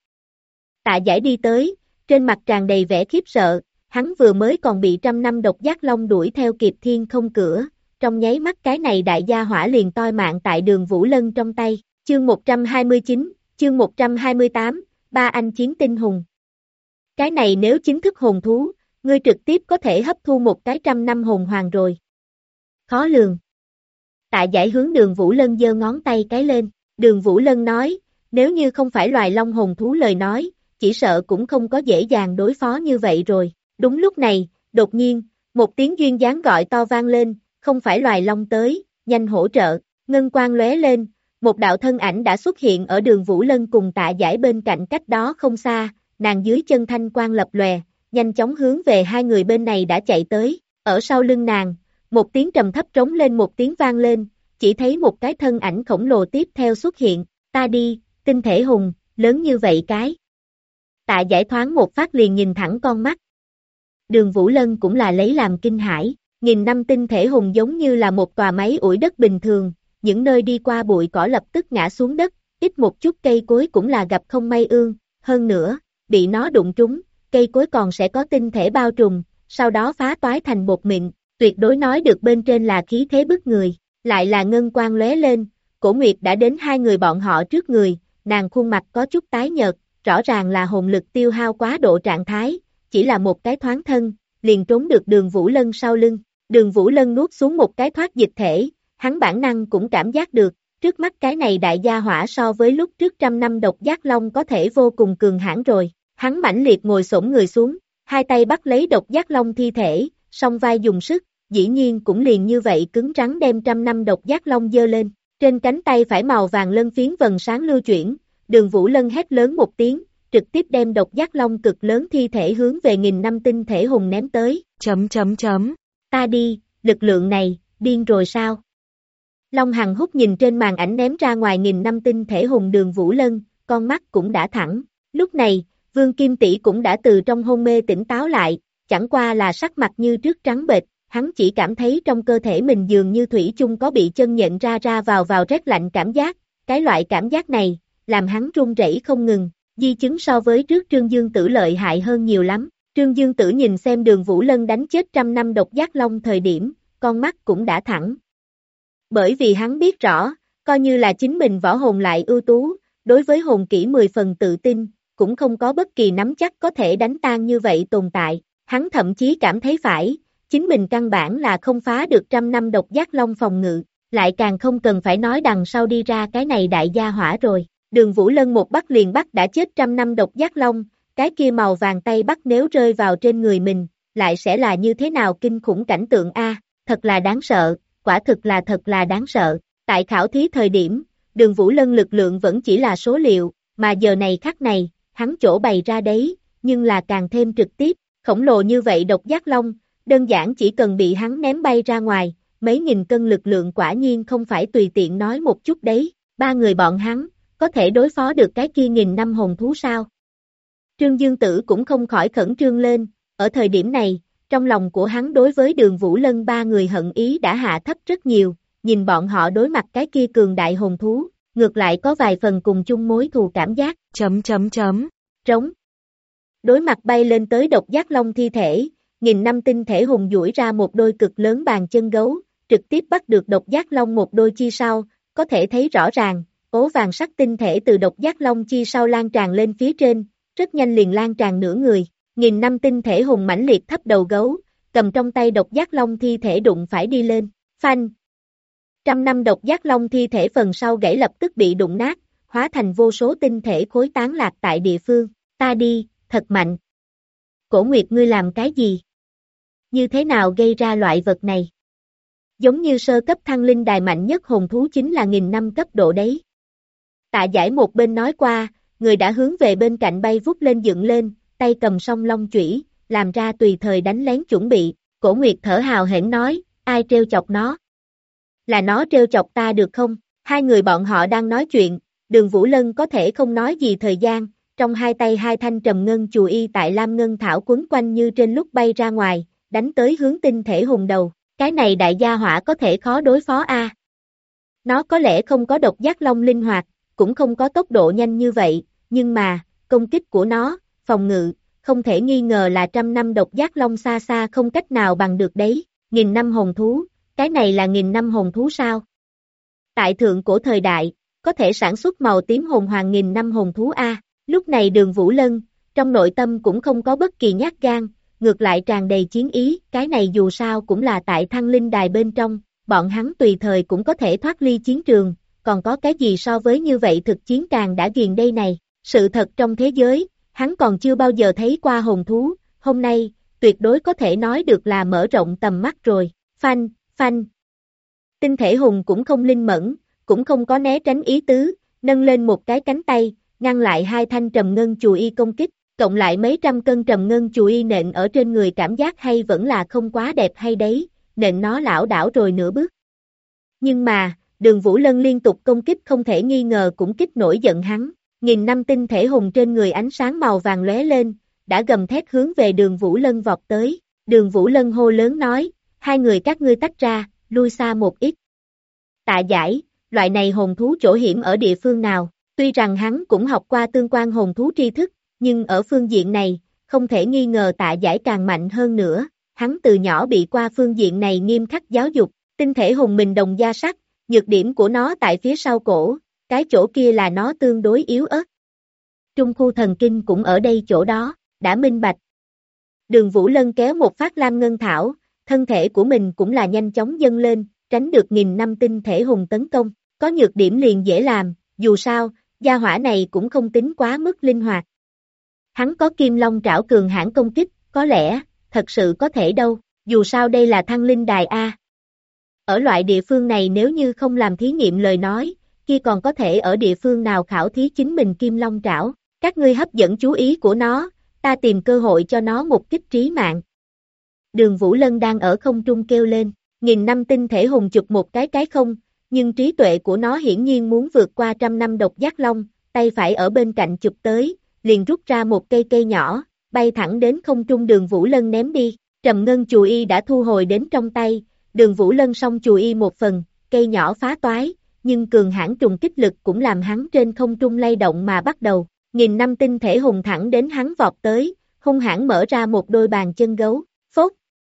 Tạ Giải đi tới, trên mặt tràn đầy vẻ khiếp sợ, hắn vừa mới còn bị trăm năm độc giác long đuổi theo kịp thiên không cửa, trong nháy mắt cái này đại gia hỏa liền toi mạng tại Đường Vũ Lân trong tay, chương 129, chương 128, ba anh chiến tinh hùng. Cái này nếu chính thức hồn thú, ngươi trực tiếp có thể hấp thu một cái 100 năm hồn hoàng rồi. Khó lường. Tạ Giải hướng Đường Vũ Lân giơ ngón tay cái lên, Đường Vũ Lân nói, nếu như không phải loài long hồn thú lời nói, chỉ sợ cũng không có dễ dàng đối phó như vậy rồi. Đúng lúc này, đột nhiên, một tiếng duyên dáng gọi to vang lên, không phải loài long tới, nhanh hỗ trợ, ngân quang lóe lên, một đạo thân ảnh đã xuất hiện ở Đường Vũ Lân cùng Tạ Giải bên cạnh cách đó không xa, nàng dưới chân thanh quang lập lòe, nhanh chóng hướng về hai người bên này đã chạy tới, ở sau lưng nàng, một tiếng trầm thấp trống lên một tiếng vang lên, chỉ thấy một cái thân ảnh khổng lồ tiếp theo xuất hiện, ta đi, tinh thể hùng, lớn như vậy cái. Tạ Giải thoáng một phát liền nhìn thẳng con mắt. Đường Vũ Lân cũng là lấy làm kinh hãi, 1000 năm tinh thể hùng giống như là một tòa máy ủi đất bình thường, những nơi đi qua bụi cỏ lập tức ngã xuống đất, ít một chút cây cối cũng là gặp không may ương, hơn nữa, bị nó đụng trúng, cây cối còn sẽ có tinh thể bao trùm, sau đó phá toái thành bột mịn, tuyệt đối nói được bên trên là khí thế bức người, lại là ngân quang lóe lên, Cổ Nguyệt đã đến hai người bọn họ trước người, nàng khuôn mặt có chút tái nhợt, rõ ràng là hồn lực tiêu hao quá độ trạng thái, chỉ là một cái thoáng thân, liền trốn được Đường Vũ Lân sau lưng, Đường Vũ Lân nuốt xuống một cái thoát dịch thể, hắn bản năng cũng cảm giác được, trước mắt cái này đại gia hỏa so với lúc trước 100 năm độc giác long có thể vô cùng cường hãn rồi, hắn mãnh liệt ngồi xổm người xuống, hai tay bắt lấy độc giác long thi thể, song vai dùng sức, dĩ nhiên cũng liền như vậy cứng rắn đem 100 năm độc giác long giơ lên, trên cánh tay phải màu vàng lân phiến vầng sáng lưu chuyển, Đường Vũ Lân hét lớn một tiếng, trực tiếp đem độc giác long cực lớn thi thể hướng về 1000 năm tinh thể hùng ném tới, ta đi, lực lượng này, điên rồi sao? Long Hằng Húc nhìn trên màn ảnh ném ra ngoài 1000 năm tinh thể hùng Đường Vũ Lân, con mắt cũng đã thẳng, lúc này, Vương Kim Tỷ cũng đã từ trong hôn mê tỉnh táo lại, chẳng qua là sắc mặt như trước trắng bệch, hắn chỉ cảm thấy trong cơ thể mình dường như thủy chung có bị chân nhện ra vào rét lạnh cảm giác, cái loại cảm giác này, làm hắn run rẩy không ngừng, di chứng so với trước Trương Dương Tử lợi hại hơn nhiều lắm, Trương Dương Tử nhìn xem Đường Vũ Lân đánh chết 100 năm độc giác long thời điểm, con mắt cũng đã thẳng. Bởi vì hắn biết rõ, coi như là chính mình võ hồn lại ưu tú, đối với hồn kỹ 10 phần tự tin, cũng không có bất kỳ nắm chắc có thể đánh tan như vậy tồn tại, hắn thậm chí cảm thấy phải, chính mình căn bản là không phá được 100 năm độc giác long phòng ngự, lại càng không cần phải nói đằng sau đi ra cái này đại gia hỏa rồi. Đường Vũ Lân một bắt liền bắt đã chết 100 năm độc giác long, cái kia màu vàng tay bắt nếu rơi vào trên người mình, lại sẽ là như thế nào kinh khủng cảnh tượng a, thật là đáng sợ, quả thực là thật là đáng sợ. Tại khảo thí thời điểm, Đường Vũ Lân lực lượng vẫn chỉ là số liệu, mà giờ này khắc này, hắn chỗ bày ra đấy, nhưng là càng thêm trực tiếp, khổng lồ như vậy độc giác long, đơn giản chỉ cần bị hắn ném bay ra ngoài, mấy nghìn cân lực lượng quả nhiên không phải tùy tiện nói một chút đấy, ba người bọn hắn, có thể đối phó được cái kia 1000 năm hồn thú sao? Trương Dương Tử cũng không khỏi khẩn trương lên, ở thời điểm này, trong lòng của hắn đối với Đường Vũ Lân ba người hận ý đã hạ thấp rất nhiều, nhìn bọn họ đối mặt cái kia cường đại hồn thú, ngược lại có vài phần cùng chung mối thù cảm giác, trống. Đối mặt bay lên tới độc giác long thi thể, 1000 năm tinh thể hùng duỗi ra một đôi cực lớn bàn chân gấu, trực tiếp bắt được độc giác long một đôi chi sau, có thể thấy rõ ràng, ố vàng sắc tinh thể từ độc giác long chi sau lan tràn lên phía trên, rất nhanh liền lan tràn nửa người, 1000 năm tinh thể hùng mãnh liệt thấp đầu gấu, cầm trong tay độc giác long thi thể đụng phải đi lên, phanh. 100 năm độc giác long thi thể phần sau gãy lập tức bị đụng nát, hóa thành vô số tinh thể khối tán lạc tại địa phương, ta đi, thật mạnh. Cổ Nguyệt ngươi làm cái gì? Như thế nào gây ra loại vật này? Giống như sơ cấp thăng linh đài mạnh nhất hồn thú chính là 1000 năm cấp độ đấy. Tạ Giải một bên nói qua, người đã hướng về bên cạnh bay vút lên dựng lên, tay cầm song long chủy, làm ra tùy thời đánh lén chuẩn bị, Cổ Nguyệt thở hào hển nói, ai trêu chọc nó? Là nó trêu chọc ta được không? Hai người bọn họ đang nói chuyện, Đường Vũ Lân có thể không nói gì thời gian, trong hai tay hai thanh trầm ngân chù y tại lam ngân thảo quấn quanh như trên lúc bay ra ngoài, đánh tới hướng tinh thể hùng đầu, cái này đại gia hỏa có thể khó đối phó a. Nó có lẽ không có độc giác long linh hoạt, cũng không có tốc độ nhanh như vậy, nhưng mà, công kích của nó, phòng ngự, không thể nghi ngờ là 100 năm độc giác long xa xa không cách nào bằng được đấy, 1000 năm hồn thú, cái này là 1000 năm hồn thú sao? Tại thượng cổ thời đại, có thể sản xuất màu tím hồn hoàng 1000 năm hồn thú a. Lúc này Đường Vũ Lân, trong nội tâm cũng không có bất kỳ nhát gan, ngược lại tràn đầy chiến ý, cái này dù sao cũng là tại thăng linh đài bên trong, bọn hắn tùy thời cũng có thể thoát ly chiến trường, còn có cái gì so với như vậy thực chiến càng đã ghiền đây này, sự thật trong thế giới, hắn còn chưa bao giờ thấy qua hồn thú, hôm nay, tuyệt đối có thể nói được là mở rộng tầm mắt rồi, phanh, phanh. Tinh thể hùng cũng không linh mẫn, cũng không có né tránh ý tứ, nâng lên một cái cánh tay, ngăn lại hai thanh trầm ngân chù y công kích, cộng lại mấy trăm cân trầm ngân chù y nện ở trên người cảm giác hay vẫn là không quá đẹp hay đấy, nện nó lảo đảo rồi nửa bước. Nhưng mà, Đường Vũ Lân liên tục công kích không thể nghi ngờ cũng kích nổi giận hắn, 1000 năm tinh thể hùng trên người ánh sáng màu vàng lóe lên, đã gầm thét hướng về Đường Vũ Lân vọt tới, Đường Vũ Lân hô lớn nói, hai người các ngươi tách ra, lui xa một ít. Tạ Giải, loại này hồn thú chỗ hiểm ở địa phương nào? Tuy rằng hắn cũng học qua tương quan hồn thú tri thức, nhưng ở phương diện này, không thể nghi ngờ Tạ Giải càng mạnh hơn nữa, hắn từ nhỏ bị qua phương diện này nghiêm khắc giáo dục, tinh thể hùng mình đồng da sắt, nhược điểm của nó tại phía sau cổ, cái chỗ kia là nó tương đối yếu ớt. Trung khu thần kinh cũng ở đây chỗ đó, đã minh bạch. Đường Vũ Lân kéo một phát lam ngân thảo, thân thể của mình cũng là nhanh chóng dâng lên, tránh được 1000 năm tinh thể hùng tấn công, có nhược điểm liền dễ làm, dù sao, gia hỏa này cũng không tính quá mức linh hoạt. Hắn có kim long trảo cường hãn công kích, có lẽ, thật sự có thể đâu, dù sao đây là thăng linh đài A. Ở loại địa phương này nếu như không làm thí nghiệm lời nói, kia còn có thể ở địa phương nào khảo thí chính mình kim long trảo, các ngươi hấp dẫn chú ý của nó, ta tìm cơ hội cho nó một kích trí mạng. Đường Vũ Lân đang ở không trung kêu lên, 1000 năm tinh thể hùng chụp một cái không, nhưng trí tuệ của nó hiển nhiên muốn vượt qua 100 năm độc giác long, tay phải ở bên cạnh chụp tới, liền rút ra một cây nhỏ, bay thẳng đến không trung Đường Vũ Lân ném đi, trầm ngân chù y đã thu hồi đến trong tay, Đường Vũ Lân song chù y một phần, cây nhỏ phá toái, nhưng cường hãn trùng kích lực cũng làm hắn trên không trung lay động mà bắt đầu, 1000 năm tinh thể hùng thẳng đến hắn vọt tới, hung hãn mở ra một đôi bàn chân gấu, phốt.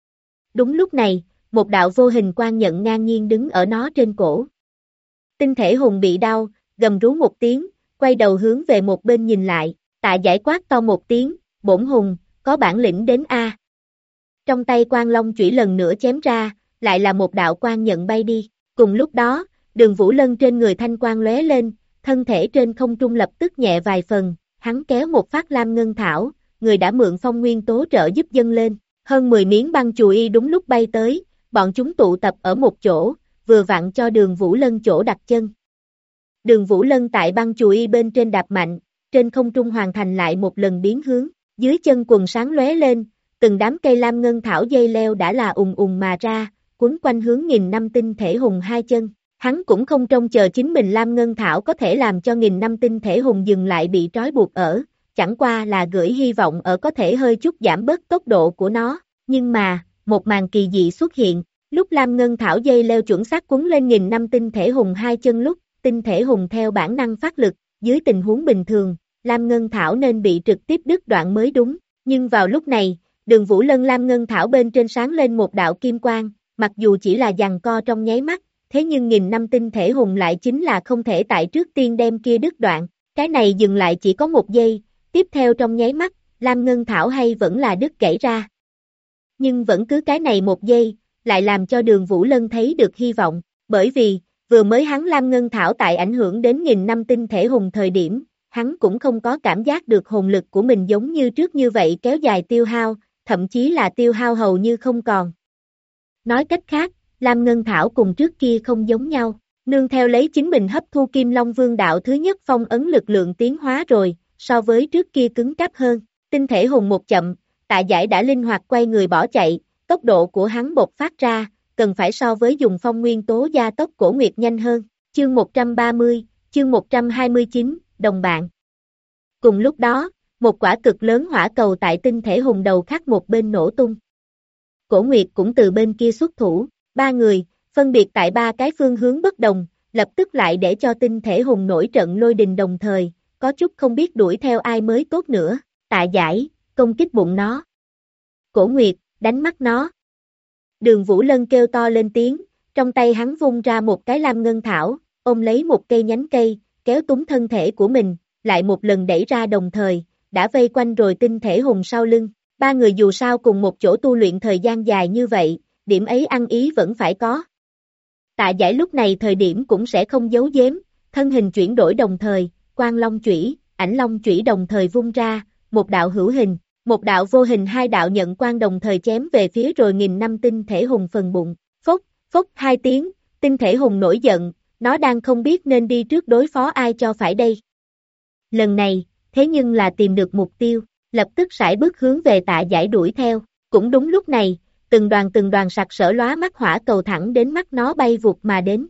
Đúng lúc này, một đạo vô hình quang nhận ngang nhiên đứng ở nó trên cổ. Tinh thể hùng bị đau, gầm rú một tiếng, quay đầu hướng về một bên nhìn lại, Tạ Giải quát to một tiếng, bổn hùng, có bản lĩnh đến A. Trong tay quang long chủy lần nữa chém ra, lại là một đạo quang nhận bay đi, cùng lúc đó, Đường Vũ Lân trên người thanh quang lóe lên, thân thể trên không trung lập tức nhẹ vài phần, hắn kéo một phát lam ngân thảo, người đã mượn phong nguyên tố trợ giúp dâng lên, hơn 10 miếng băng chùy y đúng lúc bay tới, bọn chúng tụ tập ở một chỗ, vừa vặn cho Đường Vũ Lân chỗ đặt chân. Đường Vũ Lân tại băng chùy y bên trên đạp mạnh, trên không trung hoàn thành lại một lần biến hướng, dưới chân quần sáng lóe lên, từng đám cây lam ngân thảo dây leo đã là ùng ùng mà ra, quấn quanh hướng nghìn năm tinh thể hùng hai chân. Hắn cũng không trông chờ chính mình lam ngân thảo có thể làm cho nghìn năm tinh thể hùng dừng lại bị trói buộc ở, chẳng qua là gửi hy vọng ở có thể hơi chút giảm bớt tốc độ của nó, nhưng mà, một màn kỳ dị xuất hiện, lúc lam ngân thảo dây leo chuẩn xác quấn lên nghìn năm tinh thể hùng hai chân lúc, tinh thể hùng theo bản năng phát lực, dưới tình huống bình thường, lam ngân thảo nên bị trực tiếp đứt đoạn mới đúng, nhưng vào lúc này, Đường Vũ Lân lam ngân thảo bên trên sáng lên một đạo kim quang, mặc dù chỉ là giằng co trong nháy mắt, thế nhưng nghìn năm tinh thể hùng lại chính là không thể tại trước tiên đem kia đứt đoạn, cái này dừng lại chỉ có một giây, tiếp theo trong nháy mắt, lam ngân thảo hay vẫn là đứt gãy ra. Nhưng vẫn cứ cái này một giây, lại làm cho Đường Vũ Lân thấy được hy vọng, bởi vì, vừa mới hắn lam ngân thảo tại ảnh hưởng đến nghìn năm tinh thể hùng thời điểm, hắn cũng không có cảm giác được hồn lực của mình giống như trước như vậy kéo dài tiêu hao, thậm chí là tiêu hao hầu như không còn. Nói cách khác, lam ngân thảo cùng trước kia không giống nhau, nương theo lấy chính mình hấp thu Kim Long Vương đạo thứ nhất phong ấn lực lượng tiến hóa rồi, so với trước kia cứng cáp hơn, tinh thể hùng một chậm, Tạ Giải đã linh hoạt quay người bỏ chạy, tốc độ của hắn bộc phát ra, cần phải so với dùng phong nguyên tố gia tốc Cổ Nguyệt nhanh hơn. Chương 130, chương 129, đồng bạn. Cùng lúc đó, một quả cực lớn hỏa cầu tại tinh thể hùng đầu khác một bên nổ tung. Cổ Nguyệt cũng từ bên kia xuất thủ, ba người, phân biệt tại ba cái phương hướng bất đồng, lập tức lại để cho tinh thể hùng nổi trận lôi đình đồng thời, có chút không biết đuổi theo ai mới tốt nữa. Tạ Giải, công kích bụng nó. Cổ Nguyệt, đánh mắt nó. Đường Vũ Lân kêu to lên tiếng, trong tay hắn vung ra một cái lam ngân thảo, ôm lấy một cây nhánh cây, kéo túng thân thể của mình, lại một lần đẩy ra đồng thời, đã vây quanh rồi tinh thể hùng sau lưng. Ba người dù sao cùng một chỗ tu luyện thời gian dài như vậy, điểm ấy ăn ý vẫn phải có. Tạ Giải lúc này thời điểm cũng sẽ không giấu giếm, thân hình chuyển đổi đồng thời, quang long chủy, ảnh long chủy đồng thời vung ra, một đạo hữu hình, một đạo vô hình, hai đạo nhận quang đồng thời chém về phía rồi nghìn năm tinh thể hùng phần bụng. Phốc, phốc hai tiếng, tinh thể hùng nổi giận, nó đang không biết nên đi trước đối phó ai cho phải đây. Lần này, thế nhưng là tìm được mục tiêu, lập tức sải bước hướng về Tạ Giải đuổi theo. Cũng đúng lúc này, từng đoàn sặc sỡ lóa mắt hỏa cầu thẳng đến mắt nó bay vụt mà đến.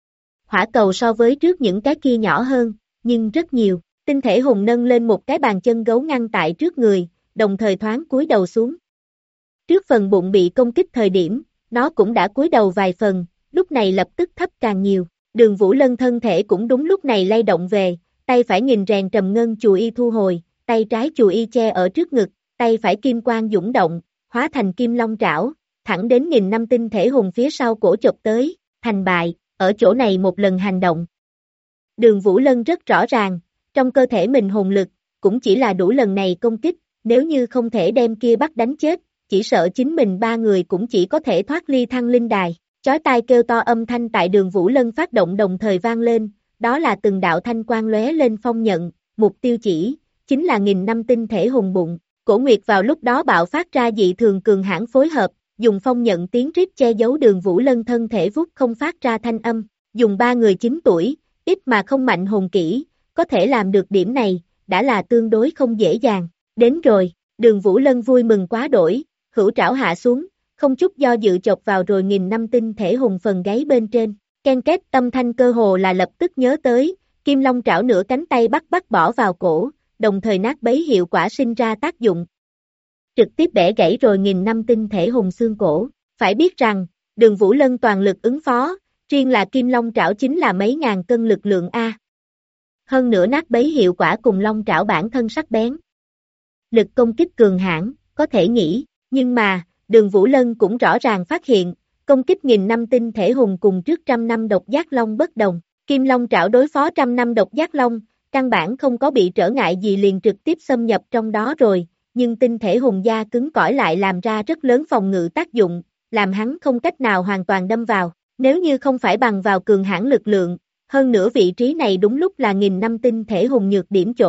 Hỏa cầu so với trước những cái kia nhỏ hơn, nhưng rất nhiều. Tinh thể hùng nâng lên một cái bàn chân gấu ngăn tại trước người, đồng thời thoáng cúi đầu xuống. Trước phần bụng bị công kích thời điểm, nó cũng đã cúi đầu vài phần, lúc này lập tức thấp càng nhiều. Đường Vũ Lân thân thể cũng đúng lúc này lay động về, tay phải nghìn rèn trầm ngân chùy y thu hồi, tay trái chùy y che ở trước ngực, tay phải kim quang dũng động, hóa thành kim long trảo, thẳng đến nghìn năm tinh thể hùng phía sau cổ chộp tới, thành bại, ở chỗ này một lần hành động. Đường Vũ Lân rất rõ ràng, trong cơ thể mình hồn lực, cũng chỉ là đủ lần này công kích, nếu như không thể đem kia bắt đánh chết, chỉ sợ chính mình ba người cũng chỉ có thể thoát ly thăng linh đài. Chói tai kêu to âm thanh tại Đường Vũ Lân phát động đồng thời vang lên, đó là từng đạo thanh quang lóe lên phong nhận, mục tiêu chỉ, chính là nghìn năm tinh thể hùng bụng. Cổ Nguyệt vào lúc đó bạo phát ra dị thường cường hãn phối hợp, dùng phong nhận tiếng rít che giấu Đường Vũ Lân thân thể vút không phát ra thanh âm, dùng ba người 9 tuổi, ít mà không mạnh hồn kỹ, có thể làm được điểm này, đã là tương đối không dễ dàng. Đến rồi, Đường Vũ Lân vui mừng quá đổi, hữu trảo hạ xuống, không chút do dự chộp vào rồi nghìn năm tinh thể hùng phần gáy bên trên. Ken két tâm thanh cơ hồ là lập tức nhớ tới, kim long trảo nửa cánh tay bắt bỏ vào cổ, đồng thời nát bấy hiệu quả sinh ra tác dụng. Trực tiếp bẻ gãy rồi nghìn năm tinh thể hùng xương cổ. Phải biết rằng, Đường Vũ Lân toàn lực ứng phó, riêng là kim long trảo chính là mấy ngàn cân lực lượng A. Hơn nữa nát bấy hiệu quả cùng long trảo bản thân sắc bén. Lực công kích cường hãn, có thể nghĩ, nhưng mà, Đường Vũ Lân cũng rõ ràng phát hiện, công kích nghìn năm tinh thể hùng cùng trước trăm năm độc giác long bất đồng. Kim long trảo đối phó trăm năm độc giác long, căn bản không có bị trở ngại gì liền trực tiếp xâm nhập trong đó rồi, nhưng tinh thể hùng da cứng cỏi lại làm ra rất lớn phòng ngự tác dụng, làm hắn không cách nào hoàn toàn đâm vào. Nếu như không phải bằng vào cường hãn lực lượng, hơn nữa vị trí này đúng lúc là nghìn năm tinh thể hùng nhược điểm chỗ,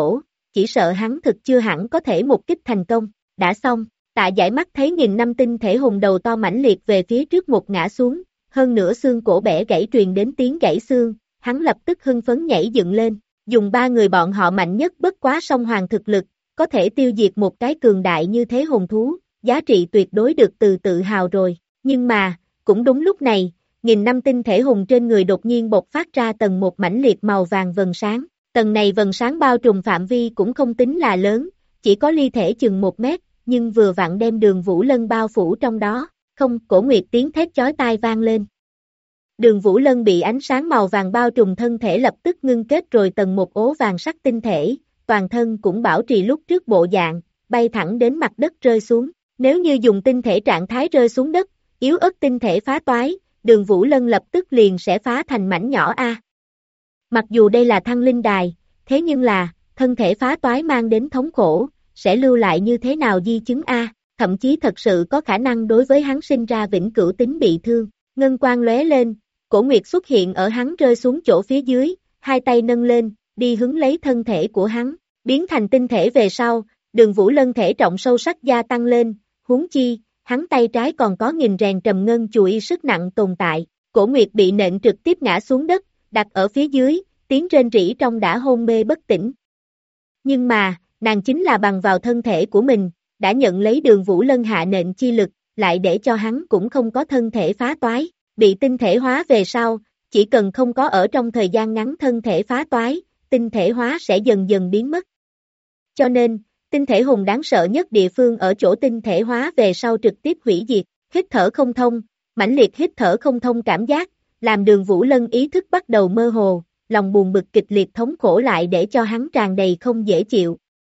chỉ sợ hắn thực chưa hẳn có thể một kích thành công. Đã xong, Tạ Giải mắt thấy 1000 năm tinh thể hùng đầu to mãnh liệt về phía trước một ngã xuống, hơn nữa xương cổ bẻ gãy truyền đến tiếng gãy xương, hắn lập tức hưng phấn nhảy dựng lên, dùng 3 người bọn họ mạnh nhất bất quá song hoàng thực lực, có thể tiêu diệt một cái cường đại như thế hùng thú, giá trị tuyệt đối được từ tự hào rồi, nhưng mà, cũng đúng lúc này, 1000 năm tinh thể hùng trên người đột nhiên bộc phát ra tầng một mãnh liệt màu vàng vầng sáng, tầng này vầng sáng bao trùm phạm vi cũng không tính là lớn, chỉ có ly thể chừng 1 mét, nhưng vừa vặn đem Đường Vũ Lân bao phủ trong đó, không, Cổ Nguyệt tiếng thét chói tai vang lên. Đường Vũ Lân bị ánh sáng màu vàng bao trùm thân thể lập tức ngưng kết rồi tầng một ố vàng sắc tinh thể, toàn thân cũng bảo trì lúc trước bộ dạng, bay thẳng đến mặt đất rơi xuống. Nếu như dùng tinh thể trạng thái rơi xuống đất, yếu ớt tinh thể phá toái, Đường Vũ Lân lập tức liền sẽ phá thành mảnh nhỏ a. Mặc dù đây là thăng linh đài, thế nhưng là, thân thể phá toái mang đến thống khổ, sẽ lưu lại như thế nào di chứng a, thậm chí thật sự có khả năng đối với hắn sinh ra vĩnh cửu tính bị thương. Ngân quang lóe lên, Cổ Nguyệt xuất hiện ở hắn rơi xuống chỗ phía dưới, hai tay nâng lên, đi hứng lấy thân thể của hắn, biến thành tinh thể về sau, Đường Vũ Lân thể trọng sâu sắc gia tăng lên, huống chi, hắn tay trái còn có 1000 rèn trầm ngân chùi sức nặng tồn tại. Cổ Nguyệt bị nện trực tiếp ngã xuống đất, đặt ở phía dưới, tiếng rên rỉ trong đã hôn mê bất tỉnh. Nhưng mà, nàng chính là bằng vào thân thể của mình, đã nhận lấy Đường Vũ Lân hạ nện chi lực, lại để cho hắn cũng không có thân thể phá toái, bị tinh thể hóa về sau, chỉ cần không có ở trong thời gian ngắn thân thể phá toái, tinh thể hóa sẽ dần dần biến mất. Cho nên, tinh thể hùng đáng sợ nhất địa phương ở chỗ tinh thể hóa về sau trực tiếp hủy diệt, hít thở không thông, mãnh liệt hít thở không thông cảm giác, làm Đường Vũ Lân ý thức bắt đầu mơ hồ, lòng buồn bực kịch liệt thống khổ lại để cho hắn tràn đầy không dễ chịu.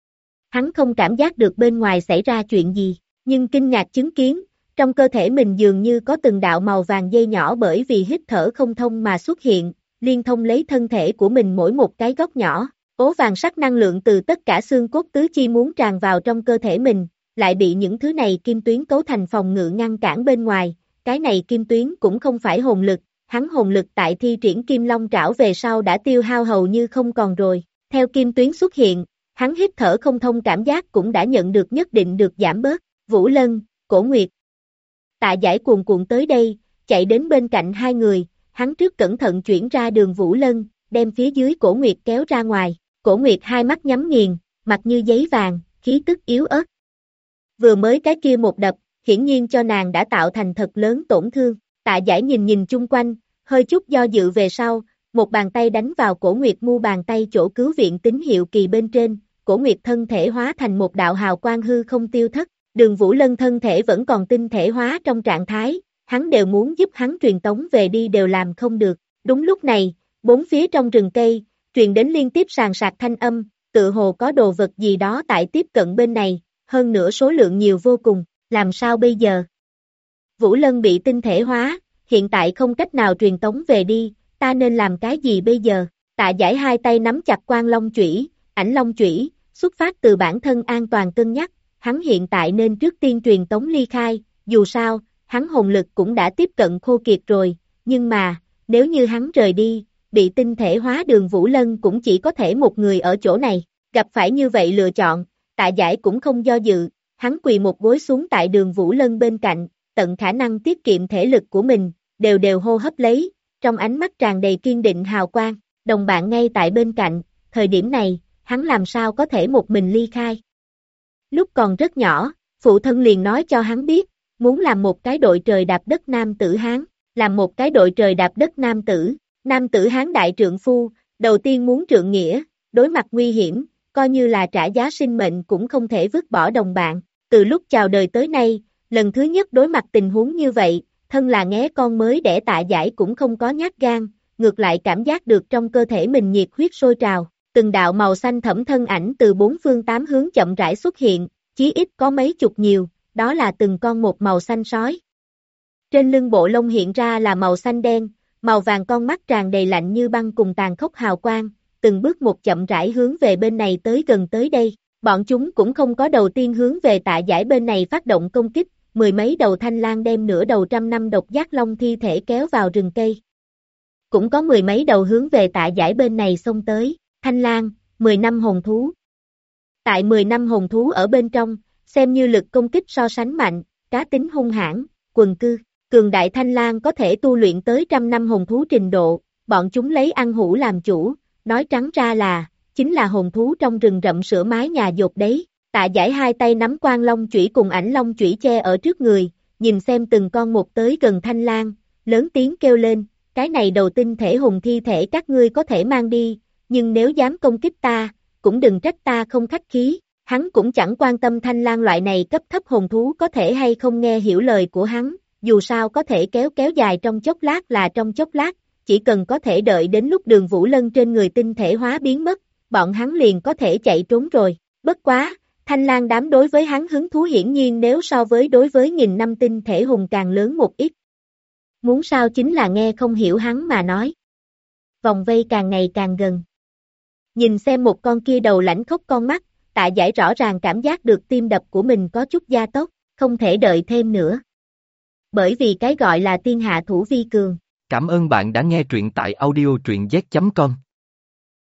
Hắn không cảm giác được bên ngoài xảy ra chuyện gì, nhưng kinh ngạc chứng kiến, trong cơ thể mình dường như có từng đạo màu vàng dây nhỏ bởi vì hít thở không thông mà xuất hiện, liên thông lấy thân thể của mình mỗi một cái góc nhỏ. Ố vàng sắc năng lượng từ tất cả xương cốt tứ chi muốn tràn vào trong cơ thể mình, lại bị những thứ này kim tuyến cấu thành phòng ngự ngăn cản bên ngoài, cái này kim tuyến cũng không phải hồn lực, hắn hồn lực tại thi triển kim long trảo về sau đã tiêu hao hầu như không còn rồi, theo kim tuyến xuất hiện, hắn hít thở không thông cảm giác cũng đã nhận được nhất định được giảm bớt. Vũ Lân, Cổ Nguyệt. Tạ Giải cuồn cuộn tới đây, chạy đến bên cạnh hai người, hắn trước cẩn thận chuyển ra Đường Vũ Lân, đem phía dưới Cổ Nguyệt kéo ra ngoài. Cổ Nguyệt hai mắt nhắm nghiền, mặt như giấy vàng, khí tức yếu ớt. Vừa mới cái kia một đập, hiển nhiên cho nàng đã tạo thành thật lớn tổn thương. Tạ Giải nhìn nhìn chung quanh, hơi chút do dự về sau, một bàn tay đánh vào Cổ Nguyệt mu bàn tay chỗ cứu viện tín hiệu kỳ bên trên, Cổ Nguyệt thân thể hóa thành một đạo hào quang hư không tiêu thất. Đường Vũ Lân thân thể vẫn còn tinh thể hóa trong trạng thái, hắn đều muốn giúp hắn truyền tống về đi đều làm không được. Đúng lúc này, bốn phía trong rừng cây, truyền đến liên tiếp sàn sạc thanh âm, tự hồ có đồ vật gì đó tại tiếp cận bên này, hơn nữa số lượng nhiều vô cùng, làm sao bây giờ? Vũ Lân bị tinh thể hóa, hiện tại không cách nào truyền tống về đi, ta nên làm cái gì bây giờ? Tạ Giải hai tay nắm chặt Quan Long chủy, Ảnh Long chủy, xuất phát từ bản thân an toàn cân nhắc, hắn hiện tại nên trước tiên truyền tống ly khai, dù sao, hắn hồn lực cũng đã tiếp cận khô kiệt rồi, nhưng mà, nếu như hắn rời đi, bị tinh thể hóa Đường Vũ Lân cũng chỉ có thể một người ở chỗ này, gặp phải như vậy lựa chọn, Tạ Giải cũng không do dự, hắn quỳ một gối xuống tại Đường Vũ Lân bên cạnh, tận khả năng tiết kiệm thể lực của mình, đều đều hô hấp lấy, trong ánh mắt tràn đầy kiên định hào quang, đồng bạn ngay tại bên cạnh, thời điểm này, hắn làm sao có thể một mình ly khai. Lúc còn rất nhỏ, phụ thân liền nói cho hắn biết, muốn làm một cái đội trời đạp đất nam tử Hán, làm một cái đội trời đạp đất nam tử Hán đại trượng phu, đầu tiên muốn trượng nghĩa, đối mặt nguy hiểm, coi như là trả giá sinh mệnh cũng không thể vứt bỏ đồng bạn, từ lúc chào đời tới nay, lần thứ nhất đối mặt tình huống như vậy, thân là nghé con mới đẻ Tạ Giải cũng không có nhát gan, ngược lại cảm giác được trong cơ thể mình nhiệt huyết sôi trào, từng đạo màu xanh thẫm thân ảnh từ bốn phương tám hướng chậm rãi xuất hiện, chí ít có mấy chục nhiều, đó là từng con một màu xanh sói. Trên lưng bộ lông hiện ra là màu xanh đen, màu vàng con mắt tràn đầy lạnh như băng cùng tàn khốc hào quang, từng bước một chậm rãi hướng về bên này tới gần tới đây, bọn chúng cũng không có đầu tiên hướng về Tạ Giải bên này phát động công kích, mười mấy đầu thanh lang đem nửa đầu trăm năm độc giác long thi thể kéo vào rừng cây. Cũng có mười mấy đầu hướng về Tạ Giải bên này xông tới, thanh lang, 10 năm hồn thú. Tại 10 năm hồn thú ở bên trong, xem như lực công kích so sánh mạnh, cá tính hung hãn, quần cư, cường đại thanh lang có thể tu luyện tới trăm năm hồn thú trình độ, bọn chúng lấy ăn hũ làm chủ, nói trắng ra là, chính là hồn thú trong rừng rậm sửa mái nhà dột đấy. Tạ Giải hai tay nắm Quan Long chủy cùng Ảnh Long chủy che ở trước người, nhìn xem từng con một tới gần thanh lang, lớn tiếng kêu lên, cái này đầu tinh thể hùng thi thể các ngươi có thể mang đi, nhưng nếu dám công kích ta, cũng đừng trách ta không khách khí. Hắn cũng chẳng quan tâm thanh lang loại này cấp thấp hồn thú có thể hay không nghe hiểu lời của hắn, dù sao có thể kéo dài trong chốc lát là trong chốc lát, chỉ cần có thể đợi đến lúc Đường Vũ Lân trên người tinh thể hóa biến mất, bọn hắn liền có thể chạy trốn rồi. Bất quá, thanh lang đám đối với hắn hứng thú hiển nhiên nếu so với đối với nghìn năm tinh thể hùng càng lớn một ít. Muốn sao chính là nghe không hiểu hắn mà nói. Vòng vây càng ngày càng gần. Nhìn xem một con kia đầu lãnh khốc con mắt, Tạ Giải rõ ràng cảm giác được tim đập của mình có chút gia tốc, không thể đợi thêm nữa. Bởi vì cái gọi là tiên hạ thủ vi cường. Cảm ơn bạn đã nghe truyện tại audio truyện z.com.